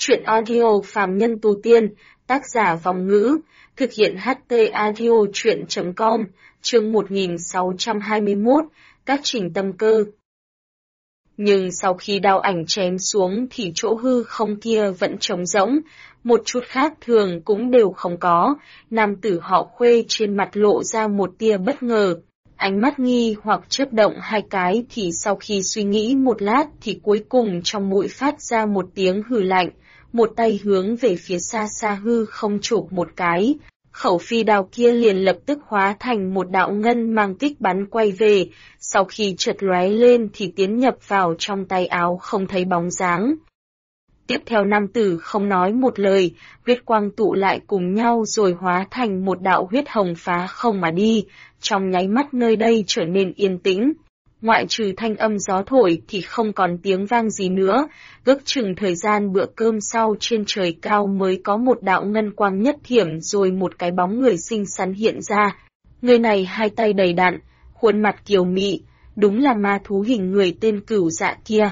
Chuyện audio phàm nhân tu tiên, tác giả Vòng Ngữ, thực hiện HT audio chuyện.com, chương 1621, các trình tâm cơ. Nhưng sau khi đao ảnh chém xuống thì chỗ hư không kia vẫn trống rỗng, một chút khác thường cũng đều không có, nam tử họ Khuê trên mặt lộ ra một tia bất ngờ. Ánh mắt nghi hoặc chớp động hai cái thì sau khi suy nghĩ một lát thì cuối cùng trong mũi phát ra một tiếng hừ lạnh, một tay hướng về phía xa xa hư không chụp một cái. Khẩu phi đao kia liền lập tức hóa thành một đạo ngân mang kích bắn quay về, sau khi chợt lóe lên thì tiến nhập vào trong tay áo không thấy bóng dáng. Tiếp theo nam tử không nói một lời, huyết quang tụ lại cùng nhau rồi hóa thành một đạo huyết hồng phá không mà đi, trong nháy mắt nơi đây trở nên yên tĩnh. Ngoại trừ thanh âm gió thổi thì không còn tiếng vang gì nữa, ước chừng thời gian bữa cơm sau trên trời cao mới có một đạo ngân quang nhất thiểm rồi một cái bóng người xinh xắn hiện ra. Người này hai tay đầy đặn, khuôn mặt kiều mị, đúng là ma thú hình người tên Cửu Dạ kia.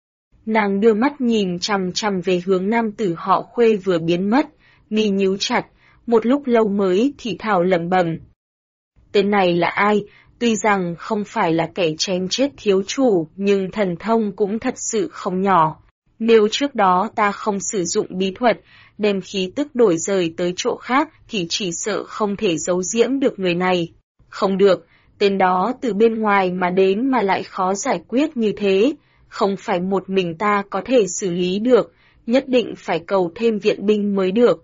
Nàng đưa mắt nhìn chằm chằm về hướng nam tử họ Khuê vừa biến mất, mi nhíu chặt, một lúc lâu mới thì thào lẩm bẩm. Tên này là ai? Tuy rằng không phải là kẻ chém chết thiếu chủ, nhưng thần thông cũng thật sự không nhỏ. Nếu trước đó ta không sử dụng bí thuật, đem khí tức đổi rời tới chỗ khác thì chỉ sợ không thể giấu giếm được người này. Không được, tên đó từ bên ngoài mà đến mà lại khó giải quyết như thế, không phải một mình ta có thể xử lý được, nhất định phải cầu thêm viện binh mới được.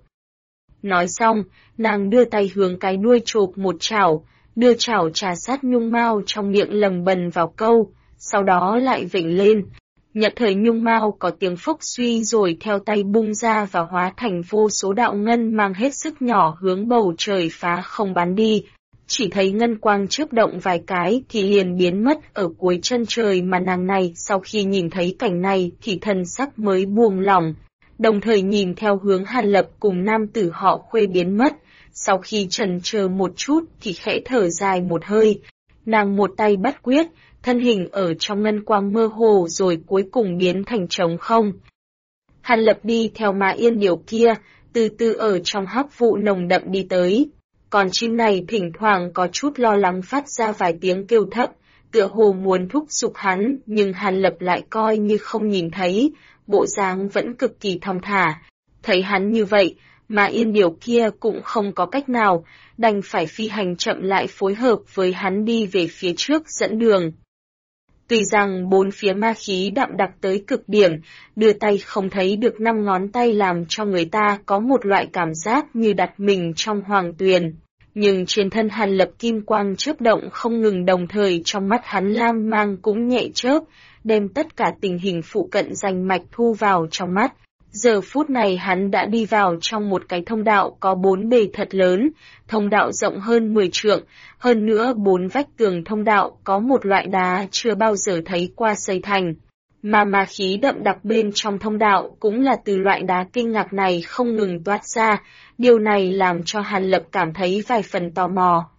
Nói xong, nàng đưa tay hướng cái đuôi chộp một chảo, đưa chảo trà sát nhung mao trong miệng lầm bầm vào câu, sau đó lại vểnh lên. Nhận thời nhung mao có tiếng phốc suy rồi theo tay bung ra và hóa thành vô số đạo ngân mang hết sức nhỏ hướng bầu trời phá không bắn đi. Chỉ thấy ngân quang chớp động vài cái thì liền biến mất ở cuối chân trời mà nàng này sau khi nhìn thấy cảnh này thì thần sắc mới buông lỏng, đồng thời nhìn theo hướng Hàn Lập cùng nam tử họ Khuê biến mất. Sau khi chần chờ một chút thì khẽ thở dài một hơi, nàng một tay bắt quyết, thân hình ở trong ngân quang mơ hồ rồi cuối cùng biến thành trống không. Hàn Lập đi theo Ma Yên Điểu kia, từ từ ở trong hắc vụ nồng đậm đi tới. Còn chim này thỉnh thoảng có chút lo lắng phát ra vài tiếng kêu thấp, tựa hồ muốn thúc giục hắn, nhưng Hàn Lập lại coi như không nhìn thấy, bộ dáng vẫn cực kỳ thong thả. Thấy hắn như vậy, mà Yên Điểu kia cũng không có cách nào, đành phải phi hành chậm lại phối hợp với hắn đi về phía trước dẫn đường. Tuy rằng bốn phía ma khí đậm đặc tới cực điểm, đưa tay không thấy được năm ngón tay làm cho người ta có một loại cảm giác như đặt mình trong hoàng tuyền. Nhưng trên thân Hàn Lập kim quang chớp động không ngừng, đồng thời trong mắt hắn lam mang cũng nhẹ chớp, đem tất cả tình hình phụ cận rành mạch thu vào trong mắt. Giờ phút này hắn đã đi vào trong một cái thông đạo có 4 bề thật lớn, thông đạo rộng hơn 10 trượng, hơn nữa 4 vách tường thông đạo có một loại đá chưa bao giờ thấy qua xây thành. Mà ma khí đậm đặc bên trong thông đạo cũng là từ loại đá kinh ngạc này không ngừng toát ra, điều này làm cho Hàn Lập cảm thấy vài phần tò mò.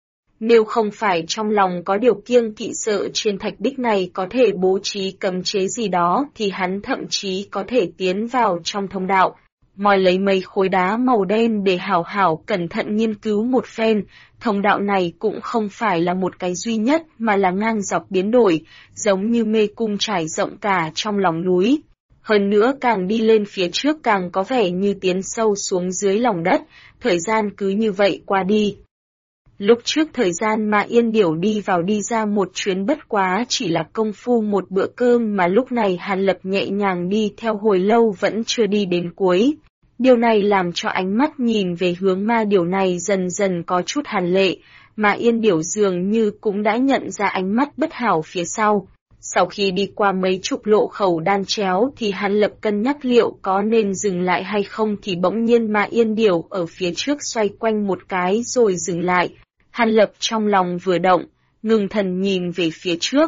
Nếu không phải trong lòng có điều kiêng kỵ sợ trên thạch bích này có thể bố trí cấm chế gì đó thì hắn thậm chí có thể tiến vào trong thông đạo, moi lấy mấy khối đá màu đen để hảo hảo cẩn thận nghiên cứu một phen. Thông đạo này cũng không phải là một cái duy nhất mà là ngang dọc biến đổi, giống như mê cung trải rộng cả trong lòng núi. Hơn nữa càng đi lên phía trước càng có vẻ như tiến sâu xuống dưới lòng đất, thời gian cứ như vậy qua đi. Lúc trước thời gian mà Yên Điểu đi vào đi ra một chuyến bất quá chỉ là công phu một bữa cơm mà lúc này Hàn Lập nhẹ nhàng đi theo hồi lâu vẫn chưa đi đến cuối. Điều này làm cho ánh mắt nhìn về hướng ma điểu này dần dần có chút hàn lệ, mà Yên Điểu dường như cũng đã nhận ra ánh mắt bất hảo phía sau. Sau khi đi qua mấy chục lộ khẩu đan chéo thì Hàn Lập cân nhắc liệu có nên dừng lại hay không thì bỗng nhiên ma Yên Điểu ở phía trước xoay quanh một cái rồi dừng lại. Hàn Lập trong lòng vừa động, ngừng thần nhìn về phía trước.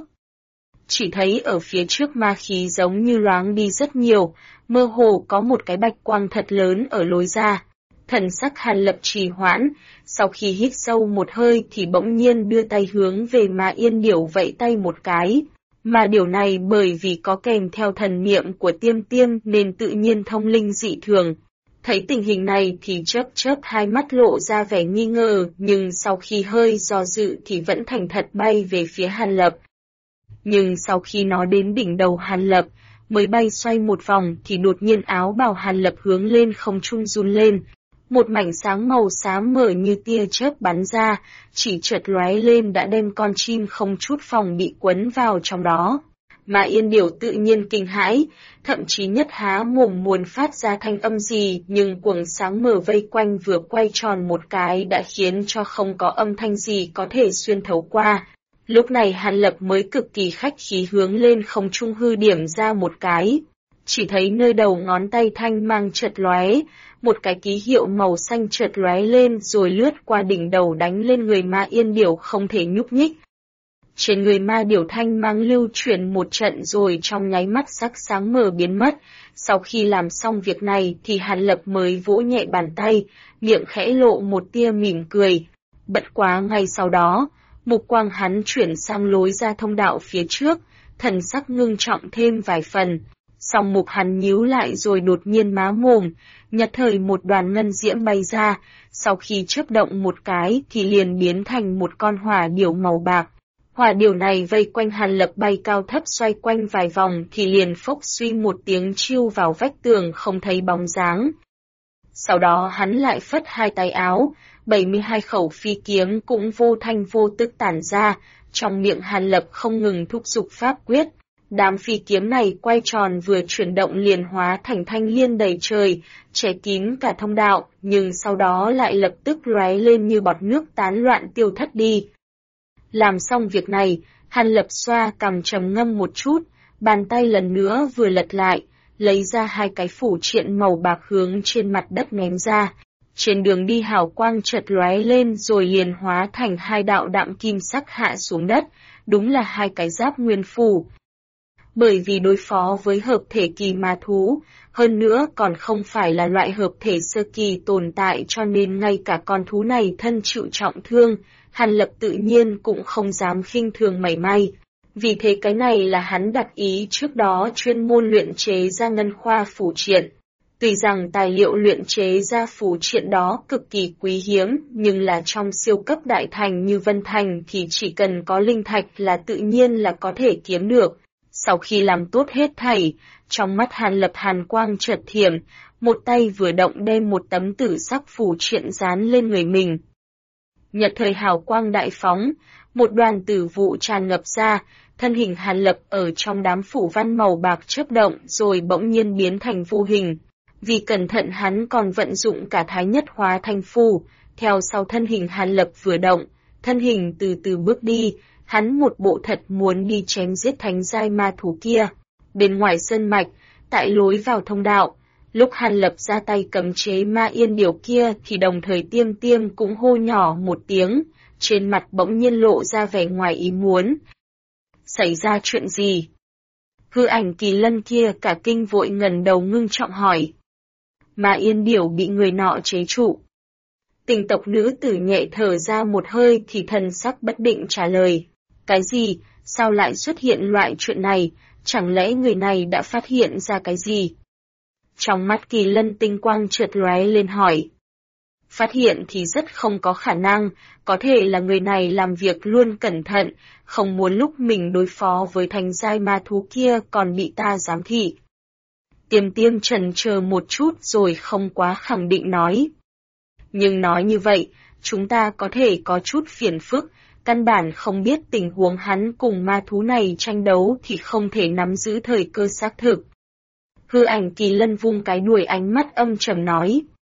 Chỉ thấy ở phía trước ma khí giống như loáng đi rất nhiều, mơ hồ có một cái bạch quang thật lớn ở lối ra. Thần sắc Hàn Lập trì hoãn, sau khi hít sâu một hơi thì bỗng nhiên đưa tay hướng về Ma Yên Điểu vẫy tay một cái. Mà điều này bởi vì có kèm theo thần niệm của Tiêm Tiêm nên tự nhiên thông linh dị thường. Thấy tình hình này thì chớp chớp hai mắt lộ ra vẻ nghi ngờ, nhưng sau khi hơi do dự thì vẫn thành thật bay về phía Hàn Lập. Nhưng sau khi nó đến đỉnh đầu Hàn Lập, mới bay xoay một vòng thì đột nhiên áo bào Hàn Lập hướng lên không trung run lên. Một mảnh sáng màu xám mờ như tia chớp bắn ra, chỉ chợt lóe lên đã đem con chim không chút phòng bị quấn vào trong đó. Mà Yên Điểu tự nhiên kinh hãi, thậm chí nhất há mồm muốn phát ra thanh âm gì, nhưng quầng sáng mờ vây quanh vừa quay tròn một cái đã khiến cho không có âm thanh gì có thể xuyên thấu qua. Lúc này Hàn Lập mới cực kỳ khách khí hướng lên không trung hư điểm ra một cái. Chỉ thấy nơi đầu ngón tay thanh mang chợt lóe, một cái ký hiệu màu xanh chợt lóe lên rồi lướt qua đỉnh đầu đánh lên người Ma Yên Điểu không thể nhúc nhích. Trên người Ma Điểu thanh mang lưu chuyển một trận rồi trong nháy mắt sắc sáng mờ biến mất. Sau khi làm xong việc này thì Hàn Lập mới vỗ nhẹ bàn tay, miệng khẽ lộ một tia mỉm cười. Bất quá ngay sau đó, mục quang hắn chuyển sang lối ra thông đạo phía trước, thần sắc ngưng trọng thêm vài phần. Song mục hắn nhíu lại rồi đột nhiên má mồm, nhất thời một đoàn ngân diễm bay ra, sau khi chớp động một cái thì liền biến thành một con hỏa điểu màu bạc. Hỏa điểu này vây quanh Hàn Lập bay cao thấp xoay quanh vài vòng thì liền phốc suy một tiếng chiêu vào vách tường không thấy bóng dáng. Sau đó hắn lại phất hai tay áo, 72 khẩu phi kiếm cũng vô thanh vô tức tản ra, trong miệng Hàn Lập không ngừng thúc giục pháp quyết. Đám phi kiếm này quay tròn vừa chuyển động liền hóa thành thanh liên đầy trời, che kín cả thông đạo, nhưng sau đó lại lập tức lóe lên như bọt nước tán loạn tiêu thất đi. Làm xong việc này, Hàn Lập xoa cằm trầm ngâm một chút, bàn tay lần nữa vừa lật lại, lấy ra hai cái phủ triện màu bạc hướng trên mặt đất ném ra. Trên đường đi hào quang chợt lóe lên rồi liền hóa thành hai đạo đạm kim sắc hạ xuống đất, đúng là hai cái giáp nguyên phủ. Bởi vì đối phó với hợp thể kỳ ma thú, hơn nữa còn không phải là loại hợp thể sơ kỳ tồn tại cho nên ngay cả con thú này thân chịu trọng thương, Hàn Lập tự nhiên cũng không dám khinh thường mảy may. Vì thế cái này là hắn đặt ý trước đó chuyên môn luyện chế ra ngân khoa phủ triện. Tuy rằng tài liệu luyện chế ra phủ triện đó cực kỳ quý hiếm, nhưng là trong siêu cấp đại thành như Vân Thành thì chỉ cần có linh thạch là tự nhiên là có thể kiếm được. Sau khi làm tốt hết thảy, trong mắt Hàn Lập hàn quang chợt thiểm, một tay vừa động đem một tấm tử sắc phủ triện dán lên người mình. Nhật thời hào quang đại phóng, một đoàn tử vụ tràn ngập ra, thân hình Hàn Lập ở trong đám phủ văn màu bạc chớp động rồi bỗng nhiên biến thành vô hình. Vì cẩn thận hắn còn vận dụng cả thái nhất hóa thanh phù, theo sau thân hình Hàn Lập vừa động, thân hình từ từ bước đi, hắn một bộ thật muốn đi chém giết thánh giai ma thú kia. Bên ngoài sơn mạch, tại lối vào thông đạo, lúc Hàn Lập ra tay cấm chế Ma Yên Điểu kia thì đồng thời Tiêm Tiêm cũng hô nhỏ một tiếng, trên mặt bỗng nhiên lộ ra vẻ ngoài ý muốn. Xảy ra chuyện gì? Hư ảnh Kỳ Lân kia cả kinh vội ngẩng đầu ngưng trọng hỏi. Ma Yên Điểu bị người nọ chế trụ. Tình tộc nữ tử nhẹ thở ra một hơi thì thần sắc bất định trả lời. Cái gì? Sao lại xuất hiện loại chuyện này? Chẳng lẽ người này đã phát hiện ra cái gì? Trong mắt Kỳ Lân tinh quang chợt lóe lên hỏi. Phát hiện thì rất không có khả năng, có thể là người này làm việc luôn cẩn thận, không muốn lúc mình đối phó với thành giai ma thú kia còn bị ta giám thị. Tiêm Tiêm chần chờ một chút rồi không quá khẳng định nói. Nhưng nói như vậy, chúng ta có thể có chút phiền phức, căn bản không biết tình huống hắn cùng ma thú này tranh đấu thì không thể nắm giữ thời cơ xác thực. Hư ảnh Kỳ Lân vung cái đuôi ánh mắt âm trầm nói.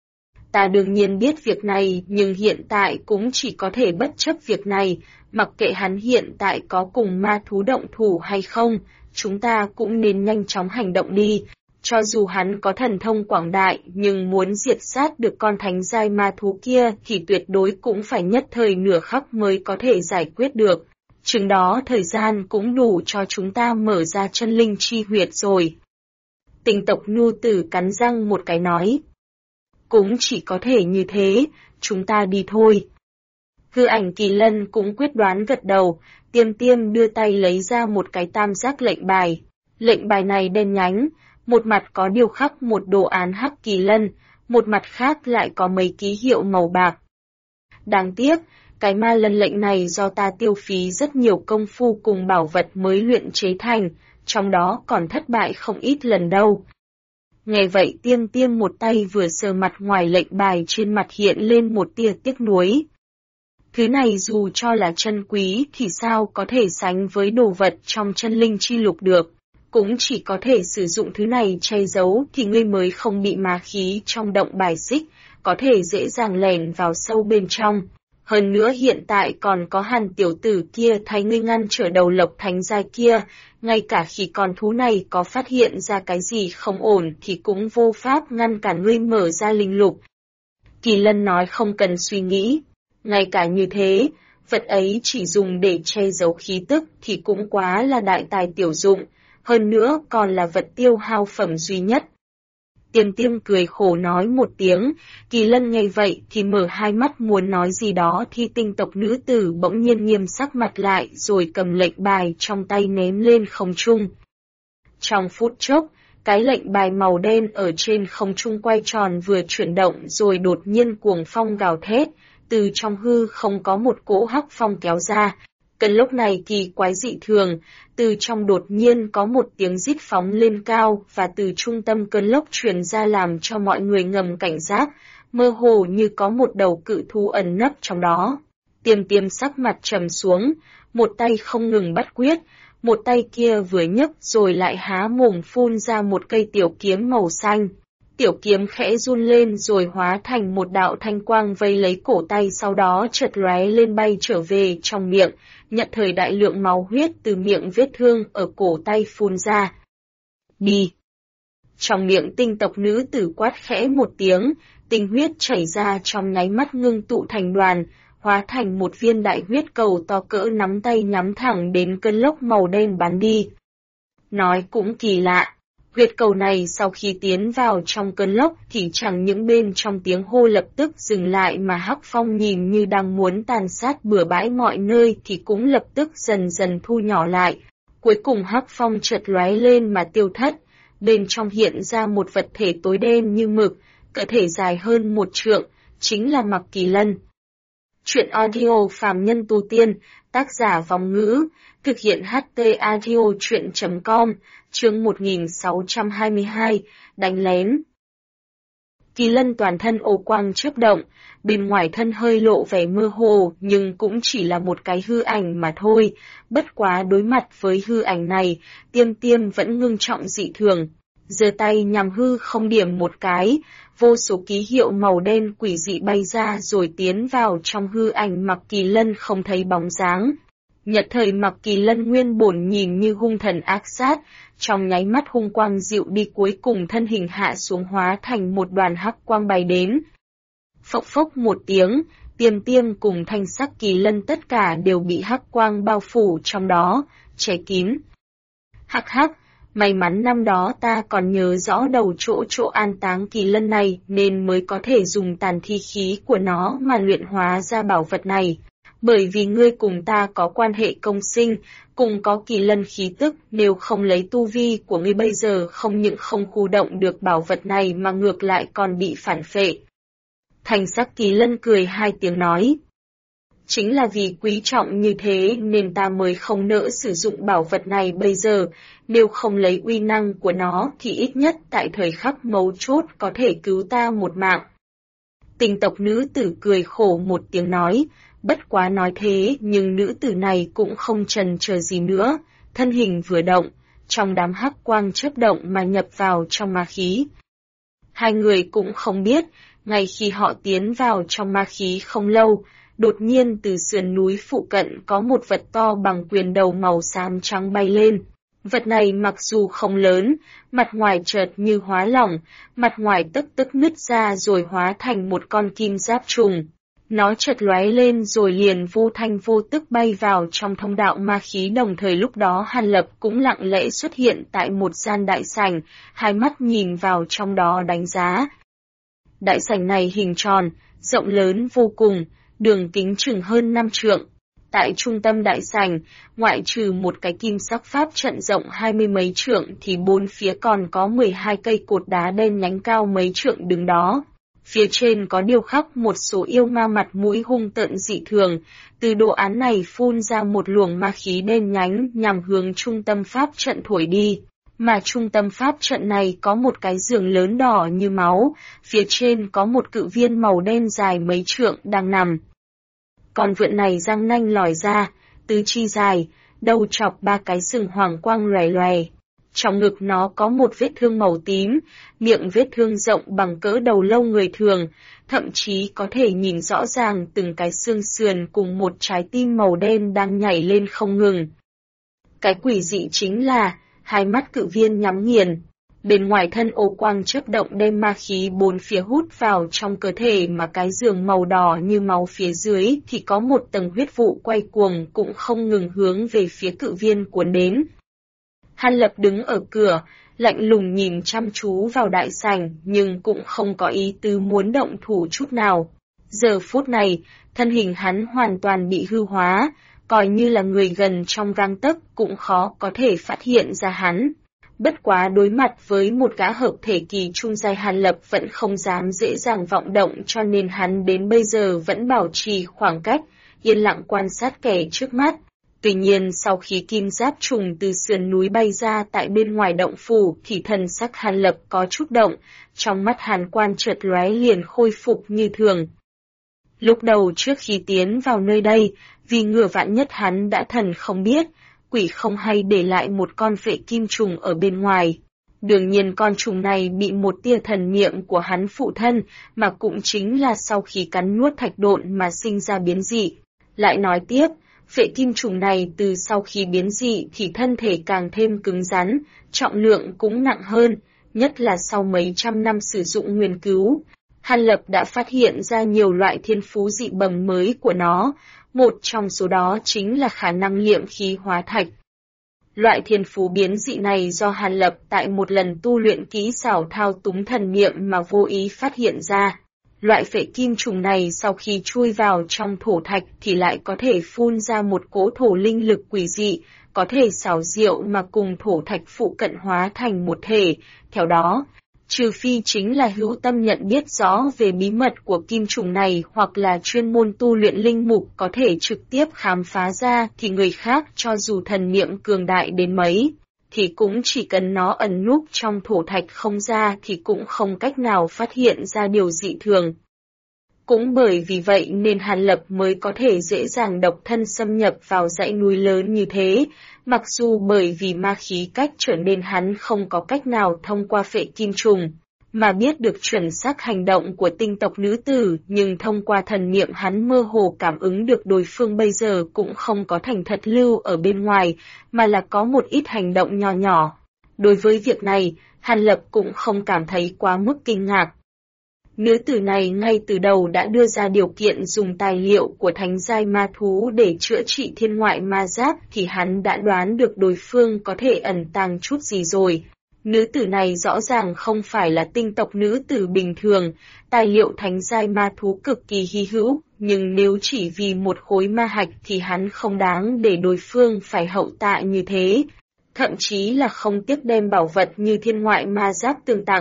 Ta đương nhiên biết việc này nhưng hiện tại cũng chỉ có thể bất chấp việc này, mặc kệ hắn hiện tại có cùng ma thú động thủ hay không, chúng ta cũng nên nhanh chóng hành động đi. Cho dù hắn có thần thông quảng đại nhưng muốn diệt sát được con thánh giai ma thú kia thì tuyệt đối cũng phải nhất thời nửa khắc mới có thể giải quyết được. Chừng đó thời gian cũng đủ cho chúng ta mở ra chân linh chi huyệt rồi. Tình tộc nhu tử cắn răng một cái nói. Cũng chỉ có thể như thế, chúng ta đi thôi. Hư ảnh kỳ lân cũng quyết đoán gật đầu, Tiêm Tiêm đưa tay lấy ra một cái tam giác lệnh bài. Lệnh bài này đen nhánh, một mặt có điêu khắc một đồ án hắc kỳ lân, một mặt khác lại có mấy ký hiệu màu bạc. Đáng tiếc, cái ma lân lệnh này do ta tiêu phí rất nhiều công phu cùng bảo vật mới luyện chế thành, trong đó còn thất bại không ít lần đâu. Nghe vậy Tiêm Tiêm một tay vừa sờ mặt ngoài lệnh bài, trên mặt hiện lên một tia tiếc nuối. Thứ này dù cho là chân quý thì sao có thể sánh với đồ vật trong chân linh chi lục được, cũng chỉ có thể sử dụng thứ này che giấu thì ngươi mới không bị ma khí trong động bài xích, có thể dễ dàng lẻn vào sâu bên trong. Hơn nữa hiện tại còn có Hàn tiểu tử kia thay ngươi ngăn trở đầu Lộc Thánh giai kia, ngay cả khi con thú này có phát hiện ra cái gì không ổn thì cũng vô pháp ngăn cản ngươi mở ra linh lục. Kỳ Lân nói không cần suy nghĩ, ngay cả như thế, vật ấy chỉ dùng để che giấu khí tức thì cũng quá là đại tài tiểu dụng, hơn nữa còn là vật tiêu hao phẩm duy nhất. Tiêm Tiêm cười khổ nói một tiếng, Kỳ Lân nghe vậy thì mở hai mắt muốn nói gì đó thì tinh tộc nữ tử bỗng nhiên nghiêm sắc mặt lại rồi cầm lệnh bài trong tay ném lên không trung. Trong phút chốc, cái lệnh bài màu đen ở trên không trung quay tròn vừa chuyển động rồi đột nhiên cuồng phong gào thét, từ trong hư không có một cỗ hắc phong kéo ra. Cần lúc này kỳ quái dị thường, từ trong đột nhiên có một tiếng rít phóng lên cao và từ trung tâm cơn lốc truyền ra làm cho mọi người ngầm cảnh giác, mơ hồ như có một đầu cự thú ẩn nấp trong đó. Tiêm Tiêm sắc mặt trầm xuống, một tay không ngừng bắt quyết, một tay kia vừa nhấc rồi lại há mồm phun ra một cây tiểu kiếm màu xanh. Tiểu kiếm khẽ run lên rồi hóa thành một đạo thanh quang vây lấy cổ tay, sau đó chợt lóe lên bay trở về trong miệng, nhận thời đại lượng máu huyết từ miệng vết thương ở cổ tay phun ra. Đi! Trong miệng tinh tộc nữ tử quát khẽ một tiếng, tinh huyết chảy ra trong nháy mắt ngưng tụ thành đoàn, hóa thành một viên đại huyết cầu to cỡ nắm tay nhắm thẳng đến cơn lốc màu đen bắn đi. Nói cũng kỳ lạ. Huyết cầu này sau khi tiến vào trong cơn lốc thì chẳng những bên trong tiếng hô lập tức dừng lại mà hắc phong nhìn như đang muốn tàn sát bừa bãi mọi nơi thì cũng lập tức dần dần thu nhỏ lại. Cuối cùng hắc phong chợt lóe lên mà tiêu thất, bên trong hiện ra một vật thể tối đen như mực, cơ thể dài hơn 1 trượng, chính là Mạc Kỳ Lân. Chuyện audio phàm nhân tu tiên, tác giả Vong Ngữ, thực hiện HT audio truyện.com, chương 1622, đánh lén. Kỳ Lân toàn thân ô quang chớp động, bên ngoài thân hơi lộ vẻ mơ hồ nhưng cũng chỉ là một cái hư ảnh mà thôi, bất quá đối mặt với hư ảnh này, Tiêm Tiêm vẫn ngưng trọng dị thường. Giơ tay nhằm hư không điểm một cái, vô số ký hiệu màu đen quỷ dị bay ra rồi tiến vào trong hư ảnh Mạc Kỳ Lân không thấy bóng dáng. Nhật thời Mạc Kỳ Lân nguyên bổn nhìn như hung thần ác sát, trong nháy mắt hung quang dịu đi, cuối cùng thân hình hạ xuống hóa thành một đoàn hắc quang bay đến. Phốc phốc một tiếng, Tiêm Tiêm cùng thanh sắc Kỳ Lân tất cả đều bị hắc quang bao phủ trong đó, che kín. Hắc hắc, may mắn năm đó ta còn nhớ rõ đầu chỗ an táng Kỳ Lân này nên mới có thể dùng tàn thi khí của nó mà luyện hóa ra bảo vật này. Bởi vì ngươi cùng ta có quan hệ công sinh, cùng có Kỳ Lân khí tức, nếu không lấy tu vi của ngươi bây giờ không những không khu động được bảo vật này mà ngược lại còn bị phản phệ. Thanh sắc Kỳ Lân cười 2 tiếng nói. Chính là vì quý trọng như thế nên ta mới không nỡ sử dụng bảo vật này bây giờ, nếu không lấy uy năng của nó thì ít nhất tại thời khắc mấu chốt có thể cứu ta một mạng. Tinh tộc nữ tử cười khổ một tiếng nói, bất quá nói thế nhưng nữ tử này cũng không chần chờ gì nữa, thân hình vừa động, trong đám hắc quang chớp động mà nhập vào trong ma khí. Hai người cũng không biết, ngay khi họ tiến vào trong ma khí không lâu, đột nhiên từ sườn núi phụ cận có một vật to bằng quyền đầu màu xám trắng bay lên. Vật này mặc dù không lớn, mặt ngoài chợt như hóa lỏng, mặt ngoài tức nứt ra rồi hóa thành một con kim giáp trùng. Nó chợt lóe lên rồi liền vô thanh vô tức bay vào trong thông đạo ma khí, đồng thời lúc đó Hàn Lập cũng lặng lẽ xuất hiện tại một gian đại sảnh, hai mắt nhìn vào trong đó đánh giá. Đại sảnh này hình tròn, rộng lớn vô cùng, đường kính chừng hơn 5 trượng. Tại trung tâm đại sảnh, ngoại trừ một cái kim sắc pháp trận rộng 20 mấy trượng thì bốn phía còn có 12 cây cột đá đen nhánh cao mấy trượng đứng đó. Phía trên có điêu khắc một số yêu ma mặt mũi hung tợn dị thường, từ đồ án này phun ra một luồng ma khí đen nhánh nhằm hướng trung tâm pháp trận thổi đi. Mà trung tâm pháp trận này có một cái giường lớn đỏ như máu, phía trên có một cự viên màu đen dài mấy trượng đang nằm. Con vượn này răng nanh lòi ra, tứ chi dài, đầu chọc ba cái sừng hoàng quang loè loè. Trong ngực nó có một vết thương màu tím, miệng vết thương rộng bằng cỡ đầu lâu người thường, thậm chí có thể nhìn rõ ràng từng cái xương sườn cùng một trái tim màu đen đang nhảy lên không ngừng. Cái quỷ dị chính là, hai mắt cự viên nhắm nghiền. Bên ngoài thân ô quang chớp động đem ma khí bốn phía hút vào trong cơ thể mà cái giường màu đỏ như máu phía dưới thì có một tầng huyết vụ quay cuồng cũng không ngừng hướng về phía cự viên cuốn đến. Hàn Lập đứng ở cửa, lạnh lùng nhìn chăm chú vào đại sảnh nhưng cũng không có ý tứ muốn động thủ chút nào. Giờ phút này, thân hình hắn hoàn toàn bị hư hóa, coi như là người gần trong gang tấc cũng khó có thể phát hiện ra hắn. Bất quá đối mặt với một gã hợp thể kỳ trung giai, Hàn Lập vẫn không dám dễ dàng vọng động, cho nên hắn đến bây giờ vẫn bảo trì khoảng cách, yên lặng quan sát kẻ trước mắt. Tuy nhiên sau khi kim giáp trùng từ sườn núi bay ra tại bên ngoài động phủ thì thần sắc Hàn Lập có chút động, trong mắt hàn quan chợt lóe liền khôi phục như thường. Lúc đầu trước khi tiến vào nơi đây, vì ngừa vạn nhất hắn đã thần không biết, quỷ không hay để lại một con vệ kim trùng ở bên ngoài. Đương nhiên con trùng này bị một tia thần niệm của hắn phụ thân, mà cũng chính là sau khi cắn nuốt thạch độn mà sinh ra biến dị. Lại nói tiếp, vệ kim trùng này từ sau khi biến dị thì thân thể càng thêm cứng rắn, trọng lượng cũng nặng hơn, nhất là sau mấy trăm năm sử dụng nguyên cứu. Hàn Lập đã phát hiện ra nhiều loại thiên phú dị bẩm mới của nó, một trong số đó chính là khả năng liệm khí hóa thạch. Loại thiên phú biến dị này do Hàn Lập tại một lần tu luyện kỹ xảo thao túng thần niệm mà vô ý phát hiện ra. Loại phệ kim trùng này sau khi chui vào trong thổ thạch thì lại có thể phun ra một cỗ thổ linh lực quỷ dị, có thể xảo diệu mà cùng thổ thạch phụ cận hóa thành một thể. Theo đó, trừ phi chính là hữu tâm nhận biết rõ về bí mật của kim trùng này hoặc là chuyên môn tu luyện linh mục có thể trực tiếp khám phá ra, thì người khác cho dù thần niệm cường đại đến mấy, thì cũng chỉ cần nó ẩn núp trong thổ thạch không ra thì cũng không cách nào phát hiện ra điều dị thường. Cũng bởi vì vậy nên Hàn Lập mới có thể dễ dàng độc thân xâm nhập vào dãy núi lớn như thế, mặc dù bởi vì ma khí cách trở nên hắn không có cách nào thông qua phệ kim trùng, mà biết được chuẩn xác hành động của tinh tộc nữ tử, nhưng thông qua thần niệm hắn mơ hồ cảm ứng được đối phương bây giờ cũng không có thành thật lưu ở bên ngoài, mà là có một ít hành động nhỏ nhỏ. Đối với việc này, Hàn Lập cũng không cảm thấy quá mức kinh ngạc. Nữ tử này ngay từ đầu đã đưa ra điều kiện dùng tài liệu của thánh giai ma thú để chữa trị thiên ngoại ma giáp thì hắn đã đoán được đối phương có thể ẩn tàng chút gì rồi. Nữ tử này rõ ràng không phải là tinh tộc nữ tử bình thường, tài liệu thánh giai ma thú cực kỳ hy hữu, nhưng nếu chỉ vì một khối ma hạch thì hắn không đáng để đối phương phải hậu tạ như thế, thậm chí là không tiếc đem bảo vật như thiên ngoại ma giáp tương tặng.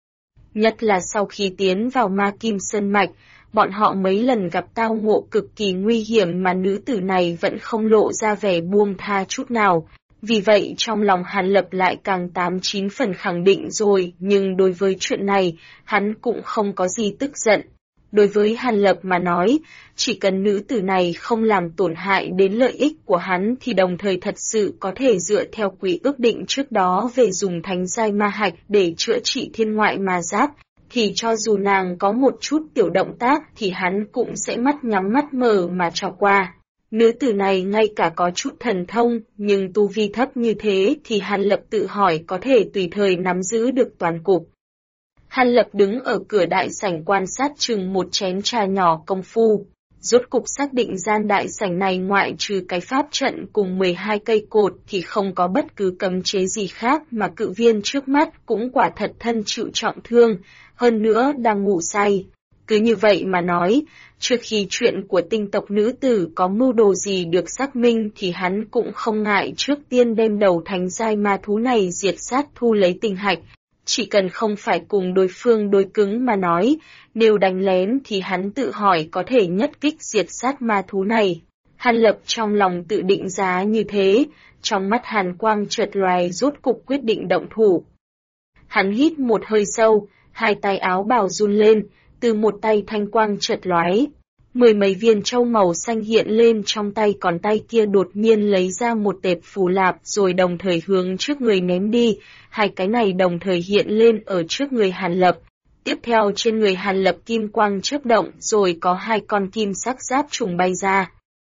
Nhất là sau khi tiến vào ma kim sơn mạch, bọn họ mấy lần gặp tao ngộ cực kỳ nguy hiểm mà nữ tử này vẫn không lộ ra vẻ buông tha chút nào. Vì vậy trong lòng Hàn Lập lại càng 89 phần khẳng định rồi, nhưng đối với chuyện này, hắn cũng không có gì tức giận. Đối với Hàn Lập mà nói, chỉ cần nữ tử này không làm tổn hại đến lợi ích của hắn thì đồng thời thật sự có thể dựa theo quý ước định trước đó về dùng thánh giai ma hạch để chữa trị thiên ngoại ma giáp, thì cho dù nàng có một chút tiểu động tác thì hắn cũng sẽ mắt nhắm mắt mở mà cho qua. Nữ tử này ngay cả có chút thần thông, nhưng tu vi thấp như thế thì Hàn Lập tự hỏi có thể tùy thời nắm giữ được toàn cục. Hàn Lập đứng ở cửa đại sảnh quan sát chừng một chén trà nhỏ công phu, rốt cục xác định gian đại sảnh này ngoại trừ cái pháp trận cùng 12 cây cột thì không có bất cứ cấm chế gì khác, mà cự viên trước mắt cũng quả thật thân chịu trọng thương, hơn nữa đang ngủ say. Cứ như vậy mà nói, trước khi chuyện của tinh tộc nữ tử có mưu đồ gì được xác minh thì hắn cũng không ngại trước tiên đem đầu thánh giai ma thú này diệt sát thu lấy tinh hạch. Chỉ cần không phải cùng đối phương đối cứng mà nói, nếu đánh lén thì hắn tự hỏi có thể nhất kích diệt sát ma thú này. Hàn Lập trong lòng tự định giá như thế, trong mắt hàn quang chợt lóe rốt cục quyết định động thủ. Hắn hít một hơi sâu, hai tay áo bào run lên, từ một tay thanh quang chợt lóe. 10 mấy viên châu màu xanh hiện lên trong tay, còn tay kia đột nhiên lấy ra một tệp phù lạp rồi đồng thời hướng trước người ném đi, hai cái này đồng thời hiện lên ở trước người Hàn Lập. Tiếp theo trên người Hàn Lập kim quang chớp động rồi có hai con kim sắc giáp trùng bay ra.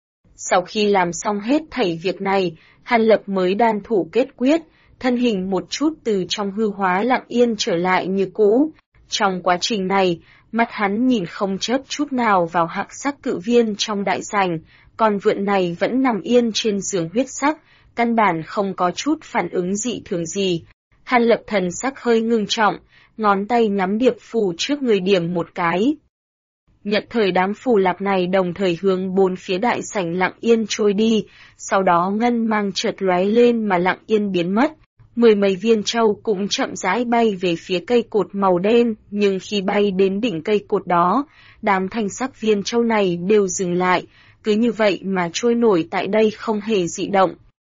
Sau khi làm xong hết thảy việc này, Hàn Lập mới đan thủ kết quyết, thân hình một chút từ trong hư hóa lặng yên trở lại như cũ. Trong quá trình này, mắt hắn nhìn không chớp chút nào vào hắc sắc cự viên trong đại sảnh, con vượn này vẫn nằm yên trên giường huyết sắc, căn bản không có chút phản ứng dị thường gì. Hàn Lập thần sắc hơi ngưng trọng, ngón tay nắm điệp phù trước người điểm một cái. Nhận thời đám phù lạp này đồng thời hướng bốn phía đại sảnh lặng yên trôi đi, sau đó ngân mang chợt lóe lên mà lặng yên biến mất. 10 mấy viên châu cũng chậm rãi bay về phía cây cột màu đen, nhưng khi bay đến đỉnh cây cột đó, đám thanh sắc viên châu này đều dừng lại, cứ như vậy mà trôi nổi tại đây không hề dị động.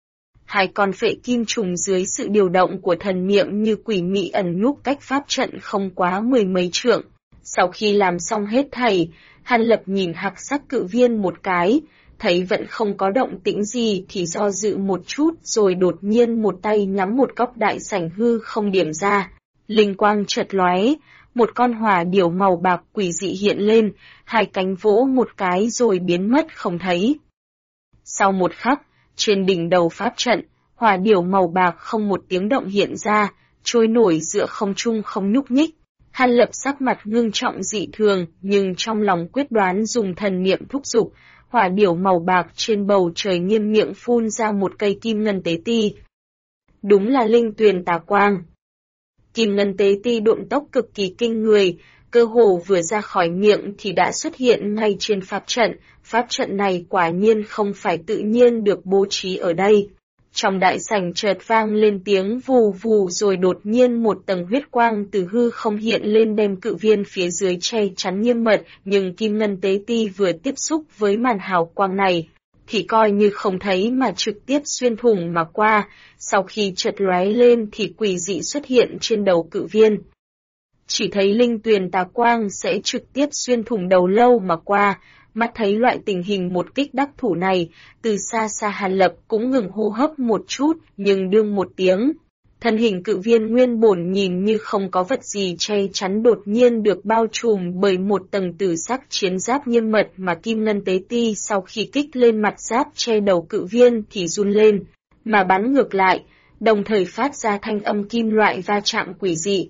Hai con phệ kim trùng dưới sự điều động của thần niệm như quỷ mị ẩn núp cách pháp trận không quá 10 mấy trượng. Sau khi làm xong hết thảy, Hàn Lập nhìn hắc sắc cự viên một cái, thấy vẫn không có động tĩnh gì thì do dự một chút rồi đột nhiên một tay nắm một góc đại sảnh hư không điểm ra. Linh quang chợt lóe, một con hỏa điểu màu bạc quỷ dị hiện lên, hai cánh vỗ một cái rồi biến mất không thấy. Sau một khắc, trên đỉnh đầu pháp trận, hỏa điểu màu bạc không một tiếng động hiện ra, trôi nổi giữa không trung không nhúc nhích. Hàn Lập sắc mặt ngưng trọng dị thường, nhưng trong lòng quyết đoán dùng thần niệm thúc giục, hỏa điểu màu bạc trên bầu trời nghiêm miệng phun ra một cây kim ngân tế ti. Đúng là linh tuyền tà quang. Kim ngân tế ti độn tốc cực kỳ kinh người, cơ hồ vừa ra khỏi miệng thì đã xuất hiện ngay trên pháp trận này quả nhiên không phải tự nhiên được bố trí ở đây. Trong đại sảnh chợt vang lên tiếng vù vù rồi đột nhiên một tầng huyết quang từ hư không hiện lên đem cự viên phía dưới che chắn nghiêm mật, nhưng kim ngân tế ti vừa tiếp xúc với màn hào quang này, thì coi như không thấy mà trực tiếp xuyên thủng mà qua, sau khi chợt lóe lên thì quỷ dị xuất hiện trên đầu cự viên. Chỉ thấy linh tuyền tà quang sẽ trực tiếp xuyên thủng đầu lâu mà qua. Mắt thấy loại tình hình một kích đắc thủ này, từ xa xa Hàn Lập cũng ngừng hô hấp một chút, nhưng đương một tiếng. Thân hình cự viên nguyên bổn nhìn như không có vật gì che chắn đột nhiên được bao trùm bởi một tầng tử sắc chiến giáp nghiêm mật mà kim ngân tế ti sau khi kích lên mặt giáp che đầu cự viên thì run lên, mà bắn ngược lại, đồng thời phát ra thanh âm kim loại va chạm quỷ dị.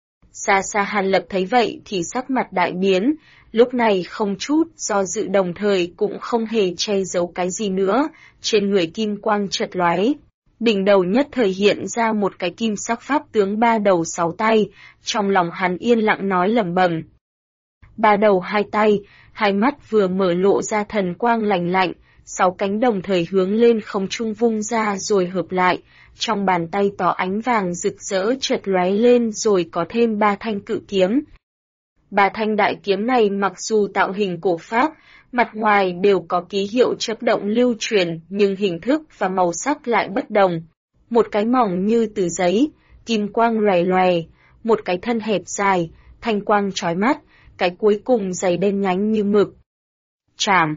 Xa xa Hàn Lập thấy vậy thì sắc mặt đại biến, lúc này không chút do dự đồng thời cũng không hề che giấu cái gì nữa, trên người kim quang chợt lóe, đỉnh đầu nhất thời hiện ra một cái kim sắc pháp tướng ba đầu sáu tay, trong lòng hắn yên lặng nói lẩm bẩm. Ba đầu hai tay, hai mắt vừa mở lộ ra thần quang lành lạnh, sáu cánh đồng thời hướng lên không trung vung ra rồi hợp lại, trong bàn tay tỏ ánh vàng rực rỡ chợt lóe lên rồi có thêm ba thanh cự kiếm. Ba thanh đại kiếm này mặc dù tạo hình cổ Pháp, mặt ngoài đều có ký hiệu chớp động lưu truyền nhưng hình thức và màu sắc lại bất đồng. Một cái mỏng như từ giấy, kim quang loè loè, một cái thân hẹp dài, thanh quang chói mắt, cái cuối cùng dày đen nhánh như mực. Trảm.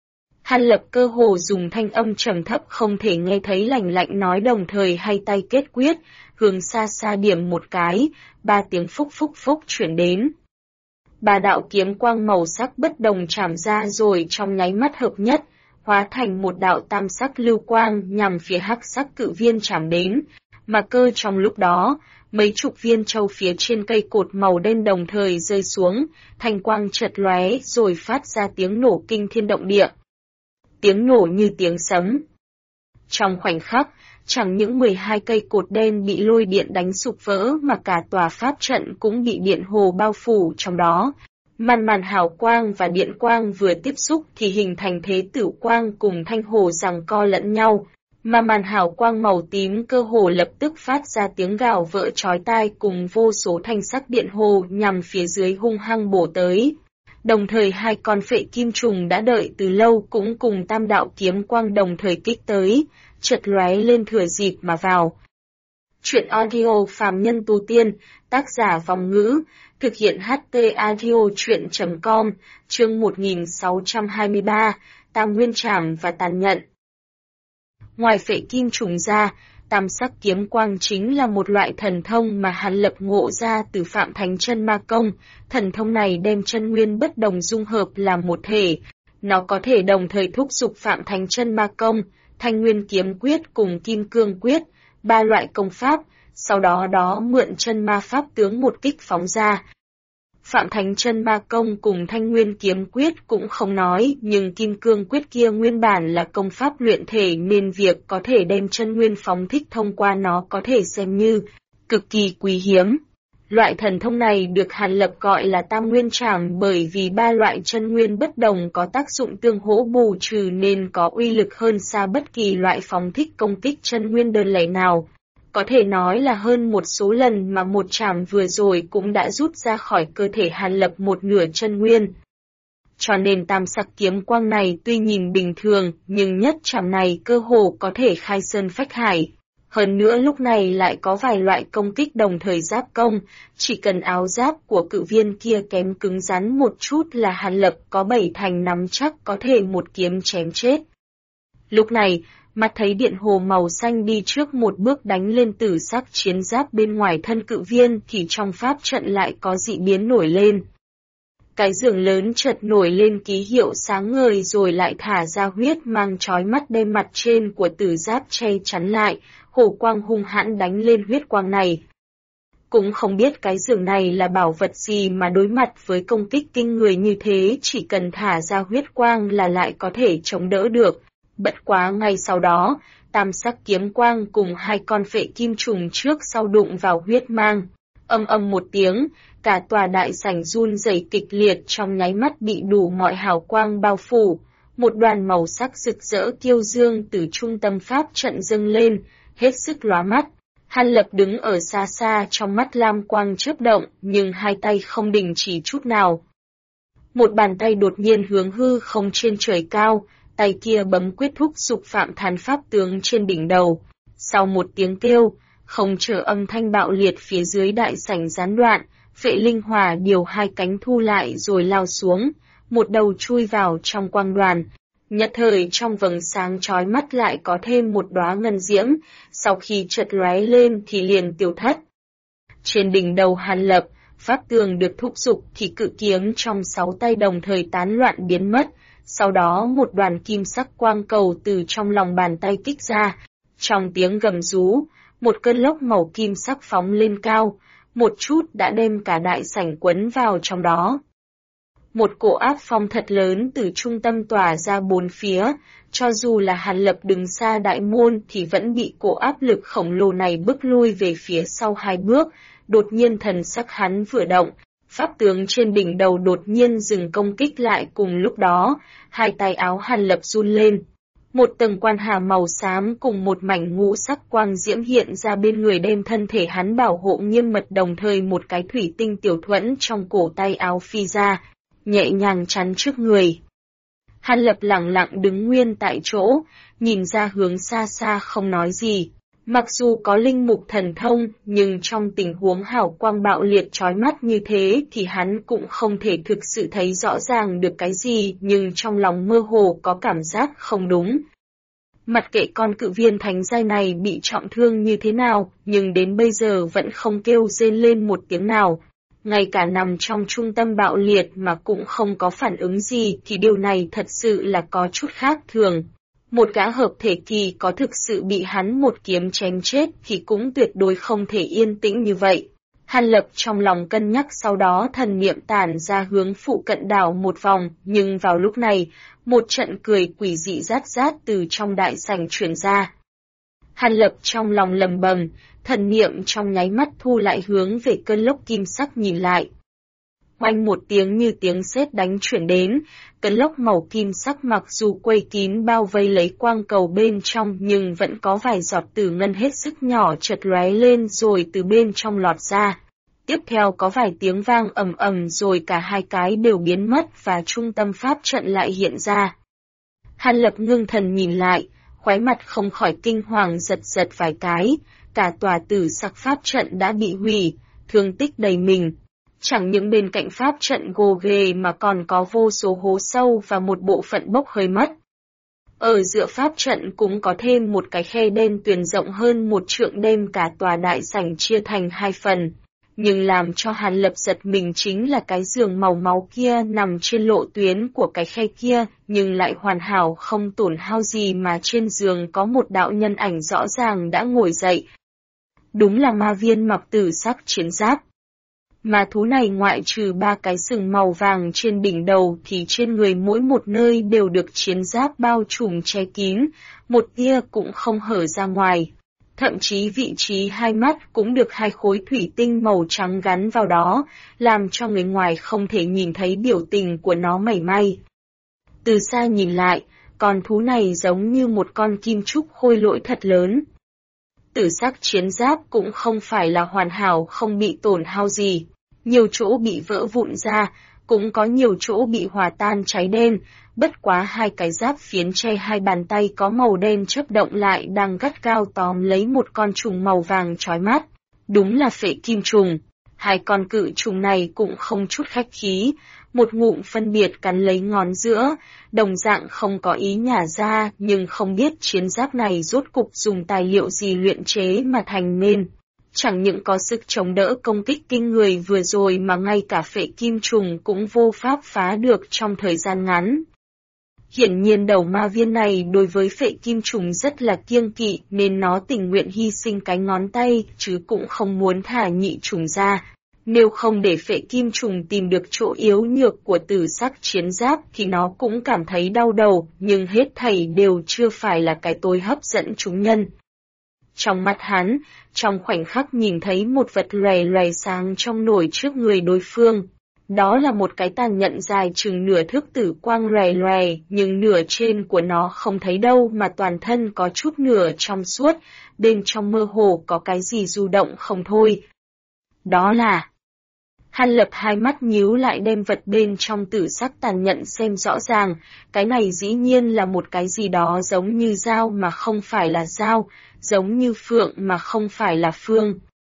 Hàn Lập cơ hồ dùng thanh âm trầm thấp không thể nghe thấy lành lạnh nói đồng thời hai tay kết quyết, hướng xa xa điểm một cái, ba tiếng phúc phúc phúc chuyển đến. Ba đạo kiếm quang màu sắc bất đồng trảm ra rồi trong nháy mắt hợp nhất, hóa thành một đạo tam sắc lưu quang nhằm phía hắc sắc cự viên trảm đến, mà cơ trong lúc đó, mấy chục viên châu phía trên cây cột màu đen đồng thời rơi xuống, thanh quang chợt lóe rồi phát ra tiếng nổ kinh thiên động địa. Tiếng nổ như tiếng sấm. Trong khoảnh khắc, chẳng những 12 cây cột đen bị lôi điện đánh sụp vỡ mà cả tòa pháp trận cũng bị điện hồ bao phủ trong đó. Màn hào quang và điện quang vừa tiếp xúc thì hình thành thế tử quang cùng thanh hồ giằng co lẫn nhau, mà màn hào quang màu tím cơ hồ lập tức phát ra tiếng gào vỡ chói tai cùng vô số thanh sắc điện hồ nhằm phía dưới hung hăng bổ tới. Đồng thời hai con phệ kim trùng đã đợi từ lâu cũng cùng tam đạo kiếm quang đồng thời kích tới, chợt lóe lên thừa dịp mà vào. Truyện audio phàm nhân tu tiên, tác giả Vòng Ngữ, thực hiện HT audio truyện.com, chương 1623, Tam Nguyên Trảm và Tàn Nhận. Ngoài phệ kim trùng ra, tam sắc kiếm quang chính là một loại thần thông mà Hàn Lập ngộ ra từ Phạm Thánh Chân Ma Công. Thần thông này đem chân nguyên bất đồng dung hợp làm một thể. Nó có thể đồng thời thúc giục Phạm Thánh Chân Ma Công, Thanh Nguyên Kiếm Quyết cùng Kim Cương Quyết, ba loại công pháp, sau đó mượn chân ma pháp tướng một kích phóng ra. Phạm Thánh Chân Ma Công cùng Thanh Nguyên Kiếm Quyết cũng không nói, nhưng Kim Cương Quyết kia nguyên bản là công pháp luyện thể nên việc có thể đem chân nguyên phóng thích thông qua nó có thể xem như cực kỳ quý hiếm. Loại thần thông này được Hàn Lập gọi là Tam Nguyên Trảm bởi vì ba loại chân nguyên bất đồng có tác dụng tương hỗ bù trừ nên có uy lực hơn xa bất kỳ loại phóng thích công kích chân nguyên đơn lẻ nào. Có thể nói là hơn một số lần mà một trảm vừa rồi cũng đã rút ra khỏi cơ thể Hàn Lập một nửa chân nguyên. Cho nên tam sắc kiếm quang này tuy nhìn bình thường nhưng nhất trảm này cơ hồ có thể khai sơn phách hải. Hơn nữa lúc này lại có vài loại công kích đồng thời giáp công, chỉ cần áo giáp của cự viên kia kém cứng rắn một chút là Hàn Lập có 7 thành nắm chắc có thể một kiếm chém chết. Lúc này, mắt thấy điện hồ màu xanh đi trước một bước đánh lên tử sắc chiến giáp bên ngoài thân cự viên thì trong pháp trận lại có dị biến nổi lên. Cái giường lớn chợt nổi lên ký hiệu sáng ngời rồi lại thả ra huyết mang chói mắt đem mặt trên của tử giáp che chắn lại, hồ quang hung hãn đánh lên huyết quang này. Cũng không biết cái giường này là bảo vật gì mà đối mặt với công kích kinh người như thế chỉ cần thả ra huyết quang là lại có thể chống đỡ được. Bất quá ngay sau đó, tam sắc kiếm quang cùng hai con phệ kim trùng trước sau đụng vào huyết mang. Âm một tiếng, cả tòa đại sảnh run rẩy kịch liệt trong nháy mắt bị đủ mọi hào quang bao phủ. Một đoàn màu sắc rực rỡ kiêu dương từ trung tâm pháp trận dâng lên, hết sức lóa mắt. Hàn Lập đứng ở xa xa trong mắt lam quang chớp động nhưng hai tay không đình chỉ chút nào. Một bàn tay đột nhiên hướng hư không trên trời cao, tay kia bấm quyết thúc giục Phạm Thán pháp tướng trên đỉnh đầu. Sau một tiếng kêu, không chờ âm thanh bạo liệt phía dưới đại sảnh gián đoạn, Phệ Linh Hỏa điều hai cánh thu lại rồi lao xuống, một đầu chui vào trong quang đoàn. Nhất thời trong vầng sáng chói mắt lại có thêm một đóa ngân diễm, sau khi chợt lóe lên thì liền tiêu thất. Trên đỉnh đầu Hàn Lập, pháp tường được thúc giục thì cự kiếm trong 6 tay đồng thời tán loạn biến mất. Sau đó một đoàn kim sắc quang cầu từ trong lòng bàn tay kích ra. Trong tiếng gầm rú, một cơn lốc màu kim sắc phóng lên cao, một chút đã đem cả đại sảnh quấn vào trong đó. Một cỗ áp phong thật lớn từ trung tâm tỏa ra bốn phía, cho dù là Hàn Lập đứng xa đại môn thì vẫn bị cỗ áp lực khổng lồ này bức lui về phía sau 2 bước, đột nhiên thần sắc hắn vừa động. Pháp tướng trên đỉnh đầu đột nhiên dừng công kích lại cùng lúc đó, hai tay áo Hàn Lập run lên. Một tầng quan hà màu xám cùng một mảnh ngũ sắc quang diễm hiện ra bên người đem thân thể hắn bảo hộ nghiêm mật đồng thời một cái thủy tinh tiểu thuẫn trong cổ tay áo phi ra, nhẹ nhàng chắn trước người. Hàn Lập lặng lặng đứng nguyên tại chỗ, nhìn ra hướng xa xa không nói gì. Mặc dù có linh mục thần thông, nhưng trong tình huống hào quang bạo liệt chói mắt như thế thì hắn cũng không thể thực sự thấy rõ ràng được cái gì, nhưng trong lòng mơ hồ có cảm giác không đúng. Mặc kệ con cự viên thánh giai này bị trọng thương như thế nào, nhưng đến bây giờ vẫn không kêu rên lên một tiếng nào. Ngay cả nằm trong trung tâm bạo liệt mà cũng không có phản ứng gì thì điều này thật sự là có chút khác thường. Một gã hợp thể kỳ có thực sự bị hắn một kiếm chém chết thì cũng tuyệt đối không thể yên tĩnh như vậy. Hàn Lập trong lòng cân nhắc sau đó thần niệm tản ra hướng phụ cận đảo một vòng, nhưng vào lúc này, một trận cười quỷ dị rát rát từ trong đại sảnh truyền ra. Hàn Lập trong lòng lầm bầm, thần niệm trong nháy mắt thu lại hướng về cơn lốc kim sắc nhìn lại. Oanh một tiếng như tiếng sét đánh chuyển đến, cơn lốc màu kim sắc mặc dù quây kín bao vây lấy quang cầu bên trong nhưng vẫn có vài giọt tử ngân hết sức nhỏ chợt lóe lên rồi từ bên trong lọt ra. Tiếp theo có vài tiếng vang ầm ầm rồi cả hai cái đều biến mất và trung tâm pháp trận lại hiện ra. Hàn Lập ngưng thần nhìn lại, khóe mặt không khỏi kinh hoàng giật giật vài cái, cả tòa tử sắc pháp trận đã bị hủy, thương tích đầy mình. Chẳng những bên cạnh pháp trận gồ ghề mà còn có vô số hố sâu và một bộ phận bốc hơi mất. Ở giữa pháp trận cũng có thêm một cái khe đen tuyền rộng hơn 1 trượng đem cả tòa đại sảnh chia thành 2 phần. Nhưng làm cho Hàn Lập giật mình chính là cái giường màu máu kia nằm trên lộ tuyến của cái khe kia, nhưng lại hoàn hảo không tổn hao gì mà trên giường có một đạo nhân ảnh rõ ràng đã ngồi dậy. Đúng là ma viên mặc tử sắc chiến giáp. Ma thú này ngoại trừ 3 cái sừng màu vàng trên đỉnh đầu thì trên người mỗi một nơi đều được chiến giáp bao trùm che kín, một tia cũng không hở ra ngoài. Thậm chí vị trí 2 mắt cũng được 2 khối thủy tinh màu trắng gắn vào đó, làm cho người ngoài không thể nhìn thấy biểu tình của nó mảy may. Từ xa nhìn lại, con thú này giống như một con kim trúc khôi lỗi thật lớn. Tử sắc chiến giáp cũng không phải là hoàn hảo không bị tổn hao gì, nhiều chỗ bị vỡ vụn ra, cũng có nhiều chỗ bị hòa tan cháy đen, bất quá 2 cái giáp phiến che 2 bàn tay có màu đen chớp động lại đang gắt gao tóm lấy một con trùng màu vàng chói mắt. Đúng là phệ kim trùng. 2 con cự trùng này cũng không chút khách khí, một ngụm phân biệt cắn lấy ngón giữa, đồng dạng không có ý nhả ra nhưng không biết chiến giáp này rốt cục dùng tài liệu gì luyện chế mà thành nên. Chẳng những có sức chống đỡ công kích kinh người vừa rồi mà ngay cả phệ kim trùng cũng vô pháp phá được trong thời gian ngắn. Hiển nhiên đầu ma viên này đối với phệ kim trùng rất là kiêng kỵ nên nó tình nguyện hy sinh cái ngón tay chứ cũng không muốn thả nhị trùng ra. Nếu không để phệ kim trùng tìm được chỗ yếu nhược của tử sắc chiến giáp thì nó cũng cảm thấy đau đầu, nhưng hết thảy đều chưa phải là cái tối hấp dẫn chúng nhân. Trong mắt hắn, trong khoảnh khắc nhìn thấy một vật lòe lòe sáng trong nổi trước người đối phương. Đó là một cái tàn nhẫn dài chừng nửa thước tử quang lòe lòe, nhưng nửa trên của nó không thấy đâu mà toàn thân có chút nửa trong suốt, bên trong mơ hồ có cái gì du động không thôi. Đó là... Hàn Lập 2 mắt nhíu lại đem vật bên trong tử sắc tàn nhẫn xem rõ ràng, cái này dĩ nhiên là một cái gì đó giống như dao mà không phải là dao, giống như phượng mà không phải là phương.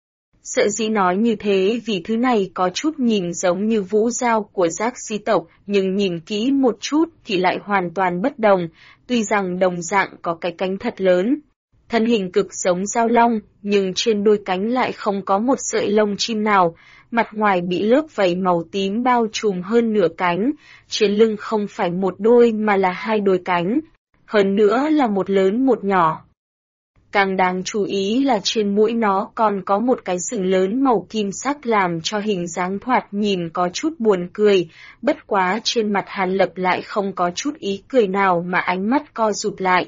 Sợ dĩ nói như thế vì thứ này có chút nhìn giống như vũ dao của giác si tộc, nhưng nhìn kỹ một chút thì lại hoàn toàn bất đồng, tuy rằng đồng dạng có cái cánh thật lớn. Thân hình cực giống dao long, nhưng trên đôi cánh lại không có một sợi lông chim nào, mặt ngoài bị lớp vảy màu tím bao trùm hơn nửa cánh, trên lưng không phải một đôi mà là 2 đôi cánh, hơn nữa là một lớn một nhỏ. Càng đáng chú ý là trên mũi nó còn có một cái sừng lớn màu kim sắc làm cho hình dáng thoạt nhìn có chút buồn cười, bất quá trên mặt Hàn Lập lại không có chút ý cười nào mà ánh mắt co rụt lại.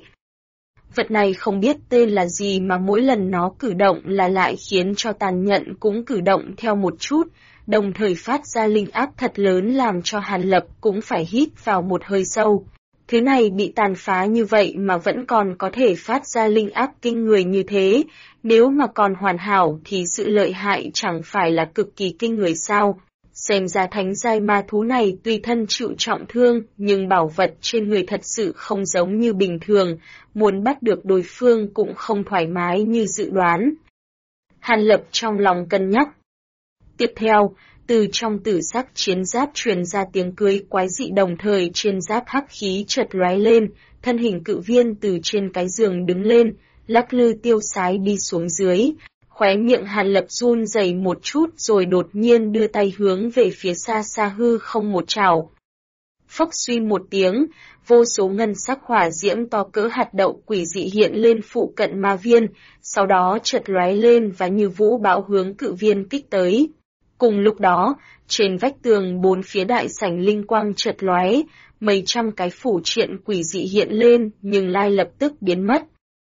Vật này không biết tên là gì mà mỗi lần nó cử động là lại khiến cho tàn nhẫn cũng cử động theo một chút, đồng thời phát ra linh áp thật lớn làm cho Hàn Lập cũng phải hít vào một hơi sâu. Thứ này bị tàn phá như vậy mà vẫn còn có thể phát ra linh áp kinh người như thế, nếu mà còn hoàn hảo thì sự lợi hại chẳng phải là cực kỳ kinh người sao. Xem ra thánh giai ma thú này tuy thân chịu trọng thương, nhưng bảo vật trên người thật sự không giống như bình thường, muốn bắt được đối phương cũng không thoải mái như dự đoán. Hàn Lập trong lòng cân nhắc. Tiếp theo, từ trong tử sắc chiến giáp truyền ra tiếng cười quái dị đồng thời trên giáp hắc khí chợt lóe lên, thân hình cự viên từ trên cái giường đứng lên, lắc lư tiêu sái đi xuống dưới. Khóe miệng Hàn Lập run rẩy một chút rồi đột nhiên đưa tay hướng về phía xa xa hư không một chảo. Phốc suy một tiếng, vô số ngân sắc hỏa diễm to cỡ hạt đậu quỷ dị hiện lên phụ cận ma viên, sau đó chợt lóe lên và như vũ bão hướng cự viên kích tới. Cùng lúc đó, trên vách tường 4 phía đại sảnh linh quang chợt lóe, mấy trăm cái phủ triện quỷ dị hiện lên nhưng lai lập tức biến mất.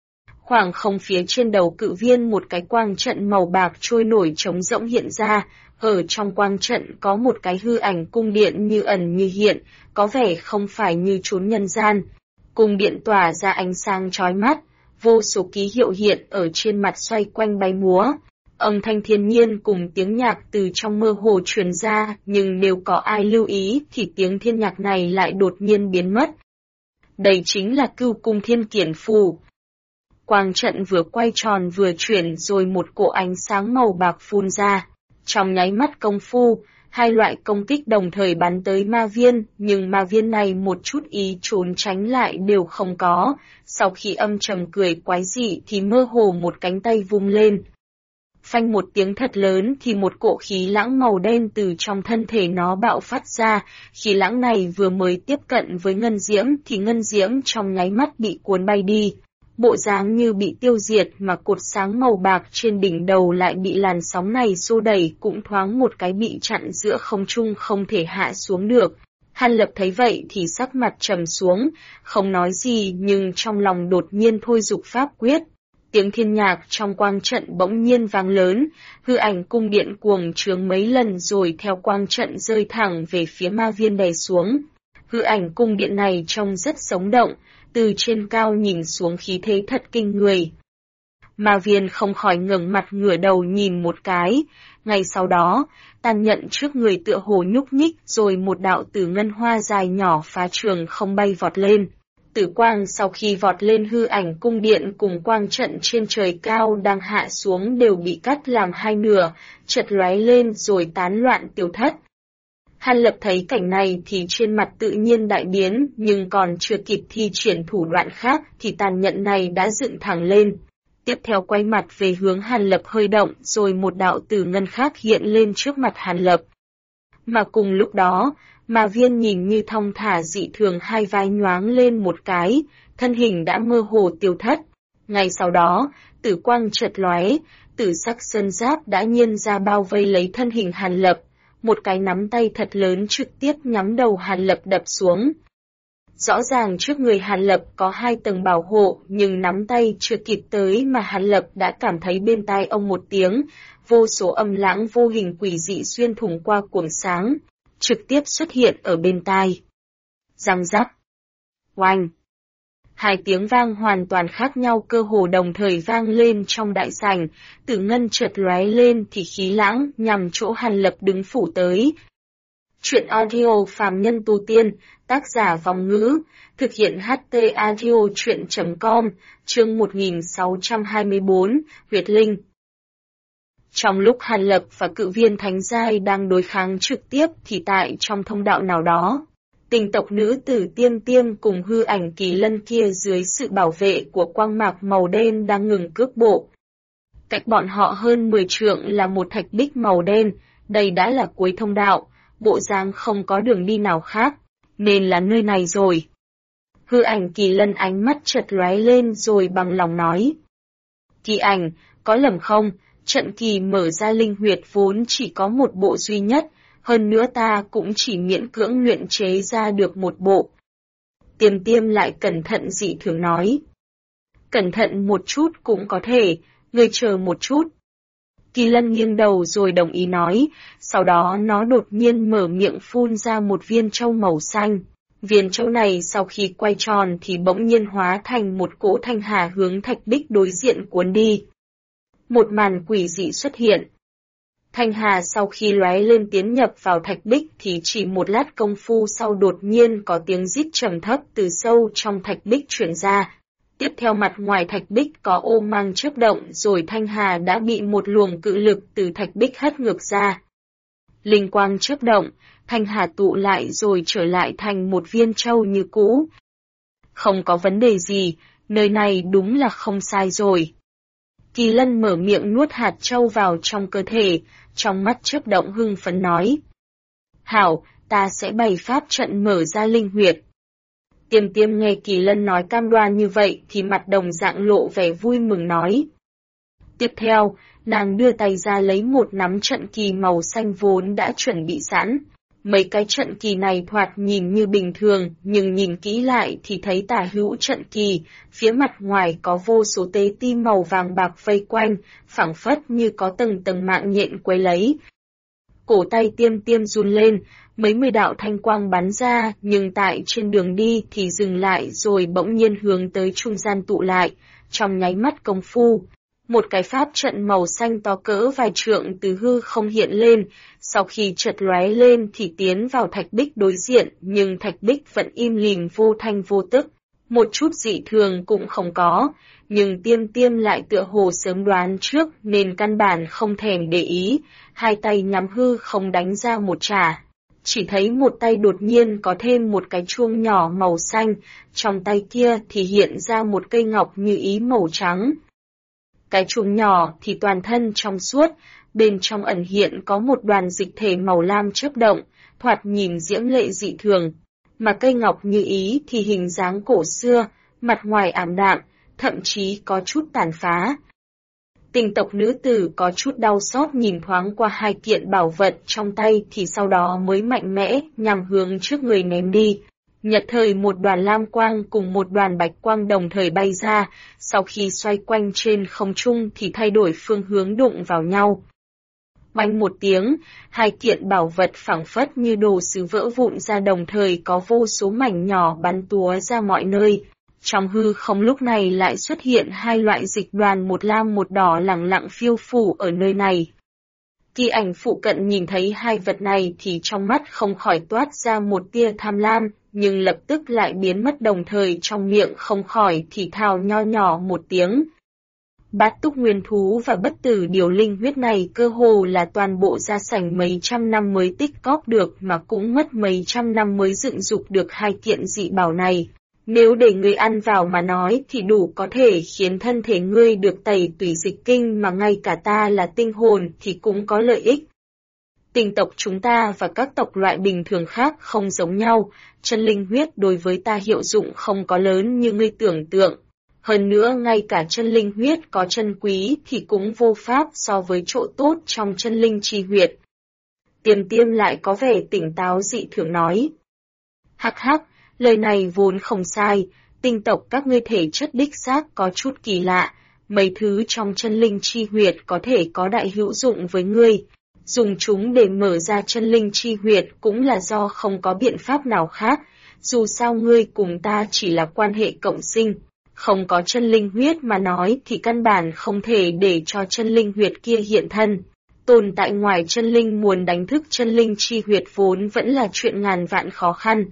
Khoảng không phía trên đầu cự viên một cái quang trận màu bạc trôi nổi trống rỗng hiện ra, Ở trong quang trận có một cái hư ảnh cung điện như ẩn như hiện, có vẻ không phải như chốn nhân gian. Cung điện tỏa ra ánh sáng chói mắt, vô số ký hiệu hiện ở trên mặt xoay quanh bay múa. Âm thanh thiên nhiên cùng tiếng nhạc từ trong mơ hồ truyền ra, nhưng nếu có ai lưu ý thì tiếng thiên nhạc này lại đột nhiên biến mất. Đây chính là Cưu Cung Thiên Kiển Phù. Quang trận vừa quay tròn vừa chuyển rồi một cỗ ánh sáng màu bạc phun ra. Trong nháy mắt công phu, hai loại công kích đồng thời bắn tới ma viên, nhưng ma viên này một chút ý trốn tránh lại đều không có. Sau khi âm trầm cười quái dị thì mơ hồ một cánh tay vung lên. Phanh một tiếng thật lớn thì một cỗ khí lãng màu đen từ trong thân thể nó bạo phát ra. Khí lãng này vừa mới tiếp cận với ngân diễm thì ngân diễm trong nháy mắt bị cuốn bay đi. Bộ dáng như bị tiêu diệt mà cột sáng màu bạc trên đỉnh đầu lại bị làn sóng này xô đẩy, cũng thoáng một cái bị chặn giữa không trung không thể hạ xuống được. Hàn Lập thấy vậy thì sắc mặt trầm xuống, không nói gì nhưng trong lòng đột nhiên thôi dục pháp quyết. Tiếng thiên nhạc trong quang trận bỗng nhiên vang lớn, hư ảnh cung điện cuồng trướng mấy lần rồi theo quang trận rơi thẳng về phía ma viên đè xuống. Hư ảnh cung điện này trông rất sống động, từ trên cao nhìn xuống khí thế thật kinh người. Ma viên không khỏi ngẩng mặt ngửa đầu nhìn một cái, ngay sau đó, tàn nhận trước người tựa hồ nhúc nhích rồi một đạo tử ngân hoa dài nhỏ phá trường không bay vọt lên. Tử quang sau khi vọt lên hư ảnh cung điện cùng quang trận trên trời cao đang hạ xuống đều bị cắt làm hai nửa, chợt lóe lên rồi tán loạn tiêu thất. Hàn Lập thấy cảnh này thì trên mặt tự nhiên đại biến, nhưng còn chưa kịp thi triển thủ đoạn khác thì tàn nhận này đã dựng thẳng lên. Tiếp theo quay mặt về hướng Hàn Lập hơi động rồi một đạo tử ngân khác hiện lên trước mặt Hàn Lập. Mà cùng lúc đó, ma viên nhìn như thong thả dị thường hai vai nhoáng lên một cái, thân hình đã mơ hồ tiêu thất. Ngay sau đó, tử quang chợt lóe, tử sắc sơn giáp đã nhiên ra bao vây lấy thân hình Hàn Lập. Một cái nắm tay thật lớn trực tiếp nhắm đầu Hàn Lập đập xuống. Rõ ràng trước người Hàn Lập có hai tầng bảo hộ, nhưng nắm tay chưa kịp tới mà Hàn Lập đã cảm thấy bên tai ông một tiếng, vô số âm lãng vô hình quỷ dị xuyên thủng qua cuồng sáng, trực tiếp xuất hiện ở bên tai. Răng rắc, oanh. Hai tiếng vang hoàn toàn khác nhau cơ hồ đồng thời vang lên trong đại sảnh, tử ngân chợt lóe lên thì khí lãng nhằm chỗ Hàn Lập đứng phủ tới. Chuyện audio phàm nhân tu tiên, tác giả Vong Ngữ, thực hiện HT audio chuyện.com, chương 1624, Huyệt Linh. Trong lúc Hàn Lập và cự viên Thánh Giai đang đối kháng trực tiếp thì tại trong thông đạo nào đó, Tình tộc nữ tử Tiêm Tiêm cùng hư ảnh Kỳ Lân kia dưới sự bảo vệ của quang mạc màu đen đang ngừng cước bộ. Cách bọn họ hơn 10 trượng là một thạch bích màu đen, đây đã là cuối thông đạo, bộ dáng không có đường đi nào khác, nên là nơi này rồi. Hư ảnh Kỳ Lân ánh mắt chợt lóe lên rồi bằng lòng nói. Kỳ ảnh, có lầm không, trận kỳ mở ra linh huyệt vốn chỉ có một bộ duy nhất, hơn nữa ta cũng chỉ miễn cưỡng luyện chế ra được một bộ. Tiêm Tiêm lại cẩn thận dị thường nói. Cẩn thận một chút cũng có thể, ngươi chờ một chút. Kỳ Lân nghiêng đầu rồi đồng ý nói, sau đó nó đột nhiên mở miệng phun ra một viên châu màu xanh. Viên châu này sau khi quay tròn thì bỗng nhiên hóa thành một cỗ thanh hà hướng thạch bích đối diện cuốn đi. Một màn quỷ dị xuất hiện. Thanh hà sau khi lóe lên tiến nhập vào thạch bích thì chỉ một lát công phu sau đột nhiên có tiếng rít trầm thấp từ sâu trong thạch bích truyền ra. Tiếp theo mặt ngoài thạch bích có ô mang chớp động rồi thanh hà đã bị một luồng cự lực từ thạch bích hất ngược ra. Linh quang chớp động, thanh hà tụ lại rồi trở lại thành một viên châu như cũ. Không có vấn đề gì, nơi này đúng là không sai rồi. Kỳ Lân mở miệng nuốt hạt châu vào trong cơ thể, trong mắt chớp động hưng phấn nói. Hảo, ta sẽ bày pháp trận mở ra linh huyệt. Tiêm Tiêm nghe Kỳ Lân nói cam đoan như vậy thì mặt đồng dạng lộ vẻ vui mừng nói. Tiếp theo, nàng đưa tay ra lấy một nắm trận kỳ màu xanh vốn đã chuẩn bị sẵn. Mấy cái trận kỳ này thoạt nhìn như bình thường, nhưng nhìn kỹ lại thì thấy tả hữu trận kỳ, phía mặt ngoài có vô số tế ti màu vàng bạc vây quanh, phảng phất như có từng tầng mạng nhện quấy lấy. cổ tay Tiêm Tiêm run lên, mấy mươi đạo thanh quang bắn ra, nhưng tại trên đường đi thì dừng lại rồi bỗng nhiên hướng tới trung gian tụ lại, trong nháy mắt công phu. Một cái pháp trận màu xanh to cỡ vài trượng từ hư không hiện lên, sau khi chợt lóe lên thì tiến vào thạch bích đối diện, nhưng thạch bích vẫn im lìm vô thanh vô tức, một chút dị thường cũng không có, nhưng Tiêm Tiêm lại tựa hồ sớm đoán trước nên căn bản không thèm để ý, hai tay nhắm hư không đánh ra một chả. Chỉ thấy một tay đột nhiên có thêm một cái chuông nhỏ màu xanh, trong tay kia thì hiện ra một cây ngọc như ý màu trắng. Cái chuông nhỏ thì toàn thân trong suốt, bên trong ẩn hiện có một đoàn dịch thể màu lam chớp động, thoạt nhìn diễm lệ dị thường. Mà cây ngọc như ý thì hình dáng cổ xưa, mặt ngoài ảm đạm, thậm chí có chút tàn phá. Tình tộc nữ tử có chút đau xót nhìn thoáng qua hai kiện bảo vật trong tay thì sau đó mới mạnh mẽ nhằm hướng trước người ném đi. Nhật thời một đoàn lam quang cùng một đoàn bạch quang đồng thời bay ra, sau khi xoay quanh trên không trung thì thay đổi phương hướng đụng vào nhau. Bành một tiếng, hai kiện bảo vật phảng phất như đồ sứ vỡ vụn ra, đồng thời có vô số mảnh nhỏ bắn túa ra mọi nơi. Trong hư không lúc này lại xuất hiện hai loại dịch đoàn, một lam một đỏ lẳng lặng phiêu phù ở nơi này. Kỳ Ảnh phụ cận nhìn thấy hai vật này thì trong mắt không khỏi toát ra một tia tham lam, nhưng lập tức lại biến mất, đồng thời trong miệng không khỏi thì thào nho nhỏ một tiếng. Bát túc nguyên thú và bất tử điều linh huyết này cơ hồ là toàn bộ gia sảnh mấy trăm năm mới tích cóp được, mà cũng mất mấy trăm năm mới dựng dục được hai kiện dị bảo này. Nếu để ngươi ăn vào mà nói thì đủ có thể khiến thân thể ngươi được tẩy tủy dịch kinh, mà ngay cả ta là tinh hồn thì cũng có lợi ích. Tinh tộc chúng ta và các tộc loại bình thường khác không giống nhau, chân linh huyết đối với ta hiệu dụng không có lớn như ngươi tưởng tượng. Hơn nữa ngay cả chân linh huyết có chân quý thì cũng vô pháp so với chỗ tốt trong chân linh chi huyệt. Tiêm Tiêm lại có vẻ tỉnh táo dị thường nói. Hắc hắc, lời này vốn không sai, tinh tộc các ngươi thể chất đích xác có chút kỳ lạ, mấy thứ trong chân linh chi huyệt có thể có đại hữu dụng với ngươi. Dùng chúng để mở ra chân linh chi huyệt cũng là do không có biện pháp nào khác, dù sao ngươi cùng ta chỉ là quan hệ cộng sinh. Không có chân linh huyết mà nói thì căn bản không thể để cho chân linh huyệt kia hiện thân. Tồn tại ngoài chân linh muốn đánh thức chân linh chi huyệt vốn vẫn là chuyện ngàn vạn khó khăn.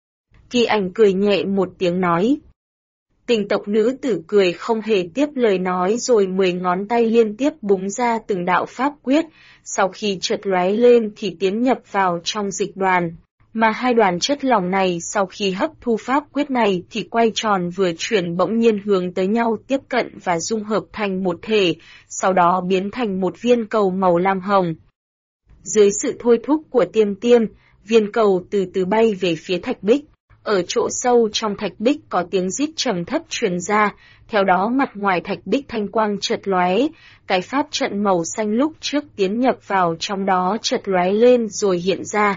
Kỳ Ảnh cười nhẹ một tiếng nói. Tình tộc nữ tử cười không hề tiếp lời nói, rồi 10 ngón tay liên tiếp búng ra từng đạo pháp quyết, sau khi chợt lóe lên thì tiến nhập vào trong dịch đoàn. Mà hai đoàn chất lỏng này sau khi hấp thu pháp quyết này thì quay tròn vừa chuyển, bỗng nhiên hướng tới nhau tiếp cận và dung hợp thành một thể, sau đó biến thành một viên cầu màu lam hồng. Dưới sự thôi thúc của Tiêm Tiêm, viên cầu từ từ bay về phía thạch bích. Ở chỗ sâu trong thạch bích có tiếng rít trầm thấp truyền ra, theo đó mặt ngoài thạch bích thanh quang chợt lóe, cái pháp trận màu xanh lúc trước tiến nhập vào trong đó chợt lóe lên rồi hiện ra.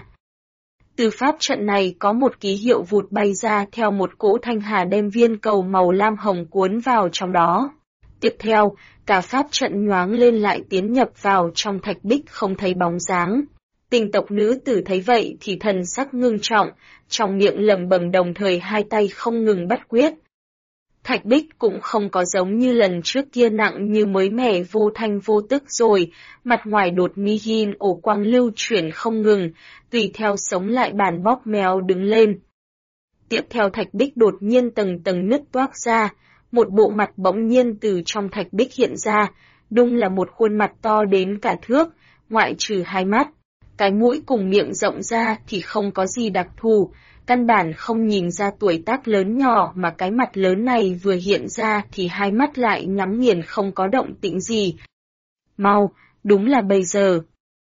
Từ pháp trận này có một ký hiệu vụt bay ra, theo một cỗ thanh hà đem viên cầu màu lam hồng cuốn vào trong đó. Tiếp theo, cả pháp trận nhoáng lên lại tiến nhập vào trong thạch bích không thấy bóng dáng. Tình tộc nữ tử thấy vậy thì thần sắc ngưng trọng, trong miệng lẩm bẩm đồng thời hai tay không ngừng bắt quyết. Thạch bích cũng không có giống như lần trước kia nặng như mới mẻ vô thanh vô tức rồi, mặt ngoài đột mi hin ổ quang lưu chuyển không ngừng, tùy theo sống lại bàn bóp méo đứng lên. Tiếp theo thạch bích đột nhiên tầng tầng nứt toác ra, một bộ mặt bỗng nhiên từ trong thạch bích hiện ra, đúng là một khuôn mặt to đến cả thước, ngoại trừ hai mắt. Cái mũi cùng miệng rộng ra thì không có gì đặc thù, căn bản không nhìn ra tuổi tác lớn nhỏ, mà cái mặt lớn này vừa hiện ra thì hai mắt lại nhắm nghiền không có động tĩnh gì. Mau, đúng là bây giờ.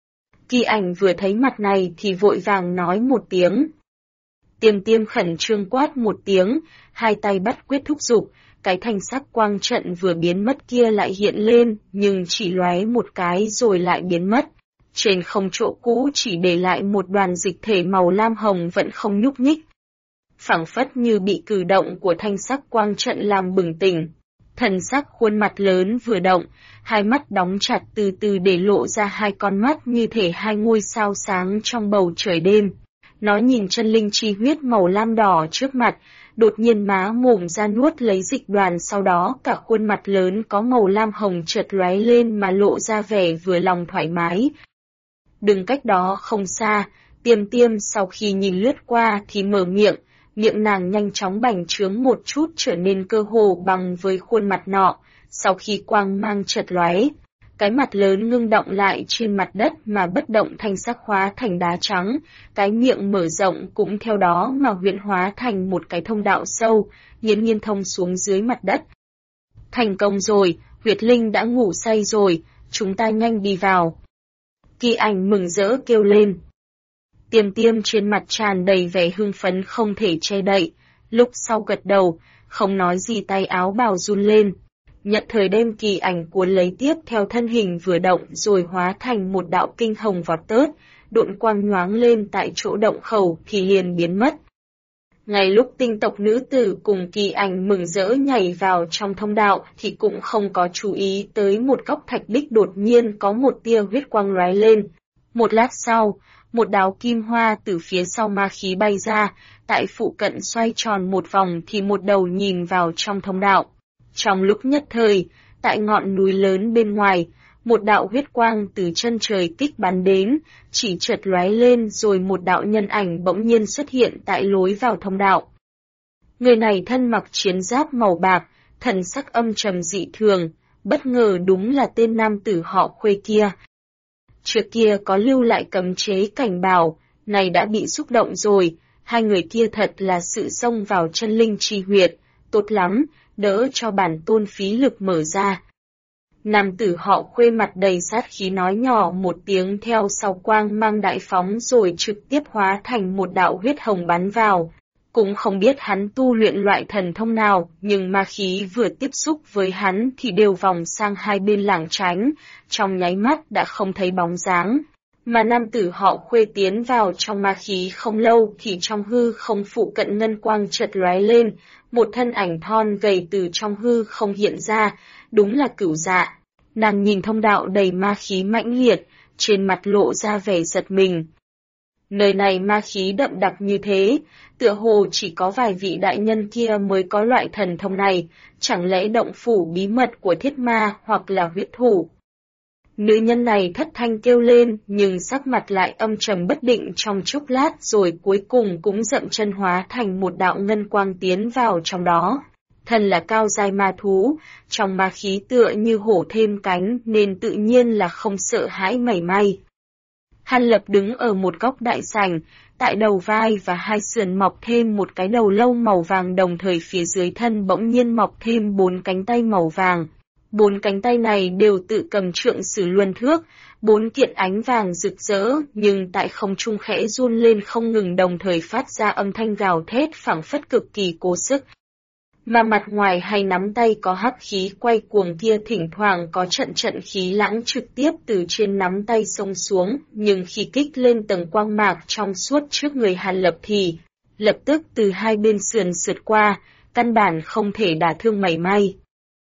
Kỳ Ảnh vừa thấy mặt này thì vội vàng nói một tiếng. Tiêm Tiêm khẩn trương quát một tiếng, hai tay bắt quyết thúc giục, cái thanh sắc quang trận vừa biến mất kia lại hiện lên, nhưng chỉ lóe một cái rồi lại biến mất. Trên không chỗ cũ chỉ để lại một đoàn dịch thể màu lam hồng vẫn không nhúc nhích. Phảng phất như bị cử động của thanh sắc quang trận làm bừng tỉnh. Thần sắc khuôn mặt lớn vừa động, hai mắt đóng chặt từ từ để lộ ra hai con mắt như thể hai ngôi sao sáng trong bầu trời đêm. Nó nhìn chân linh chi huyết màu lam đỏ trước mặt, đột nhiên má mồm ra nuốt lấy dịch đoàn, sau đó cả khuôn mặt lớn có màu lam hồng chợt lóe lên mà lộ ra vẻ vừa lòng thoải mái. Đừng cách đó không xa, Tiêm Tiêm sau khi nhìn lướt qua thì mở miệng, miệng nàng nhanh chóng bành trướng một chút trở nên cơ hồ bằng với khuôn mặt nọ, sau khi quang mang chợt lóe. Cái mặt lớn ngưng động lại trên mặt đất mà bất động thanh sắc hóa thành đá trắng, cái miệng mở rộng cũng theo đó mà huyễn hóa thành một cái thông đạo sâu, nghiến nghiến thông xuống dưới mặt đất. Thành công rồi, huyệt linh đã ngủ say rồi, chúng ta nhanh đi vào. Kỳ Ảnh mừng rỡ kêu lên. Tiêm Tiêm trên mặt tràn đầy vẻ hưng phấn không thể che đậy, lúc sau gật đầu, không nói gì tay áo bào run lên. Nhận thời đem Kỳ Ảnh cuốn lấy tiếp theo thân hình vừa động rồi hóa thành một đạo kinh hồng vọt tớt, độn quang nhoáng lên tại chỗ động khẩu thì liền biến mất. Ngay lúc tinh tộc nữ tử cùng Kỳ Ảnh mừng rỡ nhảy vào trong thông đạo thì cũng không có chú ý tới một góc thạch bích đột nhiên có một tia huyết quang lóe lên. Một lát sau, một đáo kim hoa từ phía sau ma khí bay ra, tại phụ cận xoay tròn một vòng thì một đầu nhìn vào trong thông đạo. Trong lúc nhất thời, tại ngọn núi lớn bên ngoài, một đạo huyết quang từ chân trời kích bắn đến, chỉ chợt lóe lên rồi một đạo nhân ảnh bỗng nhiên xuất hiện tại lối vào thông đạo. Người này thân mặc chiến giáp màu bạc, thần sắc âm trầm dị thường, bất ngờ đúng là tên nam tử họ Khuê kia. Trước kia có lưu lại cấm chế cảnh bảo, này đã bị xúc động rồi, hai người kia thật là sự xông vào chân linh chi huyệt, tốt lắm, đỡ cho bản tôn phí lực mở ra. Nam tử họ Khuê mặt đầy sát khí nói nhỏ một tiếng theo sau quang mang đại phóng rồi trực tiếp hóa thành một đạo huyết hồng bắn vào. Cũng không biết hắn tu luyện loại thần thông nào, nhưng ma khí vừa tiếp xúc với hắn thì đều vòng sang hai bên lảng tránh, trong nháy mắt đã không thấy bóng dáng. Mà nam tử họ Khuê tiến vào trong ma khí không lâu thì trong hư không phụ cận ngân quang chợt lóe lên, một thân ảnh thon gầy từ trong hư không hiện ra, đúng là Cửu Dạ. Nàng nhìn thông đạo đầy ma khí mãnh liệt, trên mặt lộ ra vẻ giật mình. Nơi này ma khí đậm đặc như thế, tựa hồ chỉ có vài vị đại nhân kia mới có loại thần thông này, chẳng lẽ động phủ bí mật của thiết ma hoặc là huyết thủ. Nữ nhân này thất thanh kêu lên, nhưng sắc mặt lại âm trầm bất định trong chốc lát rồi cuối cùng cũng dậm chân hóa thành một đạo ngân quang tiến vào trong đó. Thân là cao giai ma thú, trong ma khí tựa như hổ thêm cánh nên tự nhiên là không sợ hãi mảy may. Hàn Lập đứng ở một góc đại sảnh, tại đầu vai và hai sườn mọc thêm một cái đầu lâu màu vàng, đồng thời phía dưới thân bỗng nhiên mọc thêm 4 cánh tay màu vàng. 4 cánh tay này đều tự cầm trượng sử luân thước, 4 kiện ánh vàng rực rỡ, nhưng tại không trung khẽ run lên không ngừng, đồng thời phát ra âm thanh gào thét phảng phất cực kỳ cố sức. Mà mặt ngoài hay nắm tay có hắc khí quay cuồng kia thỉnh thoảng có trận trận khí lãng trực tiếp từ trên nắm tay xông xuống, nhưng khi kích lên tầng quang mạc trong suốt trước người Hàn Lập thì lập tức từ hai bên sườn sượt qua, căn bản không thể đả thương mảy may.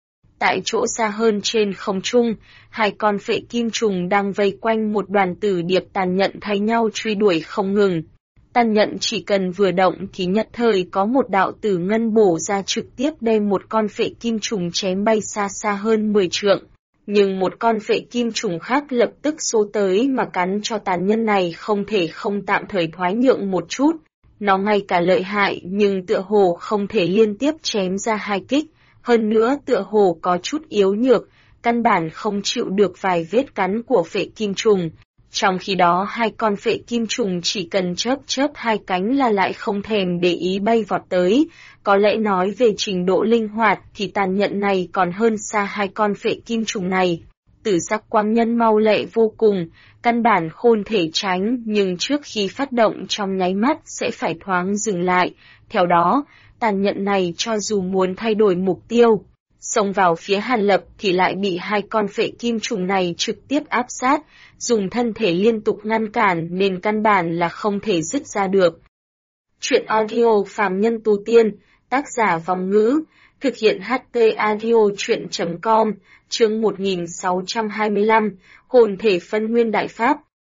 Tại chỗ xa hơn trên không trung, hai con phệ kim trùng đang vây quanh một đoàn tử điệp tàn nhẫn thay nhau truy đuổi không ngừng. Tàn nhẫn chỉ cần vừa động thì nhất thời có một đạo tử ngân bổ ra trực tiếp đem một con phệ kim trùng chém bay xa xa hơn 10 trượng. Nhưng một con phệ kim trùng khác lập tức xô tới mà cắn cho tàn nhân này không thể không tạm thời thoái nhượng một chút. Nó ngay cả lợi hại nhưng tựa hồ không thể liên tiếp chém ra hai kích, hơn nữa tựa hồ có chút yếu nhược, căn bản không chịu được vài vết cắn của phệ kim trùng. Trong khi đó hai con phệ kim trùng chỉ cần chớp hai cánh là lại không thèm để ý bay vọt tới, có lẽ nói về trình độ linh hoạt thì tàn nhẫn này còn hơn xa hai con phệ kim trùng này. Tử sắc quang nhân mau lẹ vô cùng, căn bản khôn thể tránh nhưng trước khi phát động trong nháy mắt sẽ phải thoáng dừng lại, theo đó, tàn nhẫn này cho dù muốn thay đổi mục tiêu, xông vào phía Hàn Lập thì lại bị hai con phệ kim trùng này trực tiếp áp sát, dùng thân thể liên tục ngăn cản nên căn bản là không thể dứt ra được. Chuyện audio phàm nhân tu tiên, tác giả Vong Ngữ, Thực hiện HT Audio Truyện.com, chương 1625, Hồn thể phân nguyên đại pháp.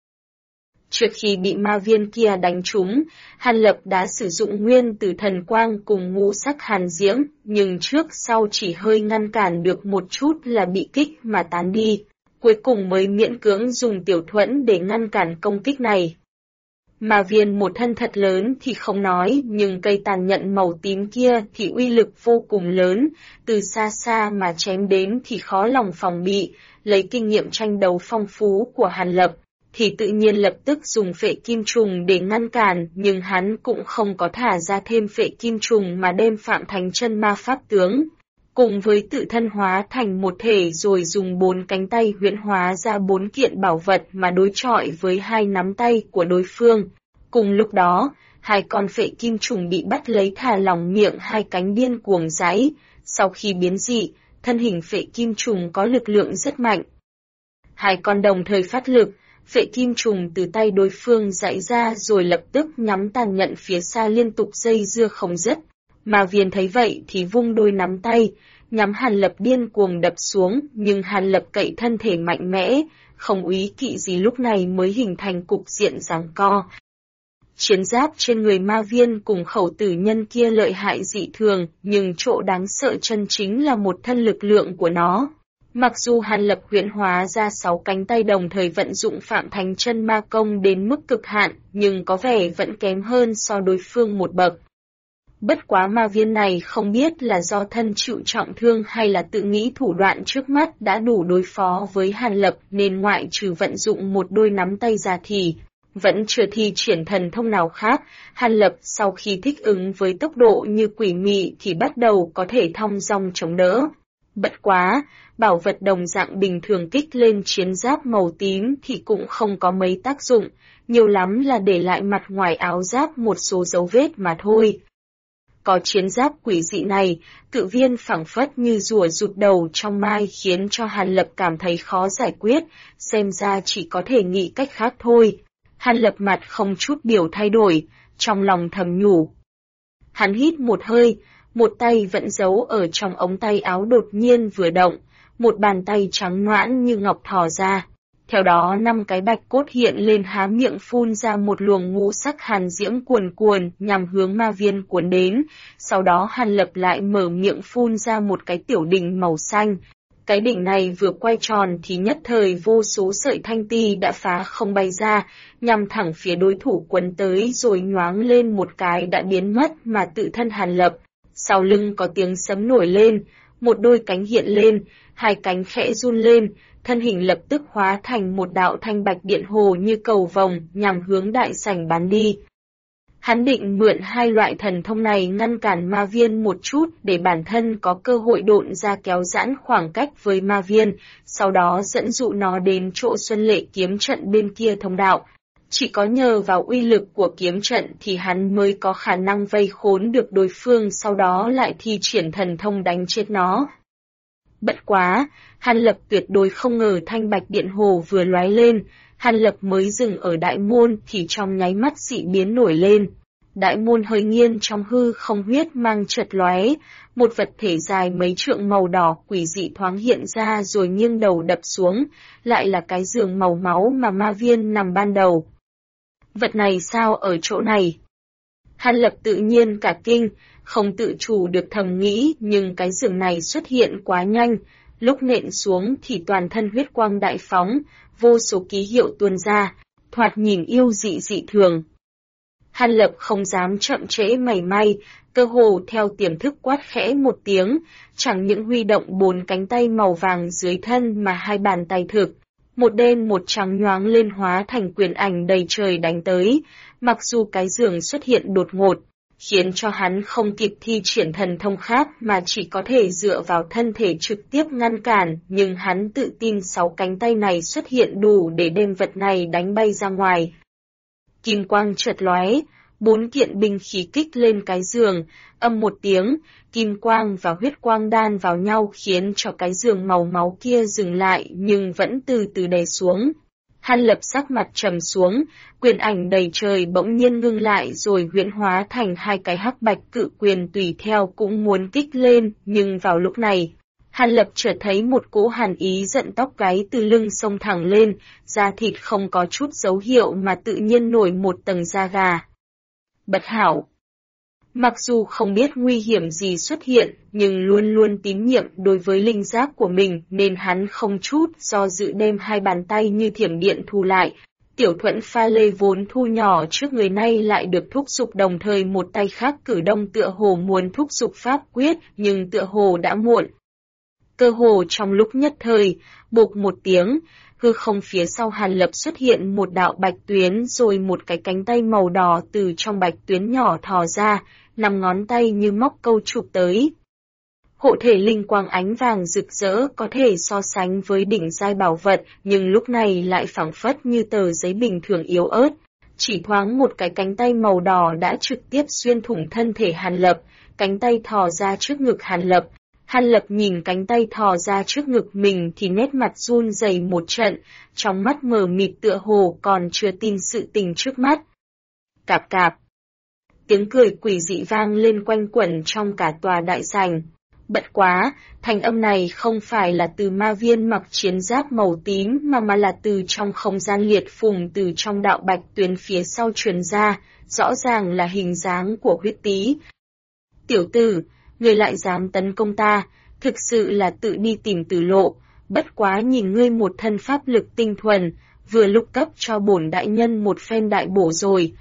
Trước khi bị ma viên kia đánh trúng, Hàn Lập đã sử dụng nguyên tử thần quang cùng ngũ sắc hàn diễm, nhưng trước sau chỉ hơi ngăn cản được một chút là bị kích mà tán đi, cuối cùng mới miễn cưỡng dùng tiểu thuẫn để ngăn cản công kích này. Ma viên một thân thật lớn thì không nói, nhưng cây tàn nhẫn màu tím kia thì uy lực vô cùng lớn, từ xa xa mà chém đến thì khó lòng phòng bị, lấy kinh nghiệm tranh đấu phong phú của Hàn Lập, thì tự nhiên lập tức dùng phệ kim trùng để ngăn cản, nhưng hắn cũng không có thả ra thêm phệ kim trùng mà đem Phạm Thánh Chân Ma Pháp Tướng, cùng với tự thân hóa thành một thể rồi dùng 4 cánh tay huyễn hóa ra 4 kiện bảo vật mà đối chọi với 2 nắm tay của đối phương. Cùng lúc đó, 2 con phệ kim trùng bị bắt lấy thả lỏng miệng 2 cánh điên cuồng giãy, sau khi biến dị, thân hình phệ kim trùng có lực lượng rất mạnh. 2 con đồng thời phát lực, phệ kim trùng từ tay đối phương giãy ra rồi lập tức nhắm tàn nhẫn phía xa liên tục dây dưa không dứt. Ma viên thấy vậy thì vung đôi nắm tay, nhắm Hàn Lập điên cuồng đập xuống, nhưng Hàn Lập cậy thân thể mạnh mẽ, không úy kỵ gì lúc này mới hình thành cục diện giằng co. Chiến giáp trên người ma viên cùng khẩu tử nhân kia lợi hại dị thường, nhưng chỗ đáng sợ chân chính là một thân lực lượng của nó. Mặc dù Hàn Lập huyễn hóa ra 6 cánh tay đồng thời vận dụng Phạm Thánh Chân Ma Công đến mức cực hạn, nhưng có vẻ vẫn kém hơn so đối phương một bậc. Bất quá ma viên này không biết là do thân chịu trọng thương hay là tự nghĩ thủ đoạn trước mắt đã đủ đối phó với Hàn Lập nên ngoại trừ vận dụng một đôi nắm tay ra thì vẫn chưa thi triển thần thông nào khác. Hàn Lập sau khi thích ứng với tốc độ như quỷ mị thì bắt đầu có thể thong dong chống đỡ. Bất quá, bảo vật đồng dạng bình thường kích lên chiến giáp màu tím thì cũng không có mấy tác dụng, nhiều lắm là để lại mặt ngoài áo giáp một số dấu vết mà thôi. Có chiến giáp quỷ dị này, cự viên phảng phất như rùa rụt đầu trong mai khiến cho Hàn Lập cảm thấy khó giải quyết, xem ra chỉ có thể nghĩ cách khác thôi. Hàn Lập mặt không chút biểu thay đổi, trong lòng thầm nhủ. Hắn hít một hơi, một tay vẫn giấu ở trong ống tay áo đột nhiên vừa động, một bàn tay trắng nõn như ngọc thò ra. Theo đó 5 cái bạch cốt hiện lên há miệng phun ra một luồng ngũ sắc hàn diễm cuồn cuồn nhằm hướng ma viên cuốn đến, sau đó Hàn Lập lại mở miệng phun ra một cái tiểu đỉnh màu xanh. Cái đỉnh này vừa quay tròn thì nhất thời vô số sợi thanh ti đã phá không bay ra, nhằm thẳng phía đối thủ quấn tới rồi nhoáng lên một cái đã biến mất mà tự thân Hàn Lập. Sau lưng có tiếng sấm nổi lên, một đôi cánh hiện lên, 2 cánh khẽ run lên, thân hình lập tức hóa thành một đạo thanh bạch điện hồ như cầu vồng nhằm hướng đại sảnh bắn đi. Hắn định mượn 2 loại thần thông này ngăn cản ma viên một chút để bản thân có cơ hội độn ra kéo giãn khoảng cách với ma viên, sau đó dẫn dụ nó đến chỗ Xuân Lệ kiếm trận bên kia thông đạo. Chỉ có nhờ vào uy lực của kiếm trận thì hắn mới có khả năng vây khốn được đối phương, sau đó lại thi triển thần thông đánh chết nó. Bất quá, Hàn Lập tuyệt đối không ngờ thanh bạch điện hồ vừa lóe lên, Hàn Lập mới dừng ở đại môn thì trong nháy mắt dị biến nổi lên. Đại môn hơi nghiêng trong hư không, huyết mang chợt lóe, một vật thể dài mấy trượng màu đỏ quỷ dị thoáng hiện ra rồi nghiêng đầu đập xuống, lại là cái giường màu máu mà ma viên nằm ban đầu. Vật này sao ở chỗ này? Hàn Lập tự nhiên cả kinh, không tự chủ được thầm nghĩ, nhưng cái giường này xuất hiện quá nhanh, lúc nện xuống thì toàn thân huyết quang đại phóng, vô số ký hiệu tuôn ra, thoạt nhìn yêu dị dị thường. Hàn Lập không dám chậm trễ mảy may, cơ hồ theo tiềm thức quát khẽ một tiếng, chẳng những huy động 4 cánh tay màu vàng dưới thân mà 2 bàn tay thực, một đen một trắng nhoáng lên hóa thành quyền ảnh đầy trời đánh tới. Mặc dù cái giường xuất hiện đột ngột, khiến cho hắn không kịp thi triển thần thông khác mà chỉ có thể dựa vào thân thể trực tiếp ngăn cản, nhưng hắn tự tin 6 cánh tay này xuất hiện đủ để đem vật này đánh bay ra ngoài. Kim quang chợt lóe, 4 kiện binh khí kích lên cái giường, âm một tiếng, kim quang và huyết quang đan vào nhau khiến cho cái giường màu máu kia dừng lại nhưng vẫn từ từ đè xuống. Hàn Lập sắc mặt trầm xuống, quyền ảnh đầy trời bỗng nhiên ngưng lại rồi huyễn hóa thành hai cái hắc bạch cự quyền tùy theo cũng muốn kích lên, nhưng vào lúc này, Hàn Lập chợt thấy một cỗ hàn ý giận tóc gáy từ lưng xông thẳng lên, da thịt không có chút dấu hiệu mà tự nhiên nổi một tầng da gà. Bất hảo! Mặc dù không biết nguy hiểm gì xuất hiện, nhưng luôn luôn tín nhiệm đối với linh giác của mình nên hắn không chút do dự đem hai bàn tay như thiểm điện thu lại. Tiểu thuẫn pha lê vốn thu nhỏ trước người nay lại được thúc giục đồng thời một tay khác cử động tựa hồ muốn thúc giục pháp quyết nhưng tựa hồ đã muộn. Cơ hồ trong lúc nhất thời, bụp một tiếng, hư không phía sau Hàn Lập xuất hiện một đạo bạch tuyến rồi một cái cánh tay màu đỏ từ trong bạch tuyến nhỏ thò ra, 5 ngón tay như móc câu chụp tới. Hộ thể linh quang ánh vàng rực rỡ có thể so sánh với đỉnh giai bảo vật, nhưng lúc này lại phảng phất như tờ giấy bình thường yếu ớt. Chỉ thoáng một cái cánh tay màu đỏ đã trực tiếp xuyên thủng thân thể Hàn Lập, cánh tay thò ra trước ngực Hàn Lập. Hàn Lập nhìn cánh tay thò ra trước ngực mình thì nét mặt run rẩy một trận, trong mắt mờ mịt tựa hồ còn chưa tin sự tình trước mắt. Cạp cạp. Tiếng cười quỷ dị vang lên quanh quẩn trong cả tòa đại sảnh. Bận quá, thanh âm này không phải là từ ma viên mặc chiến giáp màu tím mà là từ trong không gian liệt phùng từ trong đạo bạch tuyến phía sau truyền ra, rõ ràng là hình dáng của huyết tý. Tiểu tử, ngươi lại dám tấn công ta, thực sự là tự đi tìm tử lộ, bất quá nhìn ngươi một thân pháp lực tinh thuần, vừa lúc cấp cho bổn đại nhân một phen đại bổ rồi.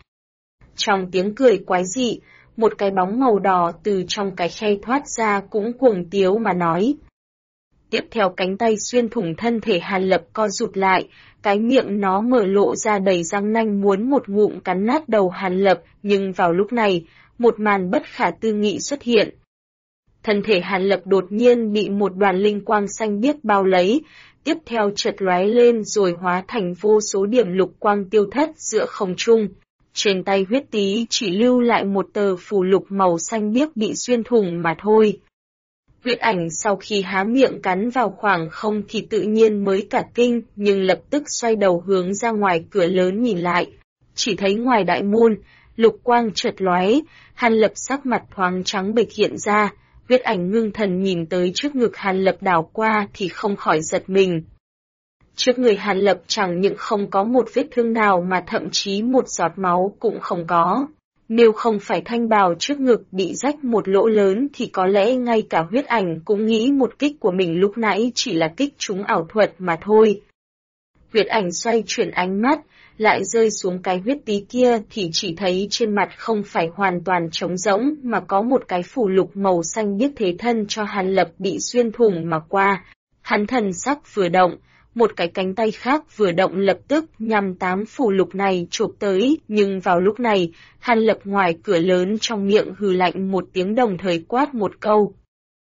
Trong tiếng cười quái dị, một cái bóng màu đỏ từ trong cái khe thoát ra cũng cuồng tiếu mà nói. Tiếp theo cánh tay xuyên thủng thân thể Hàn Lập co rụt lại, cái miệng nó mở lộ ra đầy răng nanh muốn một ngụm cắn nát đầu Hàn Lập, nhưng vào lúc này, một màn bất khả tư nghị xuất hiện. Thân thể Hàn Lập đột nhiên bị một đoàn linh quang xanh biếc bao lấy, tiếp theo chợt lóe lên rồi hóa thành vô số điểm lục quang tiêu thất giữa không trung. Trên tay huyết tý chỉ lưu lại một tờ phù lục màu xanh biếc bị xuyên thủng mà thôi. Huyết ảnh sau khi há miệng cắn vào khoảng không thì tự nhiên mới cả kinh, nhưng lập tức xoay đầu hướng ra ngoài cửa lớn nhìn lại. Chỉ thấy ngoài đại môn, lục quang chợt lóe, Hàn Lập sắc mặt thoáng trắng bệch hiện ra. Huyết ảnh ngưng thần nhìn tới trước ngực Hàn Lập đảo qua thì không khỏi giật mình. Trước người Hàn Lập chẳng những không có một vết thương nào mà thậm chí một giọt máu cũng không có. Nếu không phải thanh bào trước ngực bị rách một lỗ lớn thì có lẽ ngay cả huyết ảnh cũng nghĩ một kích của mình lúc nãy chỉ là kích trúng ảo thuật mà thôi. Huyết ảnh xoay chuyển ánh mắt, lại rơi xuống cái huyết tý kia thì chỉ thấy trên mặt không phải hoàn toàn trống rỗng mà có một cái phù lục màu xanh biếc thế thân cho Hàn Lập bị xuyên thủng mà qua. Hắn thần sắc vừa động, một cái cánh tay khác vừa động lập tức nhằm 8 phù lục này chộp tới, nhưng vào lúc này, Hàn Lập ngoài cửa lớn trong miệng hừ lạnh một tiếng đồng thời quát một câu.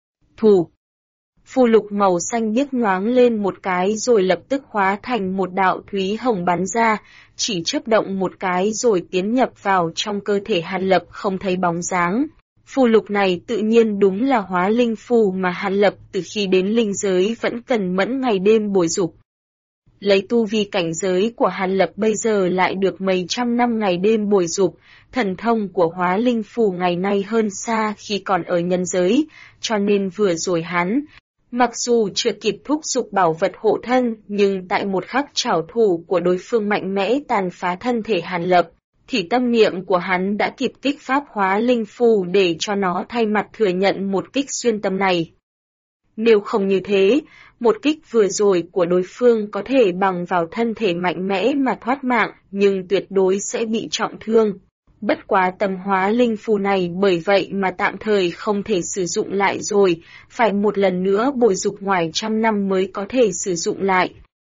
Thủ! Phù lục màu xanh biếc nhoáng lên một cái rồi lập tức hóa thành một đạo thúy hồng bắn ra, chỉ chớp động một cái rồi tiến nhập vào trong cơ thể Hàn Lập không thấy bóng dáng. Phù lục này tự nhiên đúng là hóa linh phù mà Hàn Lập từ khi đến linh giới vẫn cần mẫn ngày đêm bồi dục. Lấy tu vi cảnh giới của Hàn Lập bây giờ lại được mấy trăm năm ngày đêm bồi dục, thần thông của hóa linh phù ngày nay hơn xa khi còn ở nhân giới, cho nên vừa rồi hắn, mặc dù chưa kịp thúc giục bảo vật hộ thân, nhưng tại một khắc trảo thủ của đối phương mạnh mẽ tàn phá thân thể Hàn Lập, thì tâm niệm của hắn đã kịp kích pháp hóa linh phù để cho nó thay mặt thừa nhận một kích xuyên tâm này. Nếu không như thế, một kích vừa rồi của đối phương có thể bằng vào thân thể mạnh mẽ mà thoát mạng, nhưng tuyệt đối sẽ bị trọng thương. Bất quá tầm hóa linh phù này bởi vậy mà tạm thời không thể sử dụng lại rồi, phải một lần nữa bồi dục ngoài trăm năm mới có thể sử dụng lại.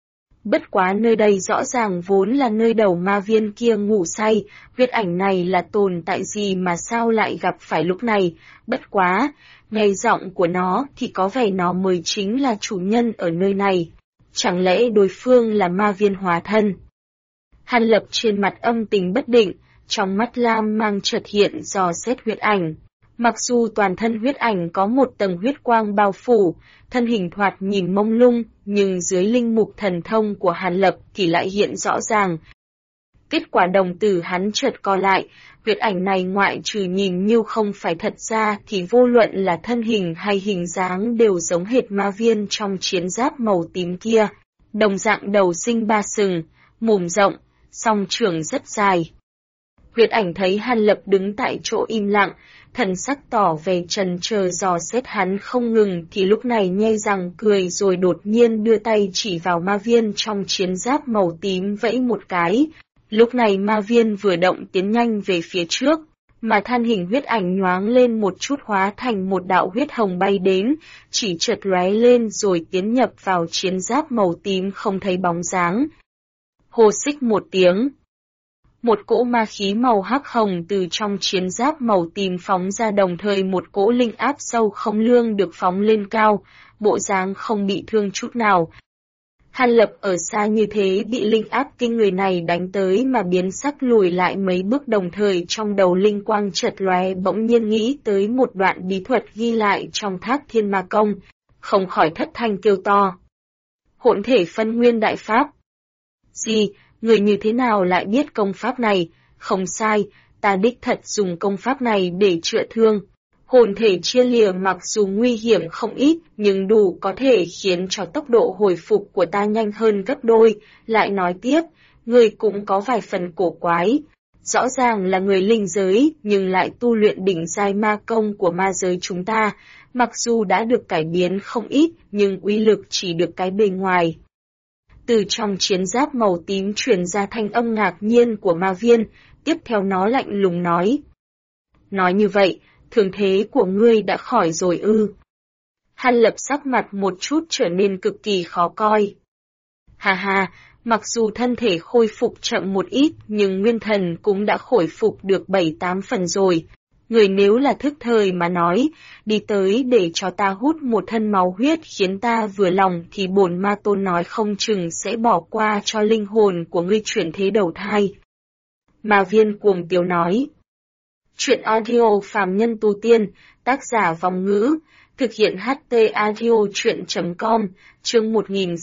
Bất quá nơi đây rõ ràng vốn là nơi đầu ma viên kia ngủ say, huyết ảnh này là tồn tại gì mà sao lại gặp phải lúc này, bất quá, nghe giọng của nó thì có vẻ nó mới chính là chủ nhân ở nơi này. Chẳng lẽ đối phương là ma viên hóa thân? Hàn Lập trên mặt âm tình bất định, trong mắt lam mang chợt hiện dò xét huyết ảnh. Mặc dù toàn thân huyết ảnh có một tầng huyết quang bao phủ, thân hình thoạt nhìn mông lung, nhưng dưới linh mục thần thông của Hàn Lập thì lại hiện rõ ràng. Kết quả đồng tử hắn chợt co lại, huyết ảnh này ngoại trừ nhìn như không phải thật ra thì vô luận là thân hình hay hình dáng đều giống hệt ma viên trong chiến giáp màu tím kia. Đồng dạng đầu sinh ba sừng, mồm rộng, song trưởng rất dài. Huyết ảnh thấy Hàn Lập đứng tại chỗ im lặng, thần sắc tỏ về trần chờ dò xét hắn không ngừng thì lúc này nhe răng cười rồi đột nhiên đưa tay chỉ vào ma viên trong chiến giáp màu tím vẫy một cái. Lúc này ma viên vừa động tiến nhanh về phía trước, mà thân hình huyết ảnh nhoáng lên một chút hóa thành một đạo huyết hồng bay đến, chỉ chợt lóe lên rồi tiến nhập vào chiến giáp màu tím không thấy bóng dáng. Hô xích một tiếng. Một cỗ ma khí màu hắc hồng từ trong chiến giáp màu tím phóng ra, đồng thời một cỗ linh áp sâu không lường được phóng lên cao, bộ dáng không bị thương chút nào. Hàn Lập ở xa như thế bị linh áp kinh người này đánh tới mà biến sắc lùi lại mấy bước, đồng thời trong đầu linh quang chợt lóe, bỗng nhiên nghĩ tới một đoạn bí thuật ghi lại trong Thác Thiên Ma Công, không khỏi thất thanh kêu to. Hỗn thể phân nguyên đại pháp. Gì, người như thế nào lại biết công pháp này? Không sai, ta đích thật dùng công pháp này để chữa thương. Hồn thể chia lìa mặc dù nguy hiểm không ít, nhưng đủ có thể khiến cho tốc độ hồi phục của ta nhanh hơn gấp đôi. Lại nói tiếp, người cũng có vài phần cổ quái. Rõ ràng là người linh giới, nhưng lại tu luyện đỉnh giai ma công của ma giới chúng ta. Mặc dù đã được cải biến không ít, nhưng uy lực chỉ được cái bề ngoài. Từ trong chiến giáp màu tím truyền ra thanh âm ngạc nhiên của ma viên, tiếp theo nó lạnh lùng nói. Nói như vậy, thương thế của ngươi đã khỏi rồi ư? Hàn Lập sắc mặt một chút trở nên cực kỳ khó coi. Hà hà, mặc dù thân thể khôi phục chậm một ít, nhưng nguyên thần cũng đã khôi phục được 7-8 phần rồi. Người nếu là thức thời mà nói, đi tới để cho ta hút một thân máu huyết khiến ta vừa lòng thì bổn ma tôn nói không chừng sẽ bỏ qua cho linh hồn của ngươi chuyển thế đầu thai. Ma viên cuồng tiếu nói. Chuyện audio phàm nhân tu tiên, tác giả Vòng Ngữ, thực hiện HT audio chuyện.com, chương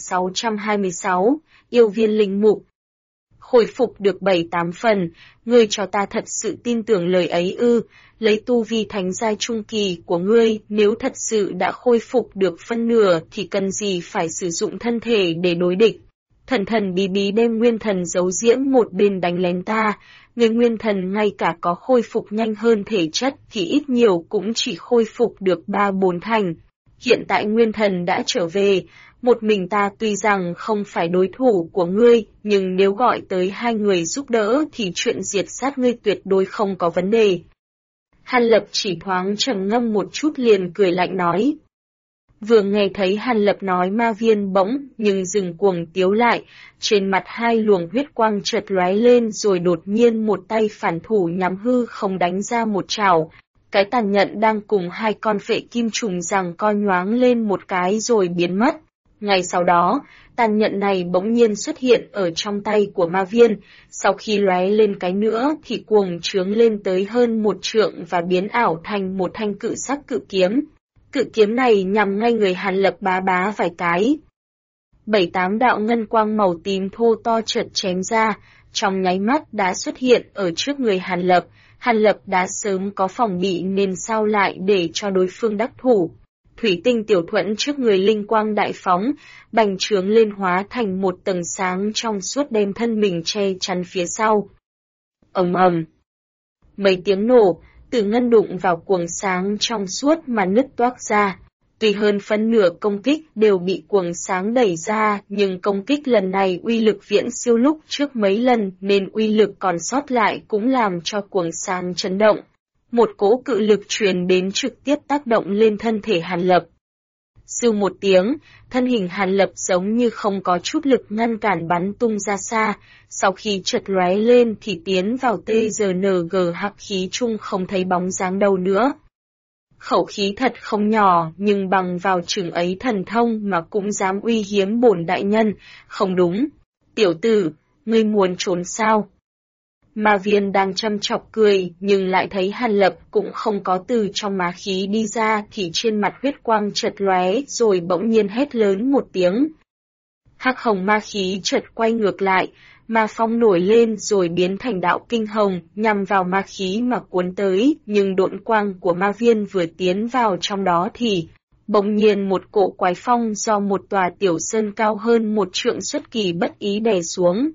1626, yêu viên linh mục. Khôi phục được 7-8 phần, ngươi cho ta thật sự tin tưởng lời ấy ư? Lấy tu vi thánh giai trung kỳ của ngươi, nếu thật sự đã khôi phục được phân nửa thì cần gì phải sử dụng thân thể để đối địch. Thần thần bí bí đem nguyên thần giấu diễm một bên đánh lén ta, người nguyên thần ngay cả có khôi phục nhanh hơn thể chất thì ít nhiều cũng chỉ khôi phục được 3-4 thành. Hiện tại nguyên thần đã trở về, một mình ta tuy rằng không phải đối thủ của ngươi, nhưng nếu gọi tới 2 người giúp đỡ thì chuyện diệt sát ngươi tuyệt đối không có vấn đề. Hàn Lập chỉ thoáng trầm ngâm một chút liền cười lạnh nói. Vừa nghe thấy Hàn Lập nói ma viên bỗng nhưng dừng cuồng tiếu lại, trên mặt 2 luồng huyết quang chợt lóe lên rồi đột nhiên một tay phản thủ nhắm hư không đánh ra một trảo. Cái tàn nhận đang cùng 2 con phệ kim trùng giằng co nhoáng lên một cái rồi biến mất. Ngay sau đó, tàn nhận này bỗng nhiên xuất hiện ở trong tay của ma viên, sau khi lóe lên cái nữa thì cuồng trướng lên tới hơn 1 trượng và biến ảo thành một thanh cự sắc cự kiếm. Cự kiếm này nhằm ngay người Hàn Lập bá bá vài cái. 7-8 đạo ngân quang màu tím thô to chợt chém ra, trong nháy mắt đã xuất hiện ở trước người Hàn Lập. Hàn Lập đã sớm có phòng bị nên sao lại để cho đối phương đắc thủ. Thủy tinh tiểu thuẫn trước người linh quang đại phóng, bành trướng lên hóa thành một tầng sáng trong suốt đem thân mình che chắn phía sau. Ầm ầm. Mấy tiếng nổ, từ ngân đụng vào cuồng sáng trong suốt mà nứt toác ra. Tuy hơn phân nửa công kích đều bị cuồng sáng đẩy ra, nhưng công kích lần này uy lực viễn siêu lúc trước mấy lần nên uy lực còn sót lại cũng làm cho cuồng sáng chấn động. Một cỗ cự lực truyền đến trực tiếp tác động lên thân thể Hàn Lập. Sưu một tiếng, thân hình Hàn Lập giống như không có chút lực ngăn cản bắn tung ra xa, sau khi chợt lóe lên thì tiến vào TGNG hắc khí chung không thấy bóng dáng đâu nữa. Khẩu khí thật không nhỏ, nhưng bằng vào chừng ấy thần thông mà cũng dám uy hiếm bổn đại nhân, không đúng. Tiểu tử, ngươi muốn trốn sao? Ma Viên đang châm chọc cười, nhưng lại thấy Hàn Lập cũng không có từ trong ma khí đi ra thì trên mặt huyết quang chợt lóe rồi bỗng nhiên hét lớn một tiếng. Hắc hồng ma khí chợt quay ngược lại, ma phong nổi lên rồi biến thành đạo kinh hồng nhằm vào ma khí mà cuốn tới, nhưng độn quang của Ma Viên vừa tiến vào trong đó thì bỗng nhiên một cỗ quái phong do một tòa tiểu sơn cao hơn 1 trượng xuất kỳ bất ý đè xuống.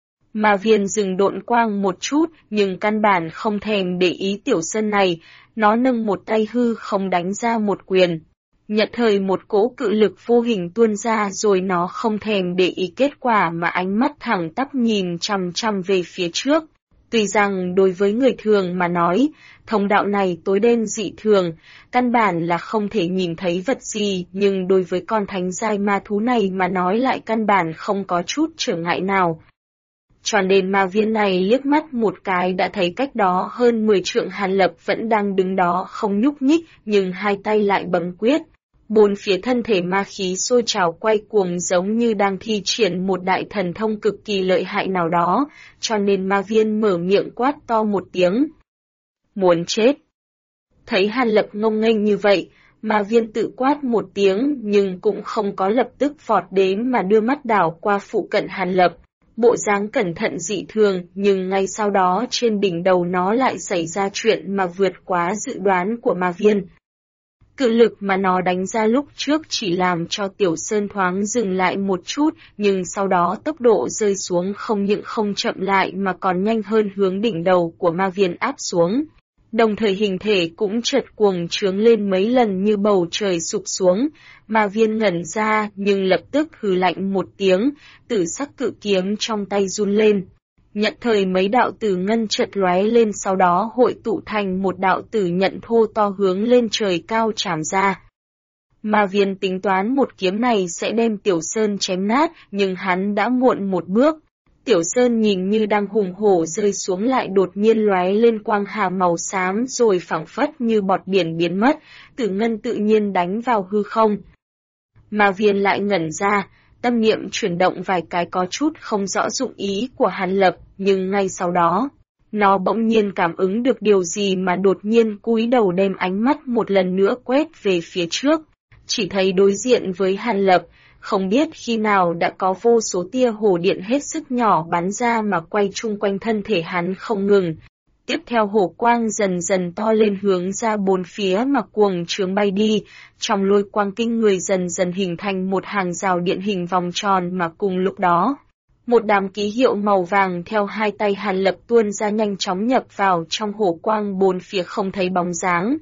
Ma Viên dừng độn quang một chút, nhưng căn bản không thèm để ý tiểu sơn này, nó nâng một tay hư không đánh ra một quyền. Nhận thời một cỗ cự lực vô hình tuôn ra rồi nó không thèm để ý kết quả mà ánh mắt thẳng tắp nhìn chằm chằm về phía trước. Tuy rằng đối với người thường mà nói, thông đạo này tối đen dị thường, căn bản là không thể nhìn thấy vật gì, nhưng đối với con thánh giai ma thú này mà nói lại căn bản không có chút trở ngại nào. Cho nên Ma Viên này liếc mắt một cái đã thấy cách đó hơn 10 trượng Hàn Lập vẫn đang đứng đó không nhúc nhích, nhưng hai tay lại bấm quyết. Bốn phía thân thể ma khí sôi trào quay cuồng giống như đang thi triển một đại thần thông cực kỳ lợi hại nào đó, cho nên Ma Viên mở miệng quát to một tiếng. Muốn chết! Thấy Hàn Lập ngông nghênh như vậy, Ma Viên tự quát một tiếng nhưng cũng không có lập tức vọt đến mà đưa mắt đảo qua phụ cận Hàn Lập. Bộ dáng cẩn thận dị thường, nhưng ngay sau đó trên đỉnh đầu nó lại xảy ra chuyện mà vượt quá dự đoán của Ma Viên. Cự lực mà nó đánh ra lúc trước chỉ làm cho Tiểu Sơn thoáng dừng lại một chút, nhưng sau đó tốc độ rơi xuống không những không chậm lại mà còn nhanh hơn hướng đỉnh đầu của Ma Viên áp xuống. Đồng thời hình thể cũng chợt cuồng trướng lên mấy lần như bầu trời sụp xuống, Ma Viên ngẩn ra nhưng lập tức hừ lạnh một tiếng, tử sắc cự kiếm trong tay run lên. Nhận thời mấy đạo tử ngân chợt lóe lên sau đó hội tụ thành một đạo tử nhận thô to hướng lên trời cao chạm ra. Ma Viên tính toán một kiếm này sẽ đem Tiểu Sơn chém nát, nhưng hắn đã muộn một bước. Tiểu Sơn nhìn như đang hùng hổ rơi xuống lại đột nhiên lóe lên quang hà màu xám rồi phảng phất như bọt biển biến mất, tử ngân tự nhiên đánh vào hư không. Ma Viên lại ngẩn ra, tâm niệm chuyển động vài cái có chút không rõ dụng ý của Hàn Lập, nhưng ngay sau đó, nó bỗng nhiên cảm ứng được điều gì mà đột nhiên cúi đầu đem ánh mắt một lần nữa quét về phía trước, chỉ thấy đối diện với Hàn Lập, không biết khi nào đã có vô số tia hồ điện hết sức nhỏ bắn ra mà quay chung quanh thân thể hắn không ngừng. Tiếp theo hồ quang dần dần to lên hướng ra bốn phía mà cuồng trướng bay đi, trong lôi quang kinh người dần dần hình thành một hàng rào điện hình vòng tròn mà cùng lúc đó. Một đám ký hiệu màu vàng theo hai tay Hàn Lập tuôn ra nhanh chóng nhập vào trong hồ quang bốn phía không thấy bóng dáng.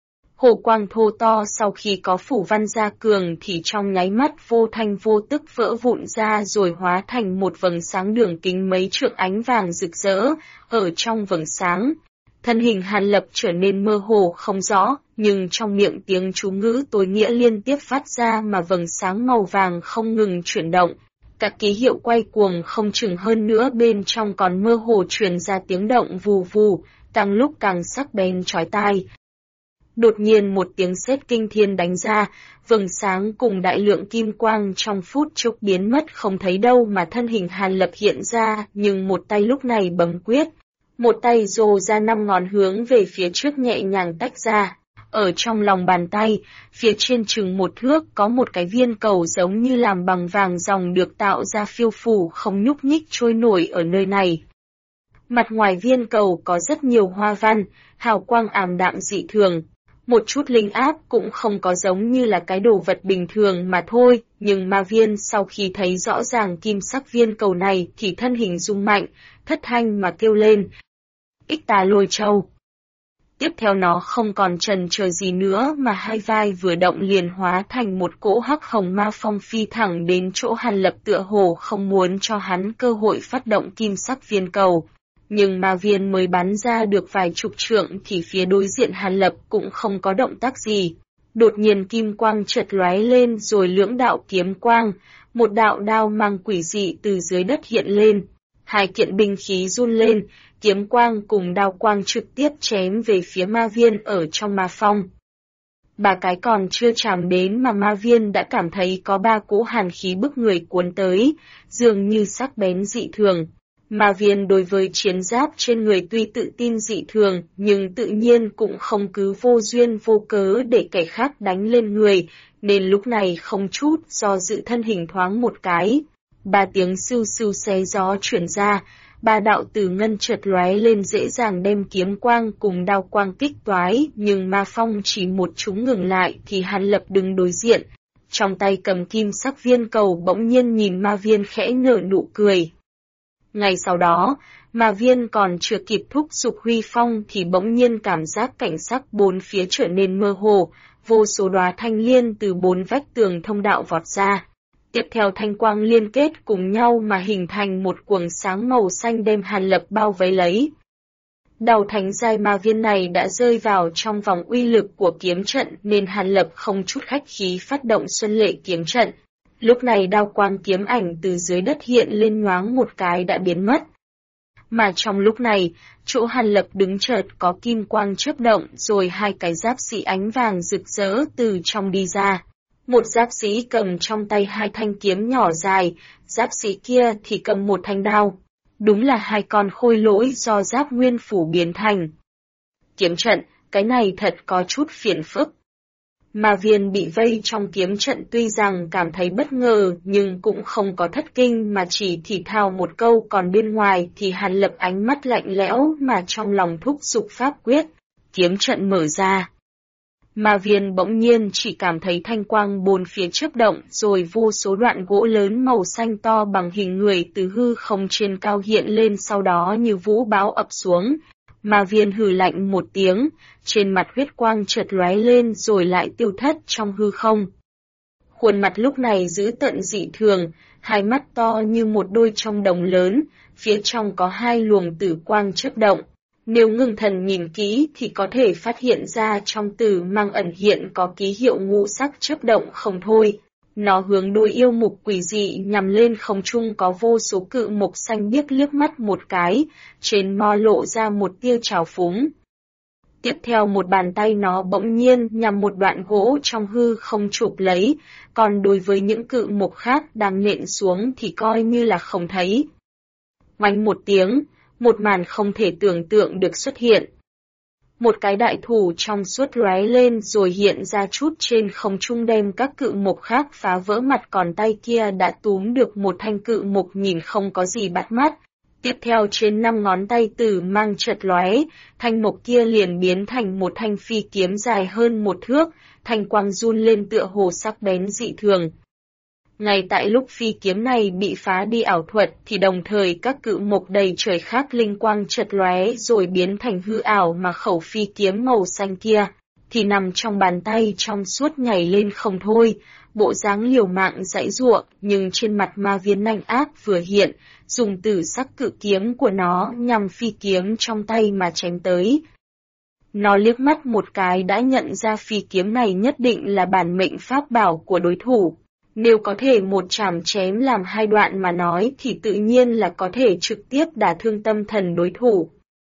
Hồ quang thô to sau khi có phủ văn gia cường thì trong nháy mắt vô thanh vô tức vỡ vụn ra rồi hóa thành một vầng sáng đường kính mấy trượng ánh vàng rực rỡ, ở trong vầng sáng. Thân hình Hàn Lập trở nên mơ hồ không rõ, nhưng trong miệng tiếng chú ngữ tối nghĩa liên tiếp phát ra mà vầng sáng màu vàng không ngừng chuyển động. Các ký hiệu quay cuồng không chừng hơn nữa bên trong còn mơ hồ truyền ra tiếng động vù vù, càng lúc càng sắc bén chói tai. Đột nhiên một tiếng sét kinh thiên đánh ra, vầng sáng cùng đại lượng kim quang trong phút chốc biến mất không thấy đâu mà thân hình Hàn Lập hiện ra, nhưng một tay lúc này bấm quyết. Một tay rồ ra 5 ngón hướng về phía trước nhẹ nhàng tách ra. Ở trong lòng bàn tay, phía trên chừng 1 thước có một cái viên cầu giống như làm bằng vàng ròng được tạo ra phiêu phù không nhúc nhích trôi nổi ở nơi này. Mặt ngoài viên cầu có rất nhiều hoa văn, hào quang ảm đạm dị thường. Một chút linh áp cũng không có giống như là cái đồ vật bình thường mà thôi, nhưng Ma Viên sau khi thấy rõ ràng kim sắc viên cầu này thì thân hình rung mạnh, thất thanh mà kêu lên. Ích Tà Lôi Châu. Tiếp theo nó không còn chần chờ gì nữa mà hai vai vừa động liền hóa thành một cỗ hắc hồng ma phong phi thẳng đến chỗ Hàn Lập tựa hồ không muốn cho hắn cơ hội phát động kim sắc viên cầu. Nhưng Ma Viên mới bắn ra được vài chục trượng thì phía đối diện Hàn Lập cũng không có động tác gì. Đột nhiên kim quang chợt lóe lên rồi lưỡng đạo kiếm quang, một đạo đao mang quỷ dị từ dưới đất hiện lên. Hai kiện binh khí run lên, kiếm quang cùng đao quang trực tiếp chém về phía Ma Viên ở trong ma phong. Ba cái còn chưa chạm đến mà Ma Viên đã cảm thấy có 3 cỗ hàn khí bức người cuốn tới, dường như sắc bén dị thường. Ma Viên đối với chiến giáp trên người tuy tự tin dị thường, nhưng tự nhiên cũng không cứ vô duyên vô cớ để kẻ khác đánh lên người, nên lúc này không chút do dự thân hình thoáng một cái. 3 tiếng sưu sưu xé gió chuyển ra, 3 đạo tử ngân chợt lóe lên dễ dàng đem kiếm quang cùng đao quang kích toái, nhưng Ma Phong chỉ một chúng ngừng lại thì Hàn Lập đứng đối diện. Trong tay cầm kim sắc viên cầu bỗng nhiên nhìn Ma Viên khẽ nở nụ cười. Ngay sau đó, Ma Viên còn chưa kịp thúc giục huy phong thì bỗng nhiên cảm giác cảnh sắc bốn phía trở nên mơ hồ, vô số đóa thanh liên từ 4 vách tường thông đạo vọt ra. Tiếp theo thanh quang liên kết cùng nhau mà hình thành một quầng sáng màu xanh đem Hàn Lập bao vây lấy. Đầu thánh giai Ma Viên này đã rơi vào trong vòng uy lực của kiếm trận nên Hàn Lập không chút khách khí phát động xuân lệ kiếm trận. Lúc này đao quang kiếm ảnh từ dưới đất hiện lên nhoáng một cái đã biến mất. Mà trong lúc này, chỗ Hàn Lập đứng chợt có kim quang chớp động rồi 2 cái giáp sĩ ánh vàng rực rỡ từ trong đi ra. Một giáp sĩ cầm trong tay 2 thanh kiếm nhỏ dài, giáp sĩ kia thì cầm một thanh đao. Đúng là 2 con khôi lỗi do giáp nguyên phủ biến thành. Kiếm trận, cái này thật có chút phiền phức. Ma Viên bị vây trong kiếm trận tuy rằng cảm thấy bất ngờ nhưng cũng không có thất kinh mà chỉ thì thào một câu, còn bên ngoài thì Hàn Lập ánh mắt lạnh lẽo mà trong lòng thúc giục pháp quyết, kiếm trận mở ra. Ma Viên bỗng nhiên chỉ cảm thấy thanh quang bốn phía chớp động rồi vô số đoạn gỗ lớn màu xanh to bằng hình người từ hư không trên cao hiện lên, sau đó như vũ bão ập xuống. Ma Viên hừ lạnh một tiếng, trên mặt huyết quang chợt lóe lên rồi lại tiêu thất trong hư không. Khuôn mặt lúc này dữ tợn dị thường, 2 mắt to như một đôi trong đồng lớn, phía trong có 2 luồng tử quang chớp động. Nếu ngưng thần nhìn kỹ thì có thể phát hiện ra trong tử mang ẩn hiện có ký hiệu ngũ sắc chớp động không thôi. Nó hướng đôi yêu mục quỷ dị nhằm lên không trung, có vô số cự mục xanh biếc liếc mắt một cái, trên mo lộ ra một tia trào phúng. Tiếp theo một bàn tay nó bỗng nhiên nhằm một đoạn gỗ trong hư không chụp lấy, còn đối với những cự mục khác đang nện xuống thì coi như là không thấy. Oanh một tiếng, một màn không thể tưởng tượng được xuất hiện. Một cái đại thủ trong suốt lóe lên rồi hiện ra chút trên không trung đem các cự mục khác phá vỡ mặt, còn tay kia đã túm được một thanh cự mục nhìn không có gì bắt mắt. Tiếp theo trên 5 ngón tay tử mang chợt lóe, thanh mục kia liền biến thành một thanh phi kiếm dài hơn 1 thước, thanh quang run lên tựa hồ sắc bén dị thường. Ngay tại lúc phi kiếm này bị phá đi ảo thuật thì đồng thời các cự mục đầy trời khác linh quang chợt lóe rồi biến thành hư ảo, mà khẩu phi kiếm màu xanh kia thì nằm trong bàn tay trong suốt nhảy lên không thôi, bộ dáng liều mạng giãy giụa, nhưng trên mặt Ma Viên nanh ác vừa hiện, dùng tử sắc cự kiếm của nó nhằm phi kiếm trong tay mà chém tới. Nó liếc mắt một cái đã nhận ra phi kiếm này nhất định là bản mệnh pháp bảo của đối thủ. Nếu có thể một chảm chém làm 2 đoạn mà nói thì tự nhiên là có thể trực tiếp đả thương tâm thần đối thủ.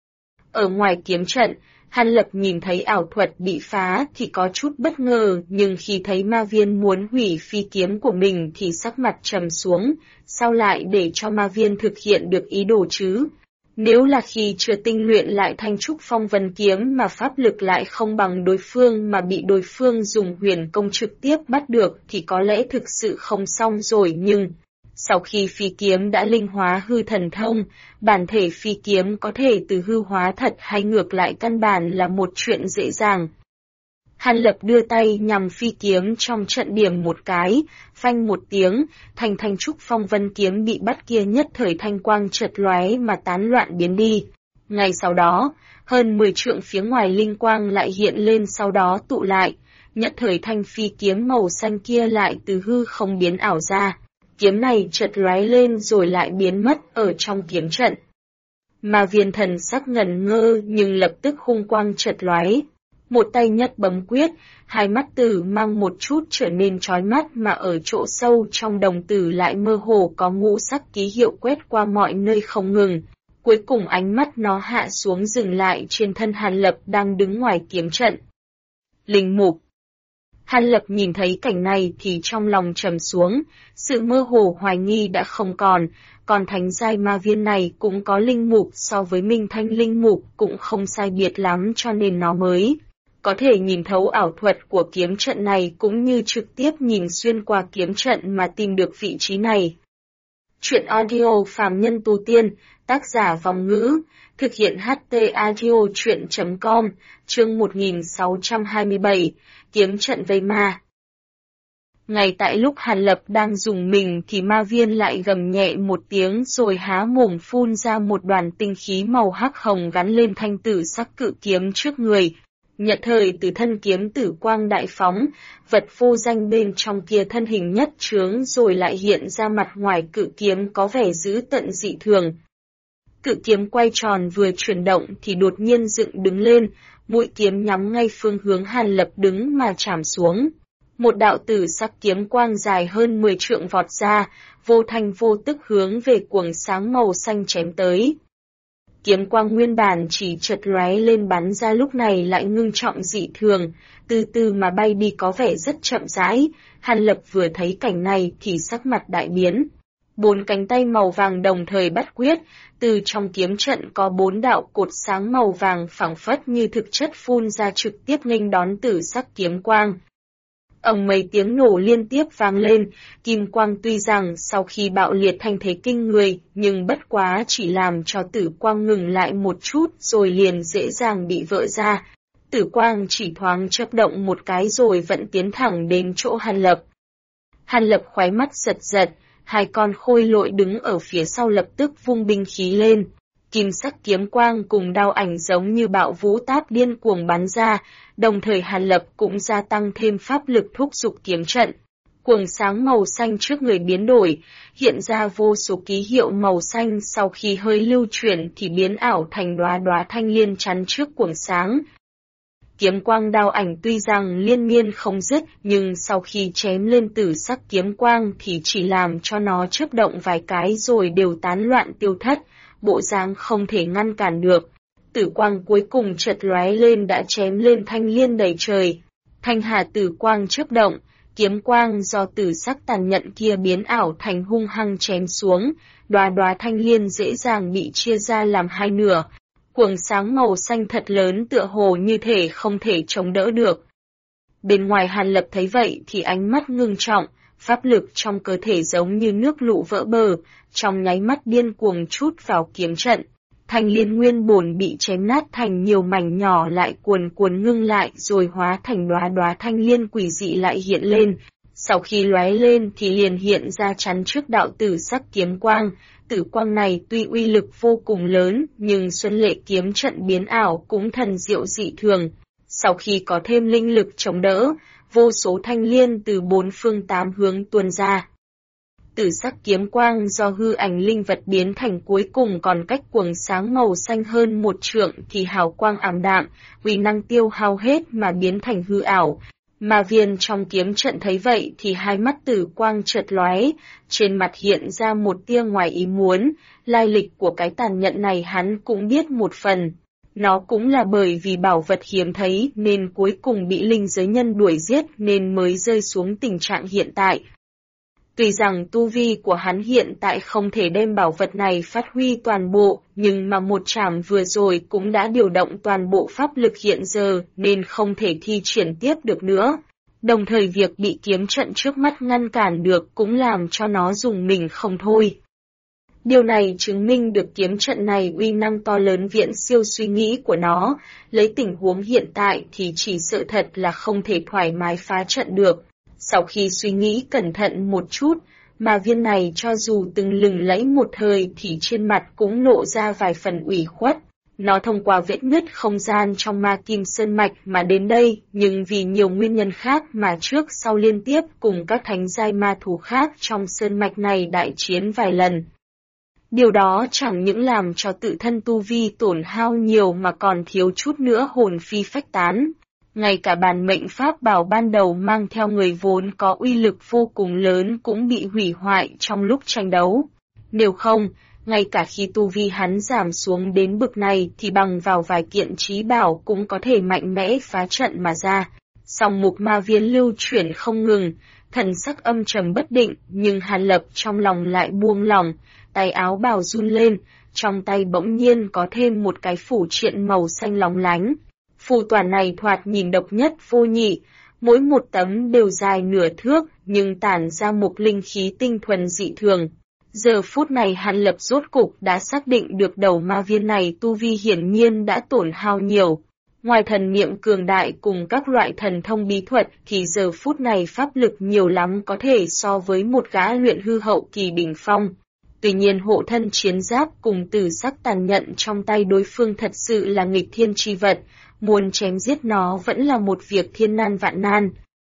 Ở ngoài kiếm trận, Hàn Lập nhìn thấy ảo thuật bị phá thì có chút bất ngờ, nhưng khi thấy Ma Viên muốn hủy phi kiếm của mình thì sắc mặt trầm xuống, sao lại để cho Ma Viên thực hiện được ý đồ chứ? Nếu là khi chưa tinh luyện lại thanh trúc phong vân kiếm mà pháp lực lại không bằng đối phương mà bị đối phương dùng huyền công trực tiếp bắt được thì có lẽ thực sự không xong rồi, nhưng sau khi phi kiếm đã linh hóa hư thần thông, bản thể phi kiếm có thể từ hư hóa thật hay ngược lại căn bản là một chuyện dễ dàng. Hàn Lập đưa tay nhằm phi kiếm trong trận điểm một cái, phanh một tiếng, thanh trúc phong vân kiếm bị bắt kia nhất thời thanh quang chợt lóe mà tán loạn biến đi. Ngay sau đó, hơn 10 trượng phía ngoài linh quang lại hiện lên, sau đó tụ lại, nhất thời thanh phi kiếm màu xanh kia lại từ hư không biến ảo ra. Kiếm này chợt lóe lên rồi lại biến mất ở trong kiếm trận. Ma Viên thần sắc ngẩn ngơ nhưng lập tức hung quang chợt lóe. Một tay nhất bấm quyết, 2 mắt tử mang một chút trở nên chói mắt, mà ở chỗ sâu trong đồng tử lại mơ hồ có ngũ sắc ký hiệu quét qua mọi nơi không ngừng. Cuối cùng ánh mắt nó hạ xuống dừng lại trên thân Hàn Lập đang đứng ngoài kiếm trận. Linh mục. Hàn Lập nhìn thấy cảnh này thì trong lòng trầm xuống, sự mơ hồ hoài nghi đã không còn thánh giai ma viên này cũng có linh mục so với Minh Thanh linh mục cũng không sai biệt lắm cho nên nó mới có thể nhìn thấu ảo thuật của kiếm trận này cũng như trực tiếp nhìn xuyên qua kiếm trận mà tìm được vị trí này. Truyện audio Phàm Nhân Tu Tiên, tác giả Vong Ngữ, thực hiện HT Audio Truyện.com, chương 1627, kiếm trận vây ma. Ngay tại lúc Hàn Lập đang dùng mình thì ma viên lại gầm nhẹ một tiếng rồi há mồm phun ra một đoàn tinh khí màu hắc hồng gắn lên thanh tử sắc cự kiếm trước người. Nhận thời từ thân kiếm tử quang đại phóng, vật vô danh bên trong kia thân hình nhất trướng rồi lại hiện ra mặt ngoài cự kiếm có vẻ dữ tợn dị thường. Cự kiếm quay tròn vừa chuyển động thì đột nhiên dựng đứng lên, mũi kiếm nhắm ngay phương hướng Hàn Lập đứng mà chạm xuống. Một đạo tử sắc kiếm quang dài hơn 10 trượng vọt ra, vô thanh vô tức hướng về cuồng sáng màu xanh chém tới. Kiếm quang nguyên bản chỉ chợt lóe lên bắn ra lúc này lại ngưng trọng dị thường, từ từ mà bay đi có vẻ rất chậm rãi. Hàn Lập vừa thấy cảnh này thì sắc mặt đại biến. 4 cánh tay màu vàng đồng thời bắt quyết, từ trong kiếm trận có 4 đạo cột sáng màu vàng phảng phất như thực chất phun ra trực tiếp nghênh đón tử sắc kiếm quang. Mấy tiếng nổ liên tiếp vang lên, kim quang tuy rằng sau khi bạo liệt thành thế kinh người, nhưng bất quá chỉ làm cho tử quang ngừng lại một chút rồi liền dễ dàng bị vỡ ra. Tử quang chỉ thoáng chớp động một cái rồi vẫn tiến thẳng đến chỗ Hàn Lập. Hàn Lập khóe mắt giật giật, hai con khôi lội đứng ở phía sau lập tức vung binh khí lên. Kim sắc kiếm quang cùng đao ảnh giống như bạo vũ táp điên cuồng bắn ra, đồng thời Hàn Lập cũng gia tăng thêm pháp lực thúc giục kiếm trận. Cuồng sáng màu xanh trước người biến đổi, hiện ra vô số ký hiệu màu xanh sau khi hơi lưu chuyển thì biến ảo thành đóa đóa thanh liên chắn trước cuồng sáng. Kiếm quang đao ảnh tuy rằng liên miên không dứt nhưng sau khi chém lên tử sắc kiếm quang thì chỉ làm cho nó chớp động vài cái rồi đều tán loạn tiêu thất, bộ dáng không thể ngăn cản được. Tử quang cuối cùng chợt lóe lên đã chém lên thanh liên đầy trời. Thanh hà tử quang chớp động, kiếm quang do tử sắc tàn nhẫn kia biến ảo thành hung hăng chém xuống, đóa đóa thanh liên dễ dàng bị chia ra làm hai nửa. Cuồng sáng màu xanh thật lớn tựa hồ như thể không thể chống đỡ được. Bên ngoài Hàn Lập thấy vậy thì ánh mắt ngưng trọng, pháp lực trong cơ thể giống như nước lũ vỡ bờ, trong nháy mắt điên cuồng trút vào kiếm trận. Thanh liên nguyên bổn bị chém nát thành nhiều mảnh nhỏ lại cuồn cuộn ngưng lại rồi hóa thành đóa đóa thanh liên quỷ dị lại hiện lên. Sau khi lóe lên thì liền hiện ra chắn trước đạo tử sắc kiếm quang. Tử quang này tuy uy lực vô cùng lớn nhưng xuân lệ kiếm trận biến ảo cũng thần diệu dị thường. Sau khi có thêm linh lực chống đỡ, vô số thanh liên từ 4 phương 8 hướng tuôn ra. Tử sắc kiếm quang do hư ảnh linh vật biến thành cuối cùng còn cách cuồng sáng màu xanh hơn 1 trượng thì hào quang ảm đạm, uy năng tiêu hao hết mà biến thành hư ảo. Ma viên trong kiếm trận thấy vậy thì hai mắt tử quang chợt lóe, trên mặt hiện ra một tia ngoài ý muốn, lai lịch của cái tàn nhẫn này hắn cũng biết một phần. Nó cũng là bởi vì bảo vật hiếm thấy nên cuối cùng bị linh giới nhân đuổi giết nên mới rơi xuống tình trạng hiện tại. Tuy rằng tu vi của hắn hiện tại không thể đem bảo vật này phát huy toàn bộ, nhưng mà một trảm vừa rồi cũng đã điều động toàn bộ pháp lực hiện giờ nên không thể thi triển tiếp được nữa. Đồng thời việc bị kiếm trận trước mắt ngăn cản được cũng làm cho nó dùng mình không thôi. Điều này chứng minh được kiếm trận này uy năng to lớn viễn siêu suy nghĩ của nó, lấy tình huống hiện tại thì chỉ sợ thật là không thể thoải mái phá trận được. Sau khi suy nghĩ cẩn thận một chút, mà viên này cho dù từng lừng lẫy một thời thì trên mặt cũng lộ ra vài phần ủy khuất. Nó thông qua vết nứt không gian trong ma kim sơn mạch mà đến đây, nhưng vì nhiều nguyên nhân khác mà trước sau liên tiếp cùng các thánh giai ma thú khác trong sơn mạch này đại chiến vài lần. Điều đó chẳng những làm cho tự thân tu vi tổn hao nhiều mà còn thiếu chút nữa hồn phi phách tán. Ngay cả bản mệnh pháp bảo ban đầu mang theo người vốn có uy lực vô cùng lớn cũng bị hủy hoại trong lúc tranh đấu. Nếu không, ngay cả khi tu vi hắn giảm xuống đến bực này thì bằng vào vài kiện trí bảo cũng có thể mạnh mẽ phá trận mà ra. Song mục ma viên lưu chuyển không ngừng, thần sắc âm trầm bất định, nhưng Hàn Lập trong lòng lại buông lỏng, tay áo bào run lên, trong tay bỗng nhiên có thêm một cái phủ triện màu xanh lóng lánh. Phù toàn này thoạt nhìn độc nhất vô nhị, mỗi một tấm đều dài nửa thước, nhưng tản ra một linh khí tinh thuần dị thường. Giờ phút này Hàn Lập rốt cục đã xác định được đầu ma viên này tu vi hiển nhiên đã tổn hao nhiều. Ngoài thần niệm cường đại cùng các loại thần thông bí thuật thì giờ phút này pháp lực nhiều lắm có thể so với một gã luyện hư hậu kỳ đỉnh phong. Tuy nhiên hộ thân chiến giáp cùng tử sắc tàn nhẫn trong tay đối phương thật sự là nghịch thiên chi vật, muốn chém giết nó vẫn là một việc thiên nan vạn nan.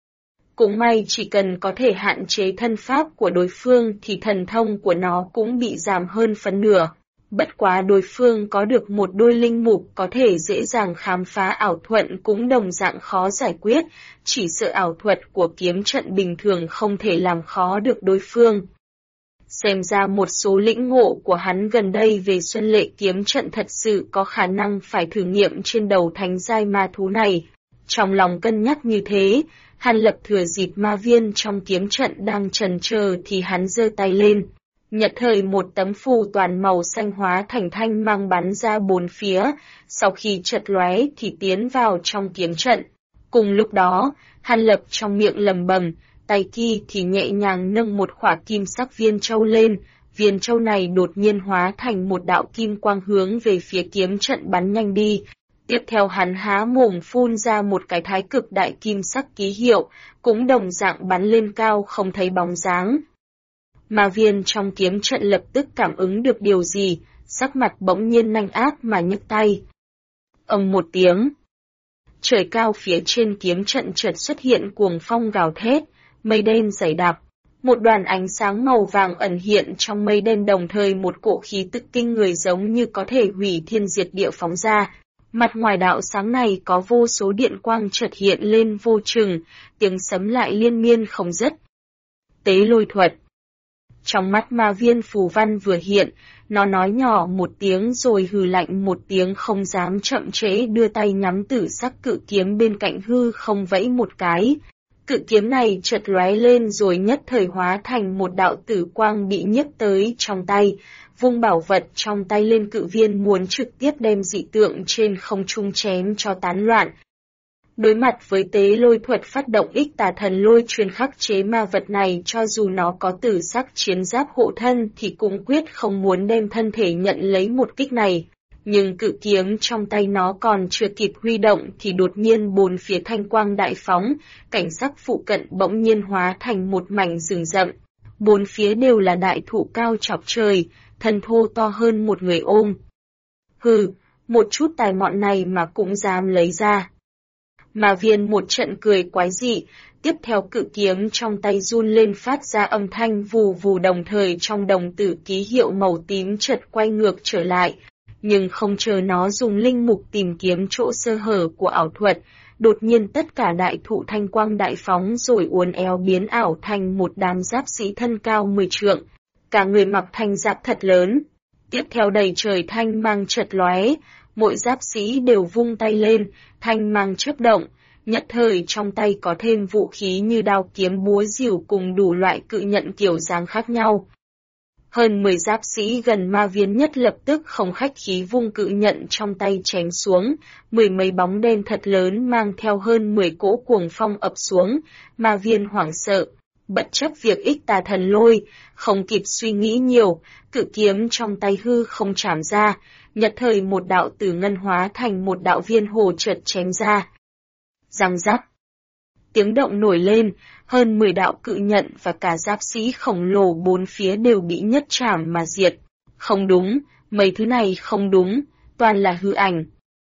Cũng may chỉ cần có thể hạn chế thân pháp của đối phương thì thần thông của nó cũng bị giảm hơn phần nửa. Bất quá đối phương có được một đôi linh mục có thể dễ dàng khám phá ảo thuật cũng đồng dạng khó giải quyết, chỉ sợ ảo thuật của kiếm trận bình thường không thể làm khó được đối phương. Xem ra một số lĩnh ngộ của hắn gần đây về Xuân Lệ kiếm trận thật sự có khả năng phải thử nghiệm trên đầu thánh giai ma thú này. Trong lòng cân nhắc như thế, Hàn Lập thừa dịp ma viên trong kiếm trận đang chần chờ thì hắn giơ tay lên. Nhật thời một tấm phù toàn màu xanh hóa thành thanh mang bắn ra bốn phía, sau khi chợt lóe thì tiến vào trong kiếm trận. Cùng lúc đó, Hàn Lập trong miệng lầm bầm, tay kia thì nhẹ nhàng nâng một khỏa kim sắc viên châu lên, viên châu này đột nhiên hóa thành một đạo kim quang hướng về phía kiếm trận bắn nhanh đi. Tiếp theo hắn há mồm phun ra một cái thái cực đại kim sắc ký hiệu, cũng đồng dạng bắn lên cao không thấy bóng dáng. Ma viên trong kiếm trận lập tức cảm ứng được điều gì, sắc mặt bỗng nhiên nanh ác mà nhấc tay. Ầm một tiếng. Trời cao phía trên kiếm trận chợt xuất hiện cuồng phong gào thét, mây đen dày đặc. Một đoàn ánh sáng màu vàng ẩn hiện trong mây đen đồng thời một cỗ khí tức kinh người giống như có thể hủy thiên diệt địa phóng ra. Mặt ngoài đạo sáng này có vô số điện quang chợt hiện lên vô chừng, tiếng sấm lại liên miên không dứt. Tế lôi thuật. Trong mắt ma viên phù văn vừa hiện, nó nói nhỏ một tiếng rồi hừ lạnh một tiếng không dám chậm trễ đưa tay nhắm tử sắc cự kiếm bên cạnh hư không vẫy một cái. Cự kiếm này chợt lóe lên rồi nhất thời hóa thành một đạo tử quang bị nhiếp tới trong tay, vung bảo vật trong tay lên cự viên muốn trực tiếp đem dị tượng trên không trung chém cho tán loạn. Đối mặt với tế lôi thuật phát động ích tà thần lôi truyền khắc chế ma vật này cho dù nó có tử sắc chiến giáp hộ thân thì cũng quyết không muốn đem thân thể nhận lấy một kích này. Nhưng cự kiếm trong tay nó còn chưa kịp huy động thì đột nhiên bốn phía thanh quang đại phóng, cảnh sắc phụ cận bỗng nhiên hóa thành một mảnh rừng rậm. Bốn phía đều là đại thụ cao chọc trời, thân thô to hơn một người ôm. Hừ, một chút tài mọn này mà cũng dám lấy ra. Ma viên một trận cười quái dị, tiếp theo cự kiếm trong tay run lên phát ra âm thanh vù vù đồng thời trong đồng tử ký hiệu màu tím chợt quay ngược trở lại. Nhưng không chờ nó dùng linh mục tìm kiếm chỗ sơ hở của ảo thuật, đột nhiên tất cả đại thụ thanh quang đại phóng rồi uốn éo biến ảo thành một đám giáp sĩ thân cao 10 trượng. Cả người mặc thanh giáp thật lớn. Tiếp theo đầy trời thanh mang chợt lóe, mỗi giáp sĩ đều vung tay lên, thanh mang chớp động, nhất thời trong tay có thêm vũ khí như đao kiếm búa rìu cùng đủ loại cự nhận kiểu dáng khác nhau. Hơn 10 giáp sĩ gần ma viên nhất lập tức không khách khí vung cự nhận trong tay chém xuống, mười mấy bóng đen thật lớn mang theo hơn 10 cỗ cuồng phong ập xuống, ma viên hoảng sợ. Bất chấp việc ích tà thần lôi, không kịp suy nghĩ nhiều, cự kiếm trong tay hư không chạm ra, nhất thời một đạo tử ngân hóa thành một đạo viên hồ chợt chém ra. Răng rắc. Tiếng động nổi lên, hơn 10 đạo cự nhận và cả giáp sĩ khổng lồ bốn phía đều bị nhất trảm mà diệt. Không đúng, mấy thứ này không đúng, toàn là hư ảnh.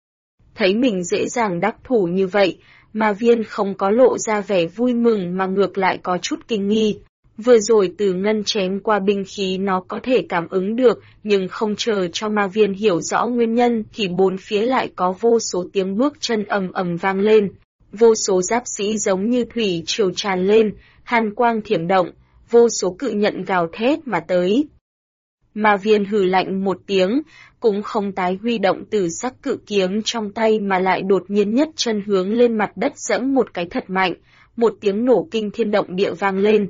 Thấy mình dễ dàng đắc thủ như vậy, ma viên không có lộ ra vẻ vui mừng mà ngược lại có chút kinh nghi. Vừa rồi từ ngân chém qua binh khí nó có thể cảm ứng được, nhưng không chờ cho ma viên hiểu rõ nguyên nhân thì bốn phía lại có vô số tiếng bước chân ầm ầm vang lên. Vô số giáp sĩ giống như thủy triều tràn lên, hàn quang thiểm động, vô số cự nhận gào thét mà tới. Ma Viên hừ lạnh một tiếng, cũng không tái huy động tử sắc cự kiếm trong tay mà lại đột nhiên nhất chân hướng lên mặt đất giẫm một cái thật mạnh, một tiếng nổ kinh thiên động địa vang lên.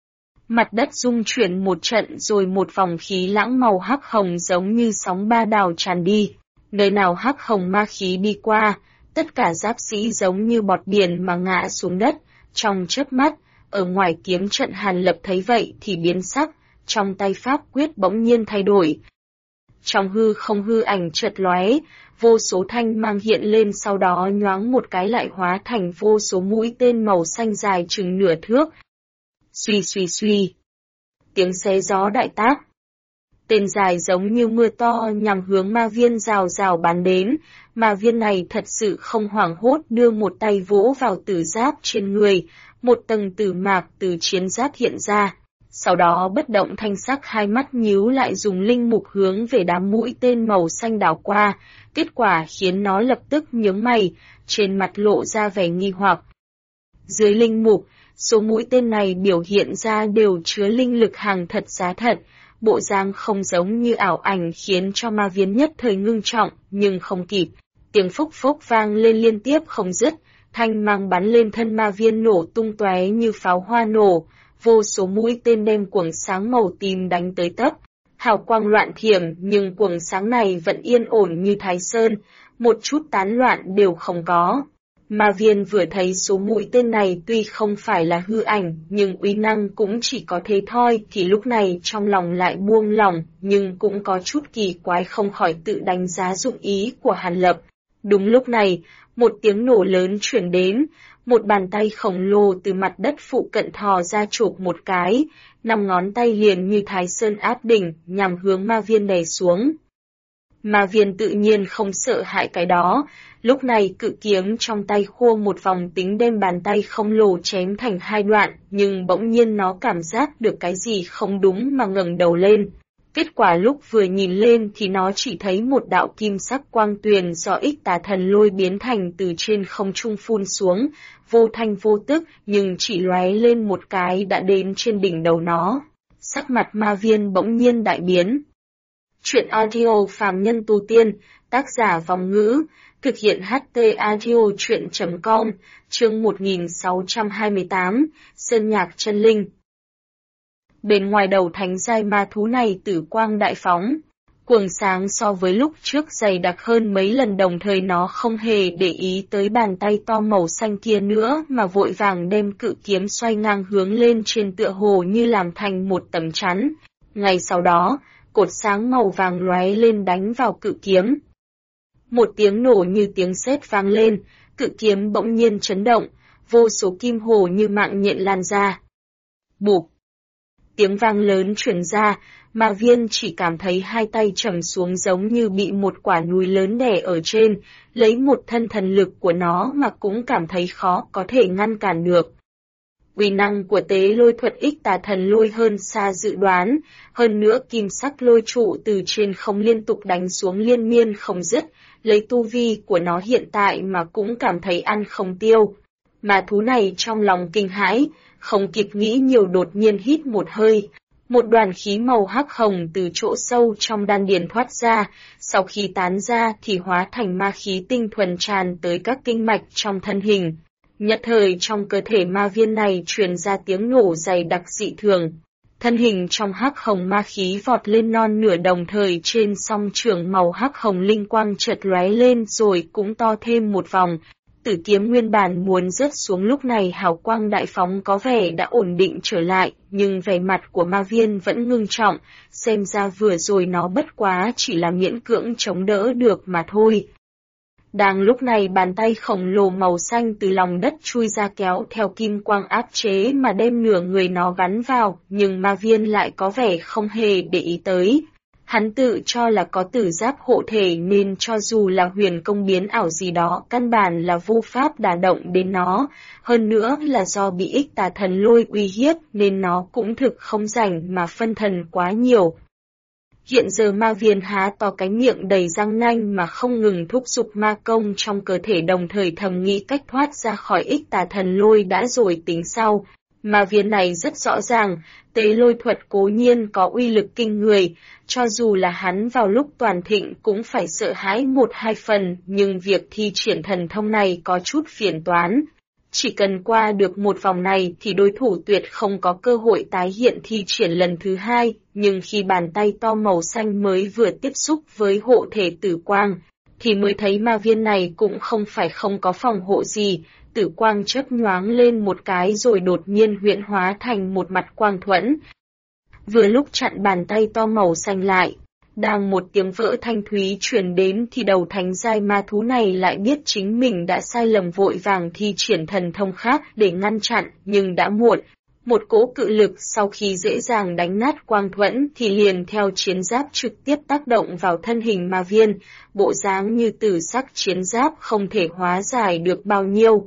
Mặt đất rung chuyển một trận rồi một vòng khí lãng màu hắc hồng giống như sóng ba đào tràn đi. Nơi nào hắc hồng ma khí đi qua, tất cả giáp sĩ giống như bọt biển mà ngã xuống đất, trong chớp mắt, ở ngoài kiếm trận Hàn Lập thấy vậy thì biến sắc, trong tay pháp quyết bỗng nhiên thay đổi. Trong hư không hư ảnh chợt lóe, vô số thanh mang hiện lên sau đó nhoáng một cái lại hóa thành vô số mũi tên màu xanh dài chừng nửa thước. Suy suy suy. Tiếng xé gió đại tác. Tên dài giống như mưa to nhằm hướng Ma Viên rào rào bắn đến, Ma Viên này thật sự không hoảng hốt đưa một tay vỗ vào tử giáp trên người, một tầng tử mạc từ chiến giáp hiện ra. Sau đó bất động thanh sắc hai mắt nhíu lại dùng linh mục hướng về đám mũi tên màu xanh đảo qua, kết quả khiến nó lập tức nhướng mày, trên mặt lộ ra vẻ nghi hoặc. Dưới linh mục, số mũi tên này biểu hiện ra đều chứa linh lực hàng thật giá thật, bộ dáng không giống như ảo ảnh khiến cho Ma Viên nhất thời ngưng trọng, nhưng không kịp. Tiếng phốc phốc vang lên liên tiếp không dứt, thanh mang bắn lên thân Ma Viên nổ tung tóe như pháo hoa nổ, vô số mũi tên đem quầng sáng màu tím đánh tới tấp. Hào quang loạn thiểm nhưng quầng sáng này vẫn yên ổn như Thái Sơn, một chút tán loạn đều không có. Ma Viên vừa thấy số mũi tên này tuy không phải là hư ảnh nhưng uy năng cũng chỉ có thế thôi thì lúc này trong lòng lại buông lỏng nhưng cũng có chút kỳ quái không khỏi tự đánh giá dụng ý của Hàn Lập. Đúng lúc này, một tiếng nổ lớn chuyển đến, một bàn tay khổng lồ từ mặt đất phụ cận thò ra chụp một cái, 5 ngón tay liền như Thái Sơn áp đỉnh nhằm hướng Ma Viên đè xuống. Ma Viên tự nhiên không sợ hãi cái đó, lúc này cự kiếm trong tay khua một vòng tính đem bàn tay khổng lồ chém thành hai đoạn, nhưng bỗng nhiên nó cảm giác được cái gì không đúng mà ngẩng đầu lên. Kết quả lúc vừa nhìn lên thì nó chỉ thấy một đạo kim sắc quang tuyền do Ích Tà Thần Lôi biến thành từ trên không trung phun xuống, vô thanh vô tức nhưng chỉ lóe lên một cái đã đến trên đỉnh đầu nó. Sắc mặt Ma Viên bỗng nhiên đại biến. Chuyện audio phàm nhân tu tiên, tác giả Vong Ngữ, thực hiện HT audio chuyện.com, chương 1628, Sơn Nhạc Chân Linh. Bên ngoài đầu thánh giai ma thú này tử quang đại phóng, quầng sáng so với lúc trước dày đặc hơn mấy lần, đồng thời nó không hề để ý tới bàn tay to màu xanh kia nữa mà vội vàng đem cự kiếm xoay ngang hướng lên trên tựa hồ như làm thành một tấm chắn. Ngay sau đó, cột sáng màu vàng lóe lên đánh vào cự kiếm. Một tiếng nổ như tiếng sét vang lên, cự kiếm bỗng nhiên chấn động, vô số kim hồ như mạng nhện lan ra. Bụp! Tiếng vang lớn truyền ra, Ma Viên chỉ cảm thấy hai tay trầm xuống giống như bị một quả núi lớn đè ở trên, lấy một thân thần lực của nó mà cũng cảm thấy khó có thể ngăn cản được. Uy năng của tế lôi thuật Ích Tà Thần Lôi hơn xa dự đoán, hơn nữa kim sắc lôi trụ từ trên không liên tục đánh xuống liên miên không dứt, lấy tu vi của nó hiện tại mà cũng cảm thấy ăn không tiêu. Mà thú này trong lòng kinh hãi, không kịp nghĩ nhiều đột nhiên hít một hơi. Một đoàn khí màu hắc hồng từ chỗ sâu trong đan điền thoát ra, sau khi tán ra thì hóa thành ma khí tinh thuần tràn tới các kinh mạch trong thân hình. Nhất thời trong cơ thể Ma Viên này truyền ra tiếng nổ dày đặc dị thường. Thân hình trong hắc hồng ma khí vọt lên non nửa, đồng thời trên song trường màu hắc hồng linh quang chợt lóe lên rồi cũng to thêm một vòng. Tử kiếm nguyên bản muốn rớt xuống lúc này hào quang đại phóng có vẻ đã ổn định trở lại, nhưng vẻ mặt của Ma Viên vẫn ngưng trọng, xem ra vừa rồi nó bất quá chỉ là miễn cưỡng chống đỡ được mà thôi. Đang lúc này bàn tay khổng lồ màu xanh từ lòng đất chui ra kéo theo kim quang áp chế mà đem nửa người nó gắn vào, nhưng Ma Viên lại có vẻ không hề để ý tới. Hắn tự cho là có tử giáp hộ thể nên cho dù là huyền công biến ảo gì đó căn bản là vô pháp đả động đến nó, hơn nữa là do bị Ích Tà Thần Lôi uy hiếp nên nó cũng thực không rảnh mà phân thần quá nhiều. Hiện giờ Ma Viên há to cái miệng đầy răng nanh mà không ngừng thúc giục ma công trong cơ thể, đồng thời thầm nghĩ cách thoát ra khỏi Ích Tà Thần Lôi đã rồi tính sau. Mà viên này rất rõ ràng, tế lôi thuật cố nhiên có uy lực kinh người, cho dù là hắn vào lúc toàn thịnh cũng phải sợ hãi 1-2 phần, nhưng việc thi triển thần thông này có chút phiền toán. Chỉ cần qua được một vòng này thì đối thủ tuyệt không có cơ hội tái hiện thi triển lần thứ hai, nhưng khi bàn tay to màu xanh mới vừa tiếp xúc với hộ thể tử quang, thì mới thấy ma viên này cũng không phải không có phòng hộ gì, tử quang chớp nhoáng lên một cái rồi đột nhiên huyễn hóa thành một mặt quang thuẫn. Vừa lúc chặn bàn tay to màu xanh lại, đang một tiếng vỡ thanh thúy truyền đến thì đầu thánh giai ma thú này lại biết chính mình đã sai lầm, vội vàng thi triển thần thông khác để ngăn chặn, nhưng đã muộn. Một cỗ cự lực sau khi dễ dàng đánh nát quang thuẫn thì liền theo chiến giáp trực tiếp tác động vào thân hình ma viên, bộ dáng như tử sắc chiến giáp không thể hóa giải được bao nhiêu.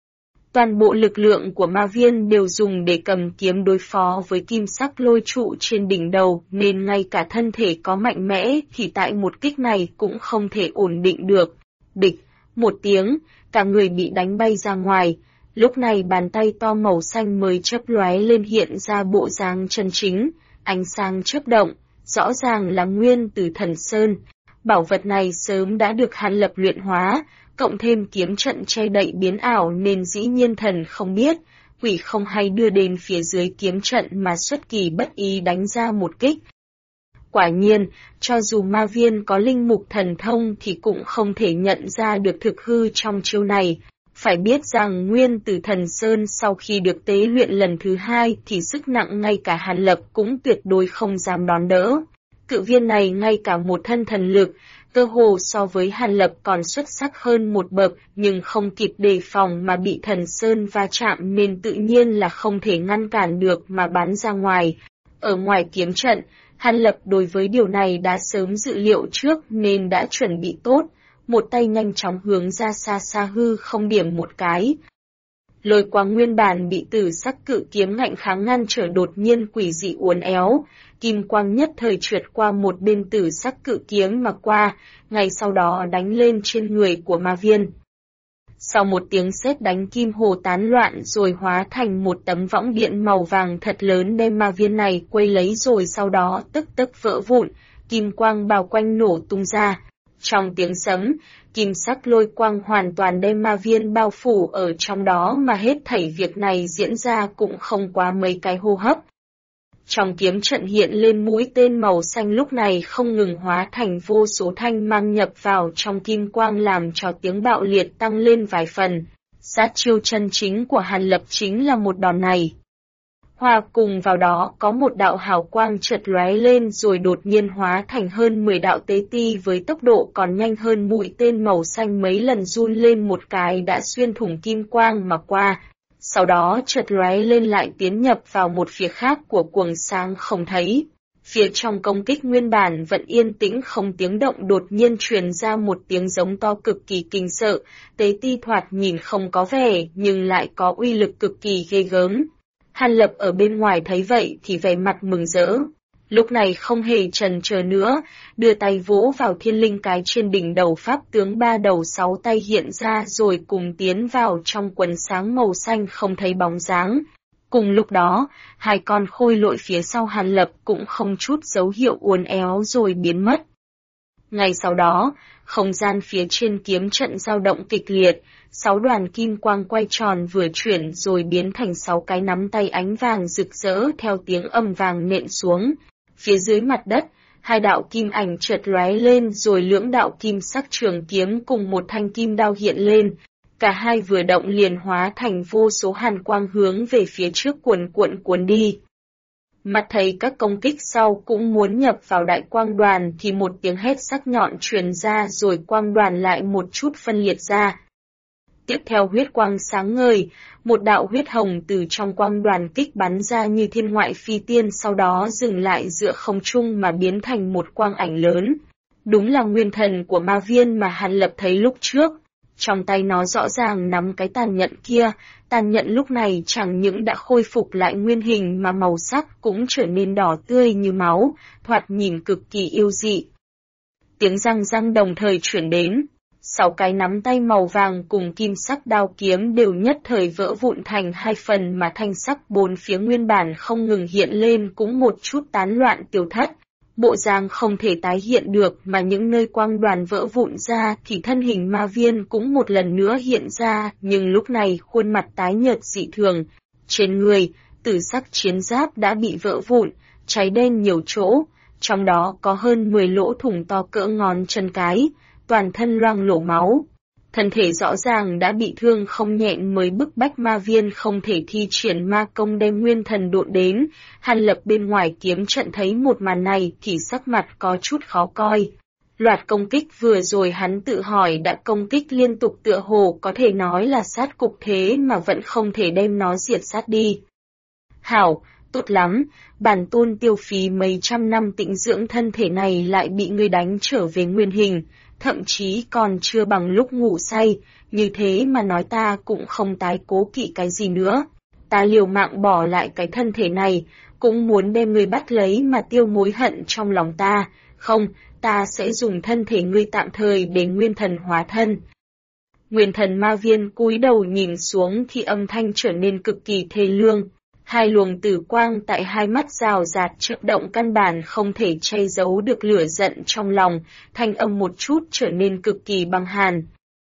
Toàn bộ lực lượng của ma viên đều dùng để cầm kiếm đối phó với kim sắc lôi trụ trên đỉnh đầu, nên ngay cả thân thể có mạnh mẽ thì tại một kích này cũng không thể ổn định được. Địch, một tiếng, cả người bị đánh bay ra ngoài. Lúc này bàn tay to màu xanh mới chớp lóe lên hiện ra bộ dáng chân chính, ánh sáng chớp động, rõ ràng là nguyên từ thần sơn. Bảo vật này sớm đã được Hàn Lập luyện hóa, cộng thêm kiếm trận che đậy biến ảo nên dĩ nhiên thần không biết, quỷ không hay đưa đến phía dưới kiếm trận mà xuất kỳ bất ý đánh ra một kích. Quả nhiên, cho dù ma viên có linh mục thần thông thì cũng không thể nhận ra được thực hư trong chiêu này. Phải biết rằng nguyên từ thần sơn sau khi được tế luyện lần thứ hai thì sức nặng ngay cả Hàn Lập cũng tuyệt đối không dám đón đỡ. Cự viên này ngay cả một thân thần lực, cơ hồ so với Hàn Lập còn xuất sắc hơn một bậc, nhưng không kịp đề phòng mà bị thần sơn va chạm nên tự nhiên là không thể ngăn cản được mà bắn ra ngoài. Ở ngoài kiếm trận, Hàn Lập đối với điều này đã sớm dự liệu trước nên đã chuẩn bị tốt, một tay nhanh chóng hướng ra xa xa hư không điểm một cái. Lôi quang nguyên bản bị tử sắc cự kiếm ngạnh kháng ngăn trở đột nhiên quỷ dị uốn éo, kim quang nhất thời trượt qua một bên tử sắc cự kiếm mà qua, ngay sau đó đánh lên trên người của ma viên. Sau một tiếng sét đánh, kim hồ tán loạn rồi hóa thành một tấm võng điện màu vàng thật lớn đem ma viên này quây lấy, rồi sau đó tức tức vỡ vụn, kim quang bao quanh nổ tung ra. Trong tiếng sấm, kim sắc lôi quang hoàn toàn đem ma viên bao phủ ở trong đó, mà hết thảy việc này diễn ra cũng không quá mấy cái hô hấp. Trong kiếm trận hiện lên mũi tên màu xanh lúc này không ngừng hóa thành vô số thanh mang nhập vào trong kim quang, làm cho tiếng bạo liệt tăng lên vài phần. Sát chiêu chân chính của Hàn Lập chính là một đòn này. Hòa cùng vào đó có một đạo hào quang chợt lóe lên rồi đột nhiên hóa thành hơn 10 đạo tế ti với tốc độ còn nhanh hơn mũi tên màu xanh mấy lần, run lên một cái đã xuyên thủng kim quang mà qua. Sau đó chợt lóe lên lại tiến nhập vào một phía khác của quầng sáng không thấy. Phía trong công kích nguyên bản vẫn yên tĩnh không tiếng động đột nhiên truyền ra một tiếng giống to cực kỳ kinh sợ, tế ti thoạt nhìn không có vẻ nhưng lại có uy lực cực kỳ ghê gớm. Hàn Lập ở bên ngoài thấy vậy thì vẻ mặt mừng rỡ. Lúc này không hề chần chờ nữa, đưa tay vỗ vào thiên linh cái trên đỉnh đầu pháp tướng, 3 đầu 6 tay hiện ra rồi cùng tiến vào trong quần sáng màu xanh không thấy bóng dáng. Cùng lúc đó, 2 con khôi lội phía sau Hàn Lập cũng không chút dấu hiệu uốn éo rồi biến mất. Ngay sau đó, không gian phía trên kiếm trận dao động kịch liệt, 6 đoàn kim quang quay tròn vừa chuyển rồi biến thành 6 cái nắm tay ánh vàng rực rỡ theo tiếng ầm vàng nện xuống. Phía dưới mặt đất, 2 đạo kim ảnh chợt lóe lên rồi lưỡng đạo kim sắc trường kiếm cùng một thanh kim đao hiện lên. Cả hai vừa động liền hóa thành vô số hàn quang hướng về phía trước cuồn đi. Mắt thấy các công kích sau cũng muốn nhập vào đại quang đoàn thì một tiếng hét sắc nhọn truyền ra rồi quang đoàn lại một chút phân liệt ra. Tiếp theo huyết quang sáng ngời, một đạo huyết hồng từ trong quang đoàn kích bắn ra như thiên ngoại phi tiên, sau đó dừng lại giữa không trung mà biến thành một quang ảnh lớn. Đúng là nguyên thần của ma viên mà Hàn Lập thấy lúc trước. Trong tay nó rõ ràng nắm cái tàn nhận kia, tàn nhận lúc này chẳng những đã khôi phục lại nguyên hình mà màu sắc cũng trở nên đỏ tươi như máu, thoạt nhìn cực kỳ yêu dị. Tiếng răng răng đồng thời chuyển đến. 6 cái nắm tay màu vàng cùng kim sắc đao kiếm đều nhất thời vỡ vụn thành 2 phần mà thanh sắc bốn phía nguyên bản không ngừng hiện lên cũng một chút tán loạn tiêu thất. Bộ dáng không thể tái hiện được mà những nơi quang đoàn vỡ vụn ra thì thân hình ma viên cũng một lần nữa hiện ra, nhưng lúc này khuôn mặt tái nhợt dị thường. Trên người, tử sắc chiến giáp đã bị vỡ vụn, cháy đen nhiều chỗ, trong đó có hơn 10 lỗ thủng to cỡ ngón chân cái, toàn thân loang lổ máu. Thân thể rõ ràng đã bị thương không nhẹ mới bức bách ma viên không thể thi triển ma công đem nguyên thần độn đến. Hàn Lập bên ngoài kiếm trận thấy một màn này thì sắc mặt có chút khó coi. Loạt công kích vừa rồi hắn tự hỏi đã công kích liên tục tựa hồ có thể nói là sát cục thế mà vẫn không thể đem nó diệt sát đi. Hảo, tốt lắm, bản tôn tiêu phí mấy trăm năm tĩnh dưỡng thân thể này lại bị ngươi đánh trở về nguyên hình. Thậm chí còn chưa bằng lúc ngủ say, như thế mà nói ta cũng không tái cố kỵ cái gì nữa. Ta liều mạng bỏ lại cái thân thể này, cũng muốn đem ngươi bắt lấy mà tiêu mối hận trong lòng ta. Không, ta sẽ dùng thân thể ngươi tạm thời để nguyên thần hóa thân. Nguyên thần ma viên cúi đầu nhìn xuống thì âm thanh trở nên cực kỳ thê lương. 2 luồng tử quang tại hai mắt rào rạt chớp động căn bản không thể che giấu được lửa giận trong lòng, thanh âm một chút trở nên cực kỳ băng hàn.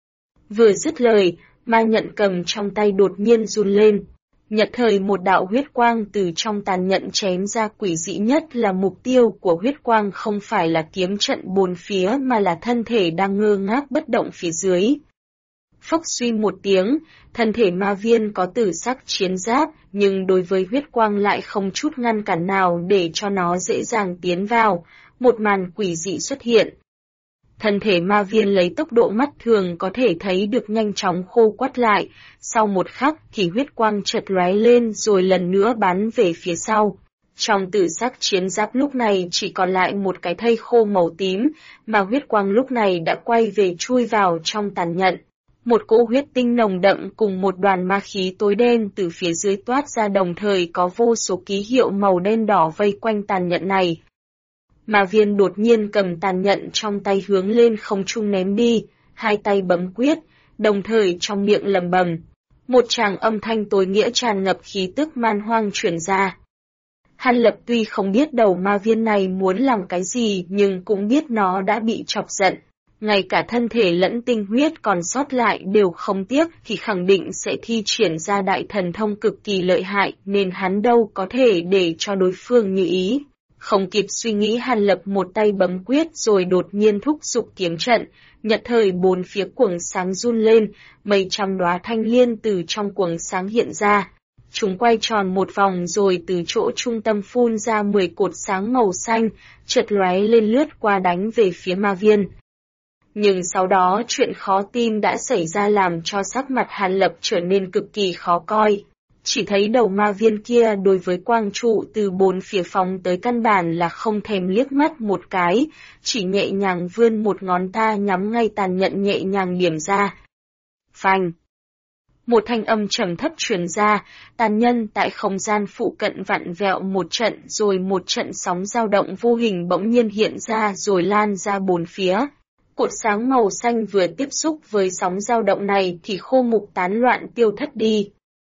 Vừa dứt lời, ma nhận cầm trong tay đột nhiên run lên. Nhật thời một đạo huyết quang từ trong tàn nhận chém ra, quỷ dị nhất là mục tiêu của huyết quang không phải là kiếm trận bốn phía mà là thân thể đang ngơ ngác bất động phía dưới. Phốc suy một tiếng, thân thể ma viên có tử sắc chiến giáp, nhưng đối với huyết quang lại không chút ngăn cản nào để cho nó dễ dàng tiến vào, một màn quỷ dị xuất hiện. Thân thể ma viên lấy tốc độ mắt thường có thể thấy được nhanh chóng khô quắt lại, sau một khắc thì huyết quang chợt lóe lên rồi lần nữa bắn về phía sau. Trong tử sắc chiến giáp lúc này chỉ còn lại một cái thây khô màu tím, mà huyết quang lúc này đã quay về chui vào trong tàn nhận. Một cỗ huyết tinh nồng đậm cùng một đoàn ma khí tối đen từ phía dưới toát ra, đồng thời có vô số ký hiệu màu đen đỏ vây quanh tàn nhận này. Ma viên đột nhiên cầm tàn nhận trong tay hướng lên không trung ném đi, 2 tay bấm quyết, đồng thời trong miệng lẩm bẩm. Một tràng âm thanh tối nghĩa tràn ngập khí tức man hoang truyền ra. Hàn Lập tuy không biết đầu ma viên này muốn làm cái gì nhưng cũng biết nó đã bị chọc giận. Ngay cả thân thể lẫn tinh huyết còn sót lại đều không tiếc thì khẳng định sẽ thi triển ra đại thần thông cực kỳ lợi hại nên hắn đâu có thể để cho đối phương như ý. Không kịp suy nghĩ, Hàn Lập một tay bấm quyết rồi đột nhiên thúc giục kiếm trận, nhật thời bốn phía quầng sáng run lên, mấy trăm đóa thanh liên từ trong quầng sáng hiện ra. Chúng quay tròn một vòng rồi từ chỗ trung tâm phun ra 10 cột sáng màu xanh, chợt lóe lên lướt qua đánh về phía ma viên. Nhưng sau đó chuyện khó tin đã xảy ra làm cho sắc mặt Hàn Lập trở nên cực kỳ khó coi. Chỉ thấy đầu ma viên kia đối với quang trụ từ bốn phía phóng tới căn bản là không thèm liếc mắt một cái, chỉ nhẹ nhàng vươn một ngón ta nhắm ngay tàn nhận nhẹ nhàng điểm ra. Phanh! Một thanh âm trầm thấp truyền ra, tàn nhân tại không gian phụ cận vặn vẹo một trận rồi một trận sóng dao động vô hình bỗng nhiên hiện ra rồi lan ra bốn phía. Cột sáng màu xanh vừa tiếp xúc với sóng dao động này thì khô mục tán loạn tiêu thất đi.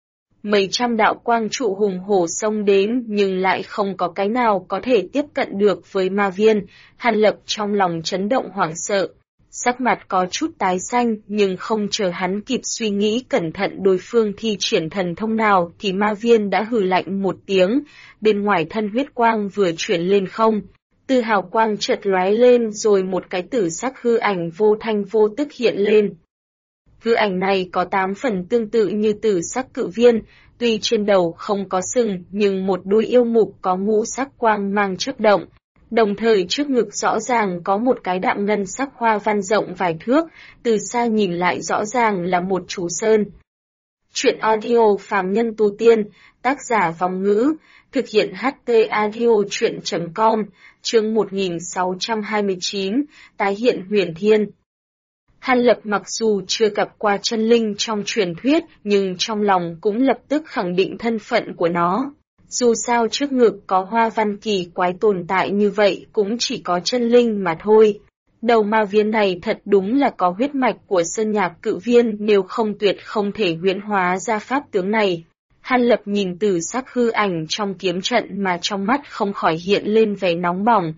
Mấy trăm đạo quang trụ hùng hổ xông đến nhưng lại không có cái nào có thể tiếp cận được với ma viên. Hàn Lập trong lòng chấn động hoảng sợ. Sắc mặt có chút tái xanh nhưng không chờ hắn kịp suy nghĩ cẩn thận đối phương thi triển thần thông nào thì ma viên đã hừ lạnh một tiếng, bên ngoài thân huyết quang vừa chuyển lên không. Từ hào quang chợt lóe lên rồi một cái tử sắc hư ảnh vô thanh vô tức hiện lên. Hư ảnh này có 8 phần tương tự như tử sắc cự viên, tuy trên đầu không có sừng nhưng một đuôi yêu mục có ngũ sắc quang mang chớp động. Đồng thời trước ngực rõ ràng có một cái đạm ngân sắc hoa văn rộng vài thước, từ xa nhìn lại rõ ràng là một chú sơn. Chuyện audio phàm nhân tu tiên, tác giả Vong Ngữ, thực hiện HT Audio Chuyện.com, chương 1629, tái hiện huyền thiên. Hàn Lập mặc dù chưa gặp qua chân linh trong truyền thuyết nhưng trong lòng cũng lập tức khẳng định thân phận của nó. Dù sao trước ngực có hoa văn kỳ quái tồn tại như vậy cũng chỉ có chân linh mà thôi. Đầu ma viên này thật đúng là có huyết mạch của Sơn Nhạc Cự Viên, nếu không tuyệt không thể huyễn hóa ra pháp tướng này. Hàn Lập nhìn từ sắc hư ảnh trong kiếm trận mà trong mắt không khỏi hiện lên vẻ nóng bỏng.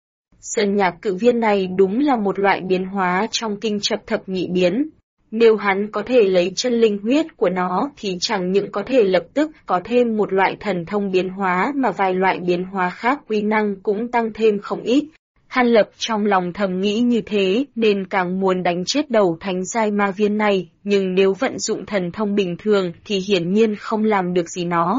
Sơn Nhạc Cự Viên này đúng là một loại biến hóa trong kinh chập thập nhị biến. Nếu hắn có thể lấy chân linh huyết của nó thì chẳng những có thể lập tức có thêm một loại thần thông biến hóa mà vài loại biến hóa khác uy năng cũng tăng thêm không ít. Hàn Lập trong lòng thầm nghĩ như thế nên càng muốn đánh chết đầu thánh giai ma viên này, nhưng nếu vận dụng thần thông bình thường thì hiển nhiên không làm được gì nó.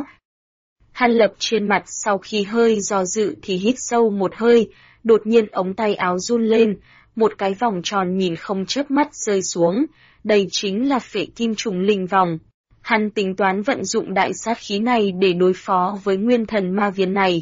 Hàn Lập trên mặt sau khi hơi do dự thì hít sâu một hơi, đột nhiên ống tay áo run lên, một cái vòng tròn nhìn không chớp mắt rơi xuống, đây chính là phệ kim trùng linh vòng. Hắn tính toán vận dụng đại sát khí này để đối phó với nguyên thần ma viên này.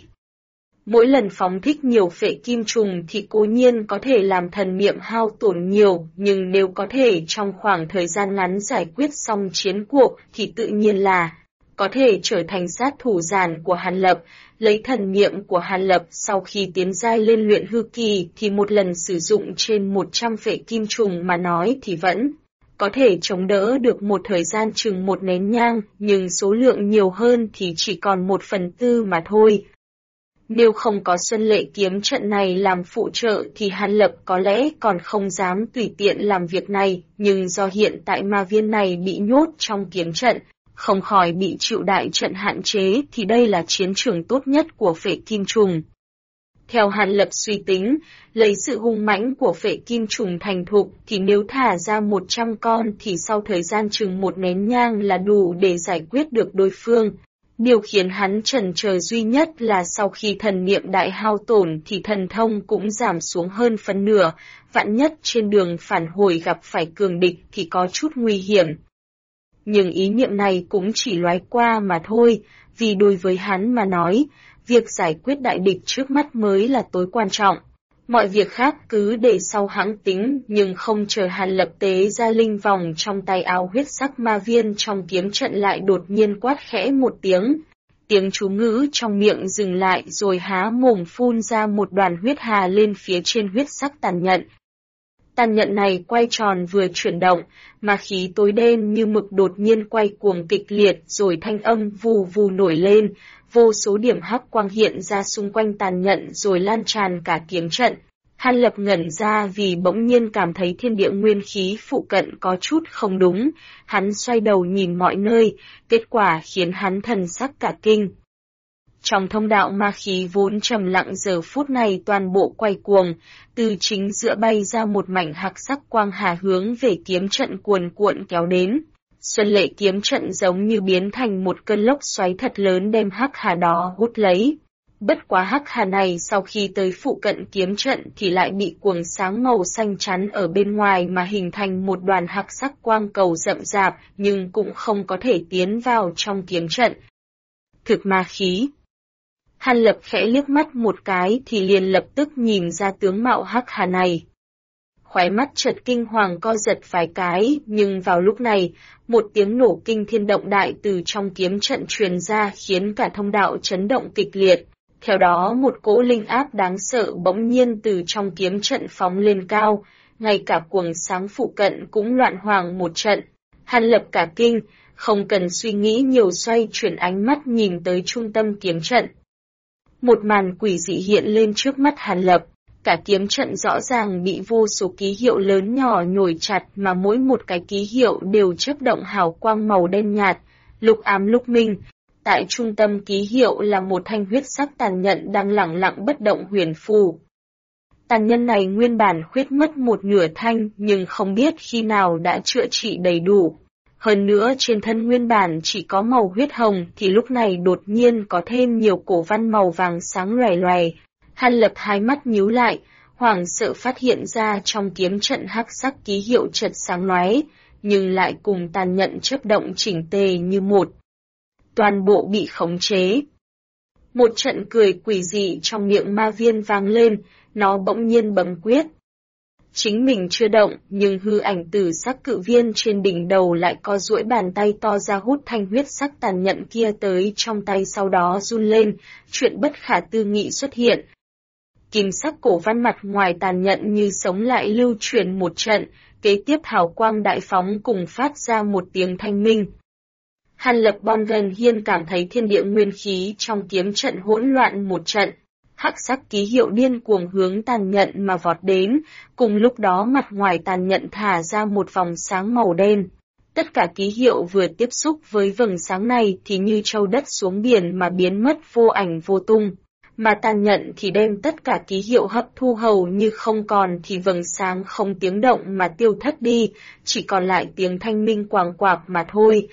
Mỗi lần phóng thích nhiều phệ kim trùng thì cố nhiên có thể làm thần niệm hao tổn nhiều, nhưng nếu có thể trong khoảng thời gian ngắn giải quyết xong chiến cuộc thì tự nhiên là có thể trở thành sát thủ giản của Hàn Lập. Lấy thần niệm của Hàn Lập sau khi tiến giai lên luyện hư kỳ thì một lần sử dụng trên 100 phệ kim trùng mà nói thì vẫn có thể chống đỡ được một thời gian chừng một nén nhang, nhưng số lượng nhiều hơn thì chỉ còn 1/4 mà thôi. Nếu không có Xuân Lệ kiếm trận này làm phụ trợ thì Hàn Lập có lẽ còn không dám tùy tiện làm việc này, nhưng do hiện tại ma viên này bị nhốt trong kiếm trận, không khỏi bị chịu đại trận hạn chế thì đây là chiến trường tốt nhất của phệ kim trùng. Theo Hàn Lập suy tính, lấy sự hung mãnh của phệ kim trùng thành thục thì nếu thả ra 100 con thì sau thời gian chừng một nén nhang là đủ để giải quyết được đối phương. Điều khiến hắn chần chờ duy nhất là sau khi thần niệm đại hao tổn thì thần thông cũng giảm xuống hơn phân nửa, vạn nhất trên đường phản hồi gặp phải cường địch thì có chút nguy hiểm. Nhưng ý niệm này cũng chỉ loái qua mà thôi, vì đối với hắn mà nói, việc giải quyết đại địch trước mắt mới là tối quan trọng. Mọi việc khác cứ để sau hãng tính, nhưng không chờ Hàn Lập tế ra linh vòng trong tay áo, huyết sắc ma viên trong kiếm trận lại đột nhiên quát khẽ một tiếng. Tiếng chú ngữ trong miệng dừng lại rồi há mồm phun ra một đoàn huyết hà lên phía trên huyết sắc tàn nhận. Tàn nhận này quay tròn vừa chuyển động, mà khí tối đen như mực đột nhiên quay cuồng kịch liệt rồi thanh âm vù vù nổi lên, vô số điểm hắc quang hiện ra xung quanh tàn nhận rồi lan tràn cả kiếm trận. Hàn Lập ngẩn ra vì bỗng nhiên cảm thấy thiên địa nguyên khí phụ cận có chút không đúng, hắn xoay đầu nhìn mọi nơi, kết quả khiến hắn thần sắc cả kinh. Trong thông đạo ma khí vốn trầm lặng giờ phút này toàn bộ quay cuồng, từ chính giữa bay ra một mảnh hắc sắc quang hà hướng về kiếm trận cuồn cuộn kéo đến. Xuân Lệ kiếm trận giống như biến thành một cơn lốc xoáy thật lớn đem hắc hà đó hút lấy. Bất quá hắc hà này sau khi tới phụ cận kiếm trận thì lại bị cuồng sáng màu xanh chắn ở bên ngoài mà hình thành một đoàn hắc sắc quang cầu rậm rạp, nhưng cũng không có thể tiến vào trong kiếm trận. Thực ma khí. Hàn Lập khẽ liếc mắt một cái thì liền lập tức nhìn ra tướng mạo hắc hà này. Khóe mắt chợt kinh hoàng co giật vài cái, nhưng vào lúc này, một tiếng nổ kinh thiên động đại từ trong kiếm trận truyền ra khiến cả thông đạo chấn động kịch liệt. Theo đó một cỗ linh áp đáng sợ bỗng nhiên từ trong kiếm trận phóng lên cao, ngay cả cuồng sáng phụ cận cũng loạn hoàng một trận. Hàn Lập cả kinh, không cần suy nghĩ nhiều xoay chuyển ánh mắt nhìn tới trung tâm kiếm trận. Một màn quỷ dị hiện lên trước mắt Hàn Lập, cả kiếm trận rõ ràng bị vô số ký hiệu lớn nhỏ nhồi chặt mà mỗi một cái ký hiệu đều chớp động hào quang màu đen nhạt, lúc ám lúc minh. Tại trung tâm ký hiệu là một thanh huyết sắc tàn nhận đang lẳng lặng bất động huyền phù. Tàn nhân này nguyên bản khuyết mất một nửa thanh nhưng không biết khi nào đã chữa trị đầy đủ. Hơn nữa trên thân nguyên bản chỉ có màu huyết hồng thì lúc này đột nhiên có thêm nhiều cổ văn màu vàng sáng loè loè. Hàn Lập hai mắt nhíu lại, hoảng sợ phát hiện ra trong kiếm trận hắc sắc ký hiệu chợt sáng lóe, nhưng lại cùng tàn nhận chớp động chỉnh tề như một. Toàn bộ bị khống chế. Một trận cười quỷ dị trong miệng ma viên vang lên, nó bỗng nhiên bấm quyết. Chính mình chưa động, nhưng hư ảnh tử sắc cự viên trên đỉnh đầu lại co duỗi bàn tay to ra hút thanh huyết sắc tàn nhận kia tới trong tay, sau đó run lên, chuyện bất khả tư nghị xuất hiện. Kim sắc cổ văn mặt ngoài tàn nhẫn như sống lại lưu truyền một trận, kế tiếp hào quang đại phóng cùng phát ra một tiếng thanh minh. Hàn Lập Bon Gần Hiên cảm thấy thiên địa nguyên khí trong kiếm trận hỗn loạn một trận. Hắc sắc ký hiệu điên cuồng hướng tàn nhẫn mà vọt đến, cùng lúc đó mặt ngoài tàn nhẫn thả ra một vòng sáng màu đen. Tất cả ký hiệu vừa tiếp xúc với vầng sáng này thì như trâu đất xuống biển mà biến mất vô ảnh vô tung. Mà tàn nhẫn thì đem tất cả ký hiệu hấp thu hầu như không còn thì vầng sáng không tiếng động mà tiêu thất đi, chỉ còn lại tiếng thanh minh quàng quạc mà thôi.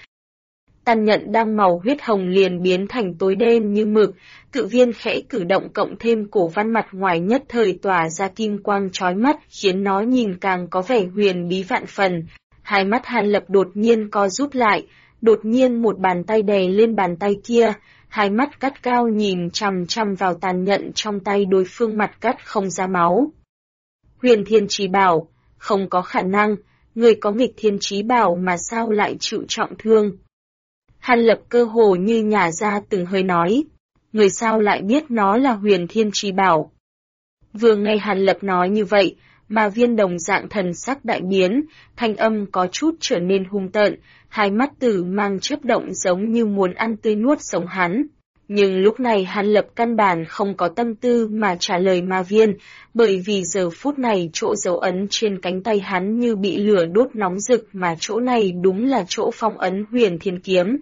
Tàn nhẫn đang màu huyết hồng liền biến thành tối đen như mực, cự viên khẽ cử động cộng thêm cổ văn mặt ngoài nhất thời tỏa ra kim quang chói mắt khiến nó nhìn càng có vẻ huyền bí vạn phần. Hai mắt Hàn Lập đột nhiên co rút lại, đột nhiên một bàn tay đè lên bàn tay kia, hai mắt cắt cao nhìn chằm chằm vào tàn nhẫn trong tay đối phương mặt cắt không ra máu. Huyền Thiên Chí Bảo, không có khả năng, người có nghịch Thiên Chí Bảo mà sao lại chịu trọng thương. Hàn Lập cơ hồ như nhả ra từng hơi nói, người sao lại biết nó là Huyền Thiên Chí Bảo. Vừa nghe Hàn Lập nói như vậy, mà viên đồng dạng thần sắc đại biến, thanh âm có chút trở nên hung tợn, hai mắt tử mang chớp động giống như muốn ăn tươi nuốt sống hắn. Nhưng lúc này Hàn Lập căn bản không có tâm tư mà trả lời ma viên, bởi vì giờ phút này chỗ dấu ấn trên cánh tay hắn như bị lửa đốt nóng rực mà chỗ này đúng là chỗ phong ấn Huyền Thiên Kiếm.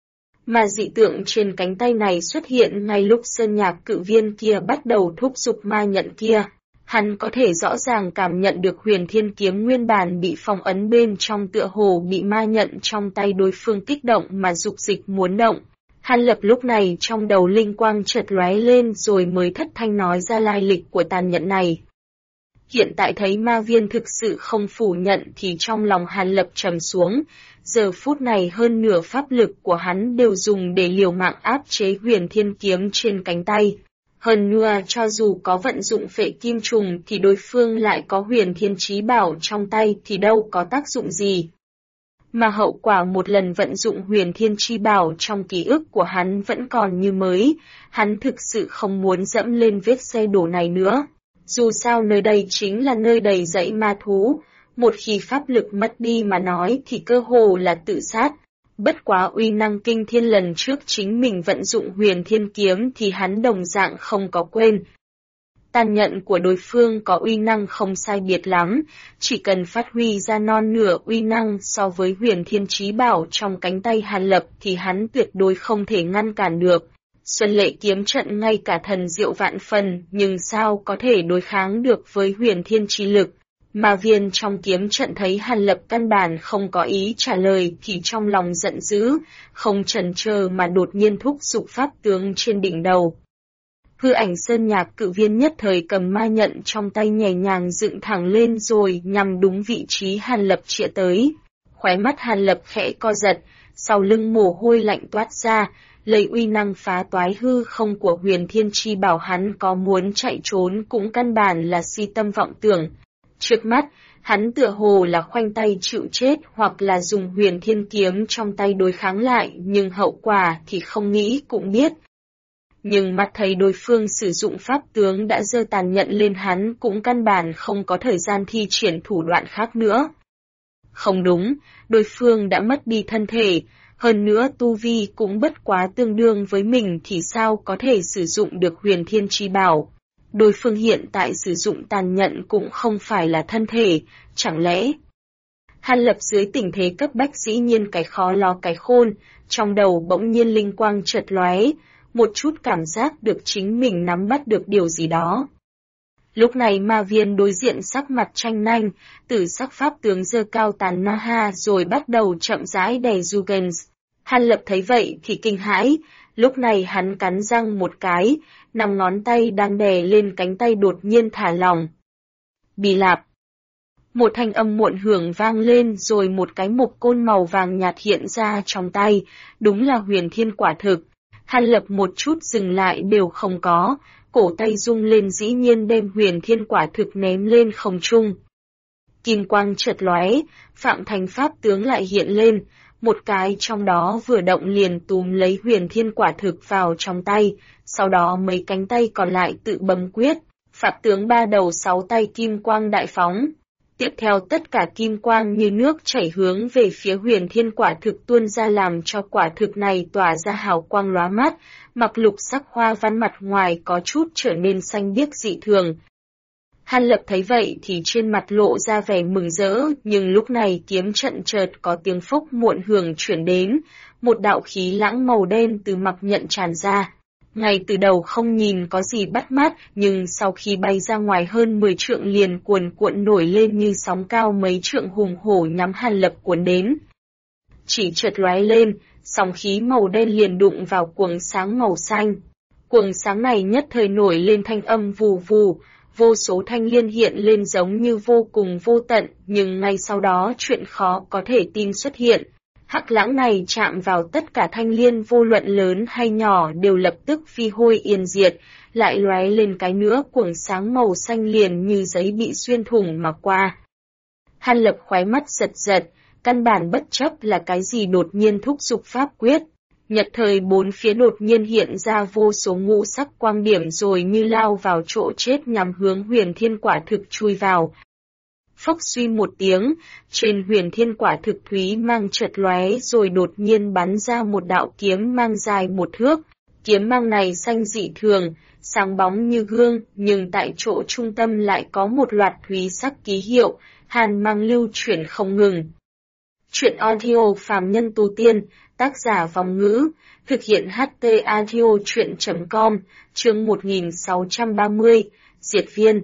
Mà dị tượng trên cánh tay này xuất hiện ngay lúc sơn nhạc cự viên kia bắt đầu thúc giục ma nhận kia. Hắn có thể rõ ràng cảm nhận được Huyền Thiên Kiếm nguyên bản bị phong ấn bên trong tựa hồ bị ma nhận trong tay đối phương kích động mà dục dịch muốn động. Hàn Lập lúc này trong đầu linh quang chợt lóe lên rồi mới thất thanh nói ra lai lịch của tàn nhẫn này. Hiện tại thấy ma viên thực sự không phủ nhận thì trong lòng Hàn Lập trầm xuống, giờ phút này hơn nửa pháp lực của hắn đều dùng để liều mạng áp chế Huyền Thiên Kiếm trên cánh tay. Hơn nữa cho dù có vận dụng phệ kim trùng thì đối phương lại có Huyền Thiên Chí Bảo trong tay thì đâu có tác dụng gì. Mà hậu quả một lần vận dụng Huyền Thiên Chí Bảo trong ký ức của hắn vẫn còn như mới, hắn thực sự không muốn dẫm lên vết xe đổ này nữa. Dù sao nơi đây chính là nơi đầy dẫy ma thú, một khi pháp lực mất đi mà nói thì cơ hồ là tự sát. Bất quá uy năng kinh thiên lần trước chính mình vận dụng Huyền Thiên Kiếm thì hắn đồng dạng không có quên. Tàn nhẫn của đối phương có uy năng không sai biệt lắm, chỉ cần phát huy ra non nửa uy năng so với Huyền Thiên Chí Bảo trong cánh tay Hàn Lập thì hắn tuyệt đối không thể ngăn cản được. Xuân Lệ kiếm trận ngay cả thần diệu vạn phần nhưng sao có thể đối kháng được với Huyền Thiên Chí lực. Mà viên trong kiếm trận thấy Hàn Lập căn bản không có ý trả lời thì trong lòng giận dữ, không chần chờ mà đột nhiên thúc giục pháp tướng trên đỉnh đầu. Hư ảnh sơn nhạc cự viên nhất thời cầm ma nhận trong tay nhẹ nhàng dựng thẳng lên rồi nhằm đúng vị trí Hàn Lập chĩa tới. Khóe mắt Hàn Lập khẽ co giật, sau lưng mồ hôi lạnh toát ra, lấy uy năng phá toái hư không của Huyền Thiên Chí Bảo hắn có muốn chạy trốn cũng căn bản là si tâm vọng tưởng. Trước mắt, hắn tựa hồ là khoanh tay chịu chết hoặc là dùng Huyền Thiên Kiếm trong tay đối kháng lại nhưng hậu quả thì không nghĩ cũng biết. Nhưng mắt thấy đối phương sử dụng pháp tướng đã giơ tàn nhẫn lên hắn cũng căn bản không có thời gian thi triển thủ đoạn khác nữa. Không đúng, đối phương đã mất đi thân thể, hơn nữa tu vi cũng bất quá tương đương với mình thì sao có thể sử dụng được Huyền Thiên Chí Bảo. Đối phương hiện tại sử dụng tàn nhẫn cũng không phải là thân thể, chẳng lẽ... Hàn Lập dưới tình thế cấp bách dĩ nhiên cái khó lo cái khôn, trong đầu bỗng nhiên linh quang chợt lóe, một chút cảm giác được chính mình nắm bắt được điều gì đó. Lúc này ma viên đối diện sắc mặt tranh nanh, tử sắc pháp tướng giơ cao tàn na ha rồi bắt đầu chậm rãi đè Jugens. Hàn Lập thấy vậy thì kinh hãi, lúc này hắn cắn răng một cái, 5 ngón tay đang đè lên cánh tay đột nhiên thả lỏng. Bì lạp. Một thanh âm muộn hưởng vang lên rồi một cái mộc côn màu vàng nhạt hiện ra trong tay, đúng là Huyền Thiên quả thực. Hàn Lập một chút dừng lại đều không có, cổ tay rung lên dĩ nhiên đem Huyền Thiên quả thực ném lên không trung. Kim quang chợt lóe, Phạm Thành pháp tướng lại hiện lên, một cái trong đó vừa động liền túm lấy Huyền Thiên quả thực vào trong tay, sau đó mấy cánh tay còn lại tự bấm quyết, Pháp tướng ba đầu sáu tay kim quang đại phóng. Tiếp theo tất cả kim quang như nước chảy hướng về phía huyền thiên quả thực tuôn ra làm cho quả thực này tỏa ra hào quang lóa mắt, mặc lục sắc hoa văn mặt ngoài có chút trở nên xanh biếc dị thường. Hàn Lập thấy vậy thì trên mặt lộ ra vẻ mừng rỡ, nhưng lúc này kiếm trận chợt có tiếng phốc muộn hưởng chuyển đến, một đạo khí lãng màu đen từ mặc nhận tràn ra. Ngay từ đầu không nhìn có gì bắt mắt, nhưng sau khi bay ra ngoài hơn 10 trượng liền cuồn cuộn nổi lên như sóng cao mấy trượng hùng hổ nhắm Hàn Lập cuốn đến. Chỉ chợt lóe lên, sóng khí màu đen liền đụng vào cuồng sáng màu xanh. Cuồng sáng này nhất thời nổi lên thanh âm vù vù, vô số thanh liên hiện lên giống như vô cùng vô tận, nhưng ngay sau đó chuyện khó có thể tin xuất hiện. Hắc lãng này chạm vào tất cả thanh liên vô luận lớn hay nhỏ đều lập tức phi hôi yên diệt, lại lóe lên cái nữa cuồng sáng màu xanh liền như giấy bị xuyên thủng mà qua. Hàn Lập khóe mắt giật giật, căn bản bất chấp là cái gì đột nhiên thúc giục pháp quyết. Nhật thời bốn phía đột nhiên hiện ra vô số ngũ sắc quang điểm rồi như lao vào chỗ chết nhằm hướng huyền thiên quả thực chui vào. Phốc suy một tiếng, trên huyền thiên quả thực thúy mang chợt lóe rồi đột nhiên bắn ra một đạo kiếm mang dài 1 thước. Kiếm mang này xanh dị thường, sáng bóng như gương, nhưng tại chỗ trung tâm lại có một loạt thúy sắc ký hiệu, hàn mang lưu chuyển không ngừng. Truyện audio phàm nhân tu tiên, tác giả Vòng Ngữ, thực hiện HT audio truyện.com, chương 1630, Diệt Viên.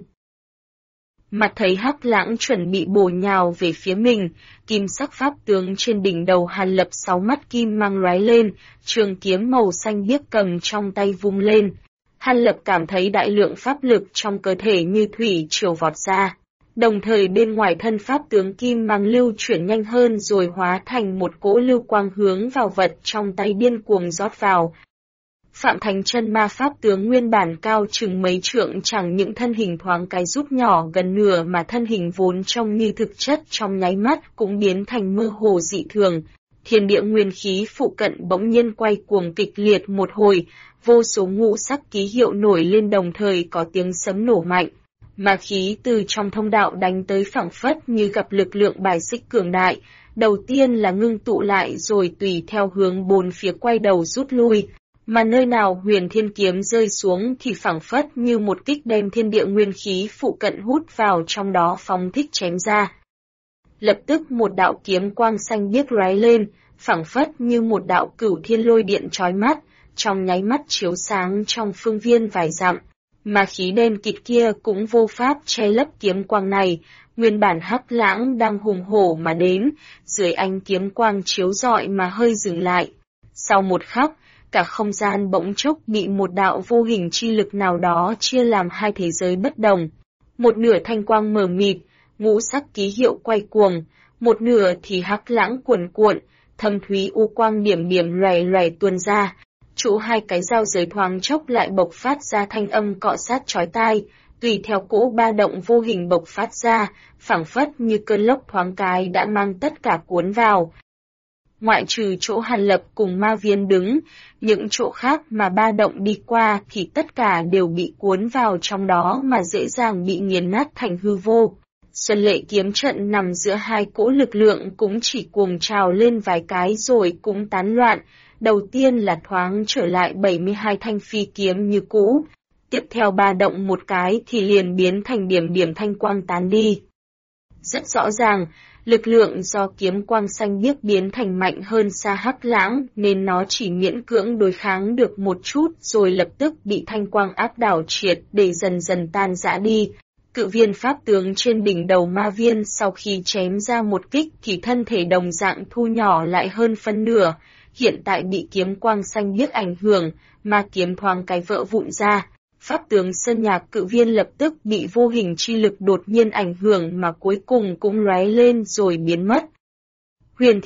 Mặt thấy Hắc lãng chuẩn bị bổ nhào về phía mình, kim sắc pháp tướng trên đỉnh đầu Hàn Lập 6 mắt kim mang lóe lên, trường kiếm màu xanh biếc cầm trong tay vung lên. Hàn Lập cảm thấy đại lượng pháp lực trong cơ thể như thủy triều vọt ra. Đồng thời bên ngoài thân pháp tướng kim mang lưu chuyển nhanh hơn rồi hóa thành một cỗ lưu quang hướng vào vật trong tay điên cuồng rót vào. Phạm Thánh Chân Ma pháp tướng nguyên bản cao chừng mấy trượng chẳng những thân hình thoáng cái rút nhỏ gần nửa mà thân hình vốn trông như thực chất trong nháy mắt cũng biến thành mơ hồ dị thường. Thiên địa nguyên khí phụ cận bỗng nhiên quay cuồng kịch liệt một hồi, vô số ngũ sắc ký hiệu nổi lên đồng thời có tiếng sấm nổ mạnh. Mà khí từ trong thông đạo đánh tới phảng phất như gặp lực lượng bài xích cường đại, đầu tiên là ngưng tụ lại rồi tùy theo hướng bốn phía quay đầu rút lui, mà nơi nào huyền thiên kiếm rơi xuống thì phảng phất như một kích đem thiên địa nguyên khí phụ cận hút vào trong đó phóng thích chém ra. Lập tức một đạo kiếm quang xanh biếc lóe lên, phảng phất như một đạo cửu thiên lôi điện chói mắt, trong nháy mắt chiếu sáng trong phương viên vài dặm. Mà khí đen kịt kia cũng vô pháp che lấp kiếm quang này, nguyên bản Hắc lãng đang hùng hổ mà đến, dưới ánh kiếm quang chiếu rọi mà hơi dừng lại. Sau một khắc, cả không gian bỗng chốc bị một đạo vô hình chi lực nào đó chia làm hai thế giới bất đồng. Một nửa thanh quang mờ mịt, ngũ sắc ký hiệu quay cuồng, một nửa thì Hắc lãng cuồn cuộn, thâm thúy u quang điểm điểm loè loè tuôn ra. Chỗ hai cái giao giới thoáng chốc lại bộc phát ra thanh âm cọ sát chói tai, tùy theo cỗ ba động vô hình bộc phát ra, phảng phất như cơn lốc thoáng cái đã mang tất cả cuốn vào. Ngoại trừ chỗ Hàn Lập cùng Ma Viên đứng, những chỗ khác mà ba động đi qua thì tất cả đều bị cuốn vào trong đó mà dễ dàng bị nghiền nát thành hư vô. Xuân Lệ kiếm trận nằm giữa hai cỗ lực lượng cũng chỉ cuồng trào lên vài cái rồi cũng tán loạn. Đầu tiên là thoáng trở lại 72 thanh phi kiếm như cũ, tiếp theo ba động một cái thì liền biến thành điểm điểm thanh quang tán đi. Rất rõ ràng, lực lượng do kiếm quang xanh biếc biến thành mạnh hơn xa Hắc lãng nên nó chỉ miễn cưỡng đối kháng được một chút rồi lập tức bị thanh quang áp đảo triệt để dần dần tan rã đi. Cự viên pháp tướng trên đỉnh đầu Ma Viên sau khi chém ra một kích thì thân thể đồng dạng thu nhỏ lại hơn phân nửa. Hiện tại bị kiếm quang xanh biếc ảnh hưởng, mà kiếm thoáng cái vỡ vụn ra. Pháp tướng Sơn Nhạc Cự Viên lập tức bị vô hình chi lực đột nhiên ảnh hưởng mà cuối cùng cũng lóe lên rồi biến mất. Huyền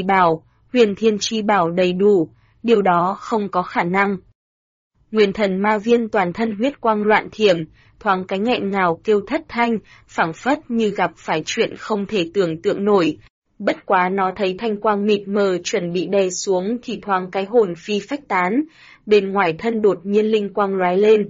Thiên Chi Bảo đầy đủ, điều đó không có khả năng. Nguyên thần Ma Viên toàn thân huyết quang loạn thiểm, thoáng cái nghẹn ngào kêu thất thanh, phảng phất như gặp phải chuyện không thể tưởng tượng nổi. Bất quá nó thấy thanh quang mịt mờ chuẩn bị đè xuống thì thoáng cái hồn phi phách tán, bên ngoài thân đột nhiên linh quang lóe lên.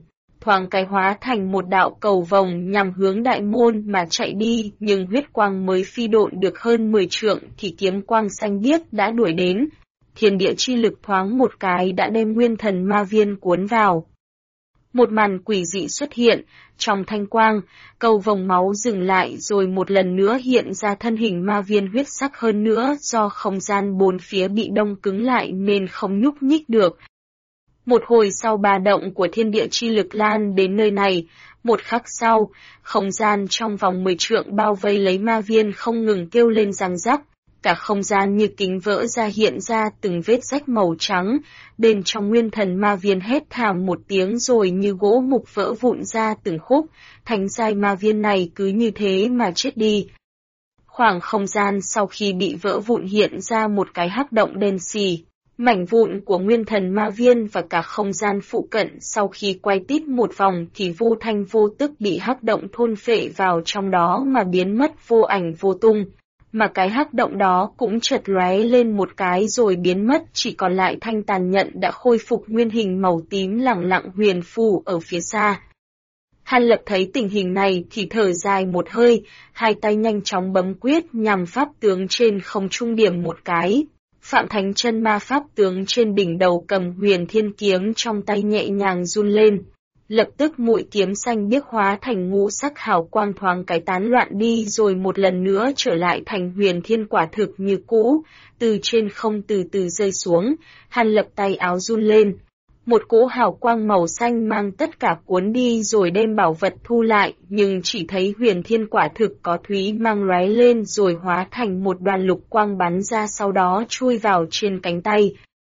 thoáng cái hóa thành một đạo cầu vồng nhằm hướng đại môn mà chạy đi, nhưng huyết quang mới phi độn được hơn 10 trượng thì kiếm quang xanh biếc đã đuổi đến. Thiên địa chi lực thoáng một cái đã đem nguyên thần ma viên cuốn vào. Một màn quỷ dị xuất hiện, trong thanh quang, cầu vồng máu dừng lại rồi một lần nữa hiện ra thân hình ma viên huyết sắc hơn nữa do không gian bốn phía bị đông cứng lại nên không nhúc nhích được. Một hồi sau ba động của thiên địa chi lực lan đến nơi này, một khắc sau, không gian trong vòng 10 trượng bao vây lấy ma viên không ngừng kêu lên răng rắc. Cả không gian như kính vỡ ra hiện ra từng vết rách màu trắng, bên trong nguyên thần ma viên hét thảm một tiếng rồi như gỗ mục vỡ vụn ra từng khúc, thánh giai ma viên này cứ như thế mà chết đi. Khoảng không gian sau khi bị vỡ vụn hiện ra một cái hắc động đen xì, mảnh vụn của nguyên thần ma viên và cả không gian phụ cận sau khi quay tít một vòng thì vô thanh vô tức bị hắc động thôn phệ vào trong đó mà biến mất vô ảnh vô tung. Mà cái hắc động đó cũng chợt lóe lên một cái rồi biến mất, chỉ còn lại thanh tàn nhận đã khôi phục nguyên hình màu tím lẳng lặng huyền phù ở phía xa. Hàn Lập thấy tình hình này thì thở dài một hơi, hai tay nhanh chóng bấm quyết nhằm pháp tướng trên không trung điểm một cái. Phạm Thánh Chân Ma pháp tướng trên đỉnh đầu cầm huyền thiên kiếm trong tay nhẹ nhàng run lên. Lập tức mũi kiếm xanh biếc hóa thành ngũ sắc hào quang thoáng cái tán loạn đi rồi một lần nữa trở lại thành huyền thiên quả thực như cũ, từ trên không từ từ rơi xuống, Hàn Lập tay áo run lên. Một cỗ hào quang màu xanh mang tất cả cuốn đi rồi đem bảo vật thu lại, nhưng chỉ thấy huyền thiên quả thực có thúy mang lóe lên rồi hóa thành một đoàn lục quang bắn ra sau đó chui vào trên cánh tay.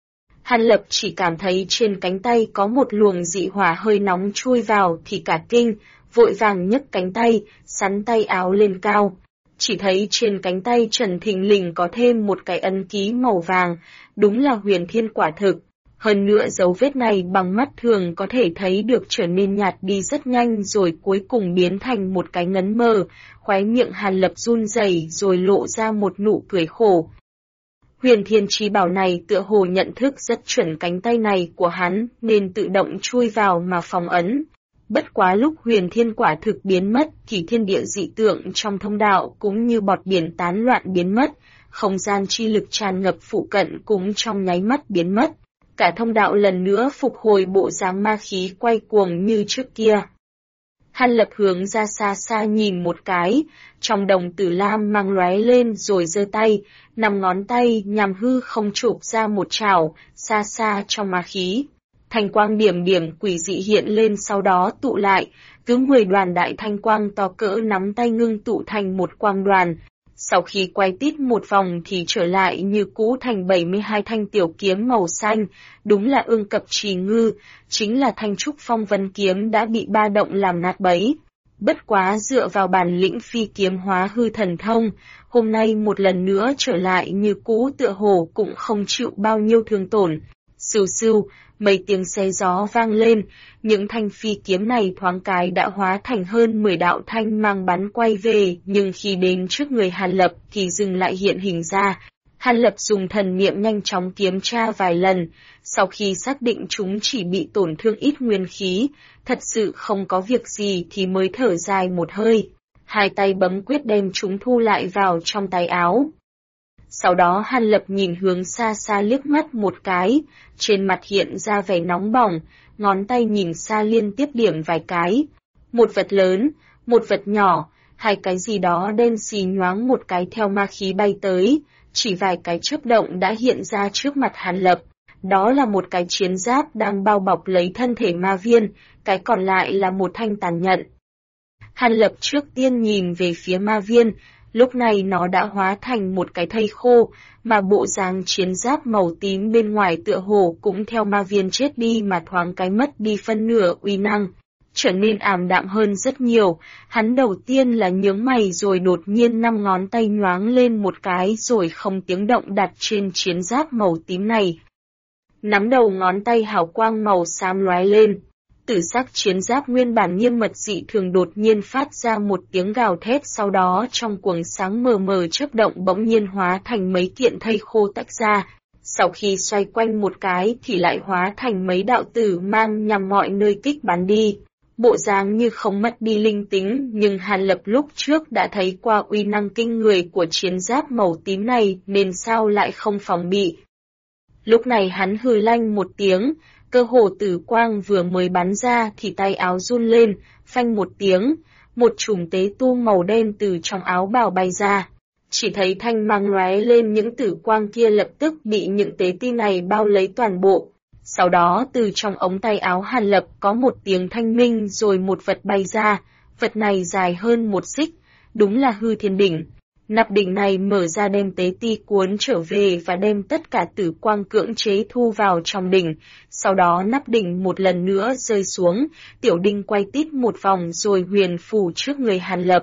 Hàn Lập chỉ cảm thấy trên cánh tay có một luồng dị hỏa hơi nóng chui vào thì cả kinh, vội vàng nhấc cánh tay, sắn tay áo lên cao. Chỉ thấy trên cánh tay trần thình lình có thêm một cái ấn ký màu vàng, đúng là huyền thiên quả thực. Hơn nữa dấu vết này bằng mắt thường có thể thấy được trở nên nhạt đi rất nhanh rồi cuối cùng biến thành một cái ngấn mờ, khóe miệng Hàn Lập run rẩy rồi lộ ra một nụ cười khổ. Huyền thiên chi bảo này tựa hồ nhận thức rất chuẩn cánh tay này của hắn nên tự động chui vào mà phòng ấn. Bất quá lúc huyền thiên quả thực biến mất thì thiên địa dị tượng trong thông đạo cũng như bọt biển tán loạn biến mất, không gian chi lực tràn ngập phụ cận cũng trong nháy mắt biến mất. Cả thông đạo lần nữa phục hồi bộ dáng ma khí quay cuồng như trước kia. Hàn Lập hướng ra xa xa nhìn một cái, trong đồng tử lam mang lóe lên rồi giơ tay, 5 ngón tay nhằm hư không chụp ra một chảo, xa xa trong ma khí. Thanh quang điểm điểm quỷ dị hiện lên sau đó tụ lại, cứ 10 đoàn đại thanh quang to cỡ nắm tay ngưng tụ thành một quang đoàn. Sau khi quay tít một vòng thì trở lại như cũ thành 72 thanh tiểu kiếm màu xanh, đúng là ương cập trì ngư, chính là thanh trúc phong vân kiếm đã bị ba động làm nát bấy. Bất quá dựa vào bản lĩnh phi kiếm hóa hư thần thông, hôm nay một lần nữa trở lại như cũ tựa hồ cũng không chịu bao nhiêu thương tổn. Sưu sưu, mấy tiếng xé gió vang lên, những thanh phi kiếm này thoáng cái đã hóa thành hơn 10 đạo thanh mang bắn quay về, nhưng khi đến trước người Hàn Lập thì dừng lại hiện hình ra. Hàn Lập dùng thần niệm nhanh chóng kiểm tra vài lần, sau khi xác định chúng chỉ bị tổn thương ít nguyên khí, thật sự không có việc gì thì mới thở dài một hơi. Hai tay bấm quyết đem chúng thu lại vào trong tay áo. Sau đó Hàn Lập nhìn hướng xa xa liếc mắt một cái, trên mặt hiện ra vẻ nóng bỏng, ngón tay nhìn xa liên tiếp điểm vài cái. Một vật lớn, một vật nhỏ, hai cái gì đó đen xì nhoáng một cái theo ma khí bay tới, chỉ vài cái chớp động đã hiện ra trước mặt Hàn Lập. Đó là một cái chiến giáp đang bao bọc lấy thân thể ma viên, cái còn lại là một thanh tàn nhận. Hàn Lập trước tiên nhìn về phía ma viên, lúc này nó đã hóa thành một cái thây khô, mà bộ dáng chiến giáp màu tím bên ngoài tựa hồ cũng theo ma viên chết đi mà thoáng cái mất đi phân nửa uy năng, trở nên ảm đạm hơn rất nhiều. Hắn đầu tiên là nhướng mày rồi đột nhiên 5 ngón tay nhoáng lên một cái rồi không tiếng động đặt trên chiến giáp màu tím này. Nắm đầu ngón tay hào quang màu xám lóe lên. Tử sắc chiến giáp nguyên bản nghiêm mật dị thường đột nhiên phát ra một tiếng gào thét, sau đó trong cuồng sáng mờ mờ chớp động bỗng nhiên hóa thành mấy kiện thây khô tách ra. Sau khi xoay quanh một cái thì lại hóa thành mấy đạo tử mang nhằm mọi nơi kích bắn đi. bộ dáng như không mất đi linh tính, nhưng Hàn Lập lúc trước đã thấy qua uy năng kinh người của chiến giáp màu tím này nên sao lại không phòng bị. Lúc này hắn hừ lanh một tiếng, cơ hồ tử quang vừa mới bắn ra thì tay áo run lên, phanh một tiếng, một chùm tế tu màu đen từ trong áo bào bay ra. Chỉ thấy thanh mang lóe lên, những tử quang kia lập tức bị những tế ti này bao lấy toàn bộ. Sau đó từ trong ống tay áo Hàn Lập có một tiếng thanh minh rồi một vật bay ra, vật này dài hơn 1 xích, đúng là hư thiên đỉnh. Nắp đỉnh này mở ra đem tế ti cuốn trở về và đem tất cả tử quang cưỡng chế thu vào trong đỉnh, sau đó nắp đỉnh một lần nữa rơi xuống, tiểu đinh quay tít một vòng rồi huyền phù trước người Hàn Lập.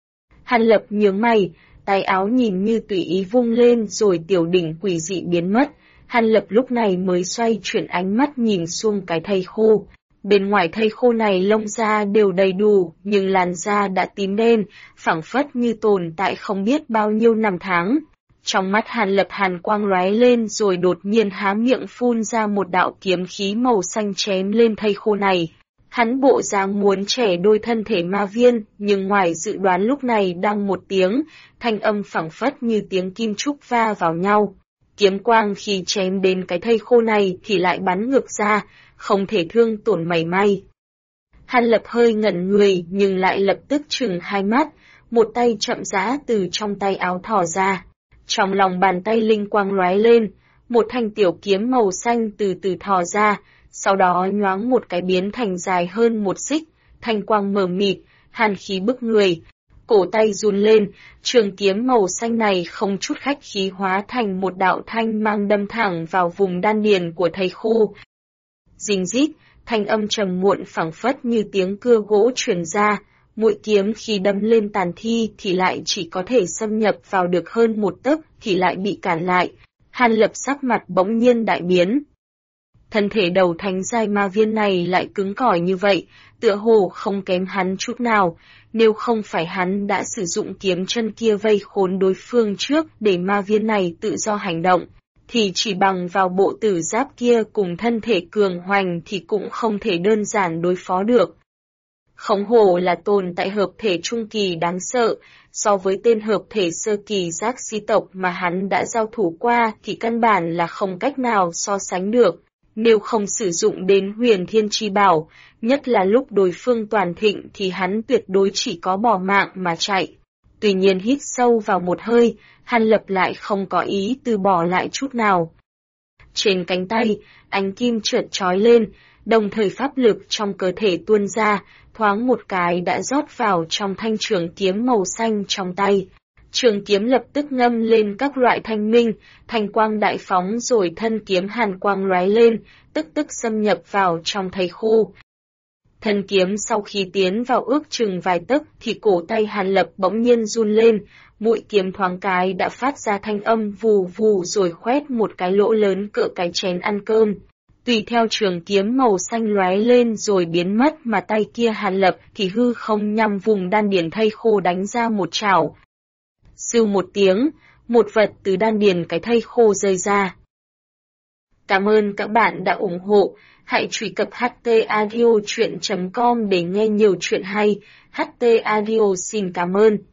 Hàn Lập nhướng mày, tay áo nhìn như tùy ý vung lên rồi tiểu đỉnh quỷ dị biến mất. Hàn Lập lúc này mới xoay chuyển ánh mắt nhìn xuống cái thây khô. Bên ngoài thây khô này lông da đều đầy đủ, nhưng làn da đã tím đen, phảng phất như tồn tại không biết bao nhiêu năm tháng. Trong mắt Hàn Lập hàn quang lóe lên rồi đột nhiên há miệng phun ra một đạo kiếm khí màu xanh chém lên thây khô này. Hắn bộ dáng muốn trẻ đôi thân thể ma viên, nhưng ngoài dự đoán lúc này đang một tiếng, thanh âm phảng phất như tiếng kim trúc va vào nhau. Kiếm quang khi chém đến cái thây khô này thì lại bắn ngược ra, không thể thương tổn mảy may. Hàn Lập hơi ngẩn người nhưng lại lập tức trừng hai mắt, một tay chậm rãi từ trong tay áo thò ra. Trong lòng bàn tay linh quang lóe lên, một thanh tiểu kiếm màu xanh từ từ thò ra, sau đó nhoáng một cái biến thành dài hơn 1 xích, thanh quang mờ mịt, hàn khí bức người. Cổ tay run lên, trường kiếm màu xanh này không chút khách khí hóa thành một đạo thanh mang đâm thẳng vào vùng đan điền của thây khô. Rinh rít, thanh âm trầm muộn phảng phất như tiếng cưa gỗ truyền ra, mũi kiếm khi đâm lên tàn thi thì lại chỉ có thể xâm nhập vào được hơn 1 tấc thì lại bị cản lại. Hàn Lập sắc mặt bỗng nhiên đại biến. Thân thể đầu thánh giai ma viên này lại cứng cỏi như vậy, tựa hồ không kém hắn chút nào, nếu không phải hắn đã sử dụng kiếm chân kia vây khốn đối phương trước để ma viên này tự do hành động, thì chỉ bằng vào bộ tử giáp kia cùng thân thể cường hoành thì cũng không thể đơn giản đối phó được. Không hổ là tồn tại hợp thể trung kỳ đáng sợ, so với tên hợp thể sơ kỳ giác si tộc mà hắn đã giao thủ qua thì căn bản là không cách nào so sánh được. Nếu không sử dụng đến huyền thiên chi bảo, nhất là lúc đối phương toàn thịnh thì hắn tuyệt đối chỉ có bỏ mạng mà chạy. Tuy nhiên hít sâu vào một hơi, Hàn Lập lại không có ý từ bỏ lại chút nào. Trên cánh tay, ánh kim chợt chói lên, đồng thời pháp lực trong cơ thể tuôn ra, thoáng một cái đã rót vào trong thanh trường kiếm màu xanh trong tay. Trường kiếm lập tức ngâm lên các loại thanh minh, thanh quang đại phóng rồi thân kiếm hàn quang lóe lên, tức xâm nhập vào trong thây khô. Thân kiếm sau khi tiến vào ước chừng vài tấc thì cổ tay Hàn Lập bỗng nhiên run lên, mũi kiếm thoáng cái đã phát ra thanh âm vù vù rồi khoét một cái lỗ lớn cỡ cái chén ăn cơm. Tùy theo trường kiếm màu xanh lóe lên rồi biến mất mà tay kia Hàn Lập thì hư không nhằm vùng đan điền thây khô đánh ra một chảo. Sưu một tiếng, một vật từ đan điền cái thây khô rơi ra. Cảm ơn các bạn đã ủng hộ, hãy truy cập htaudio.com để nghe nhiều chuyện hay. HT Audio xin cảm ơn.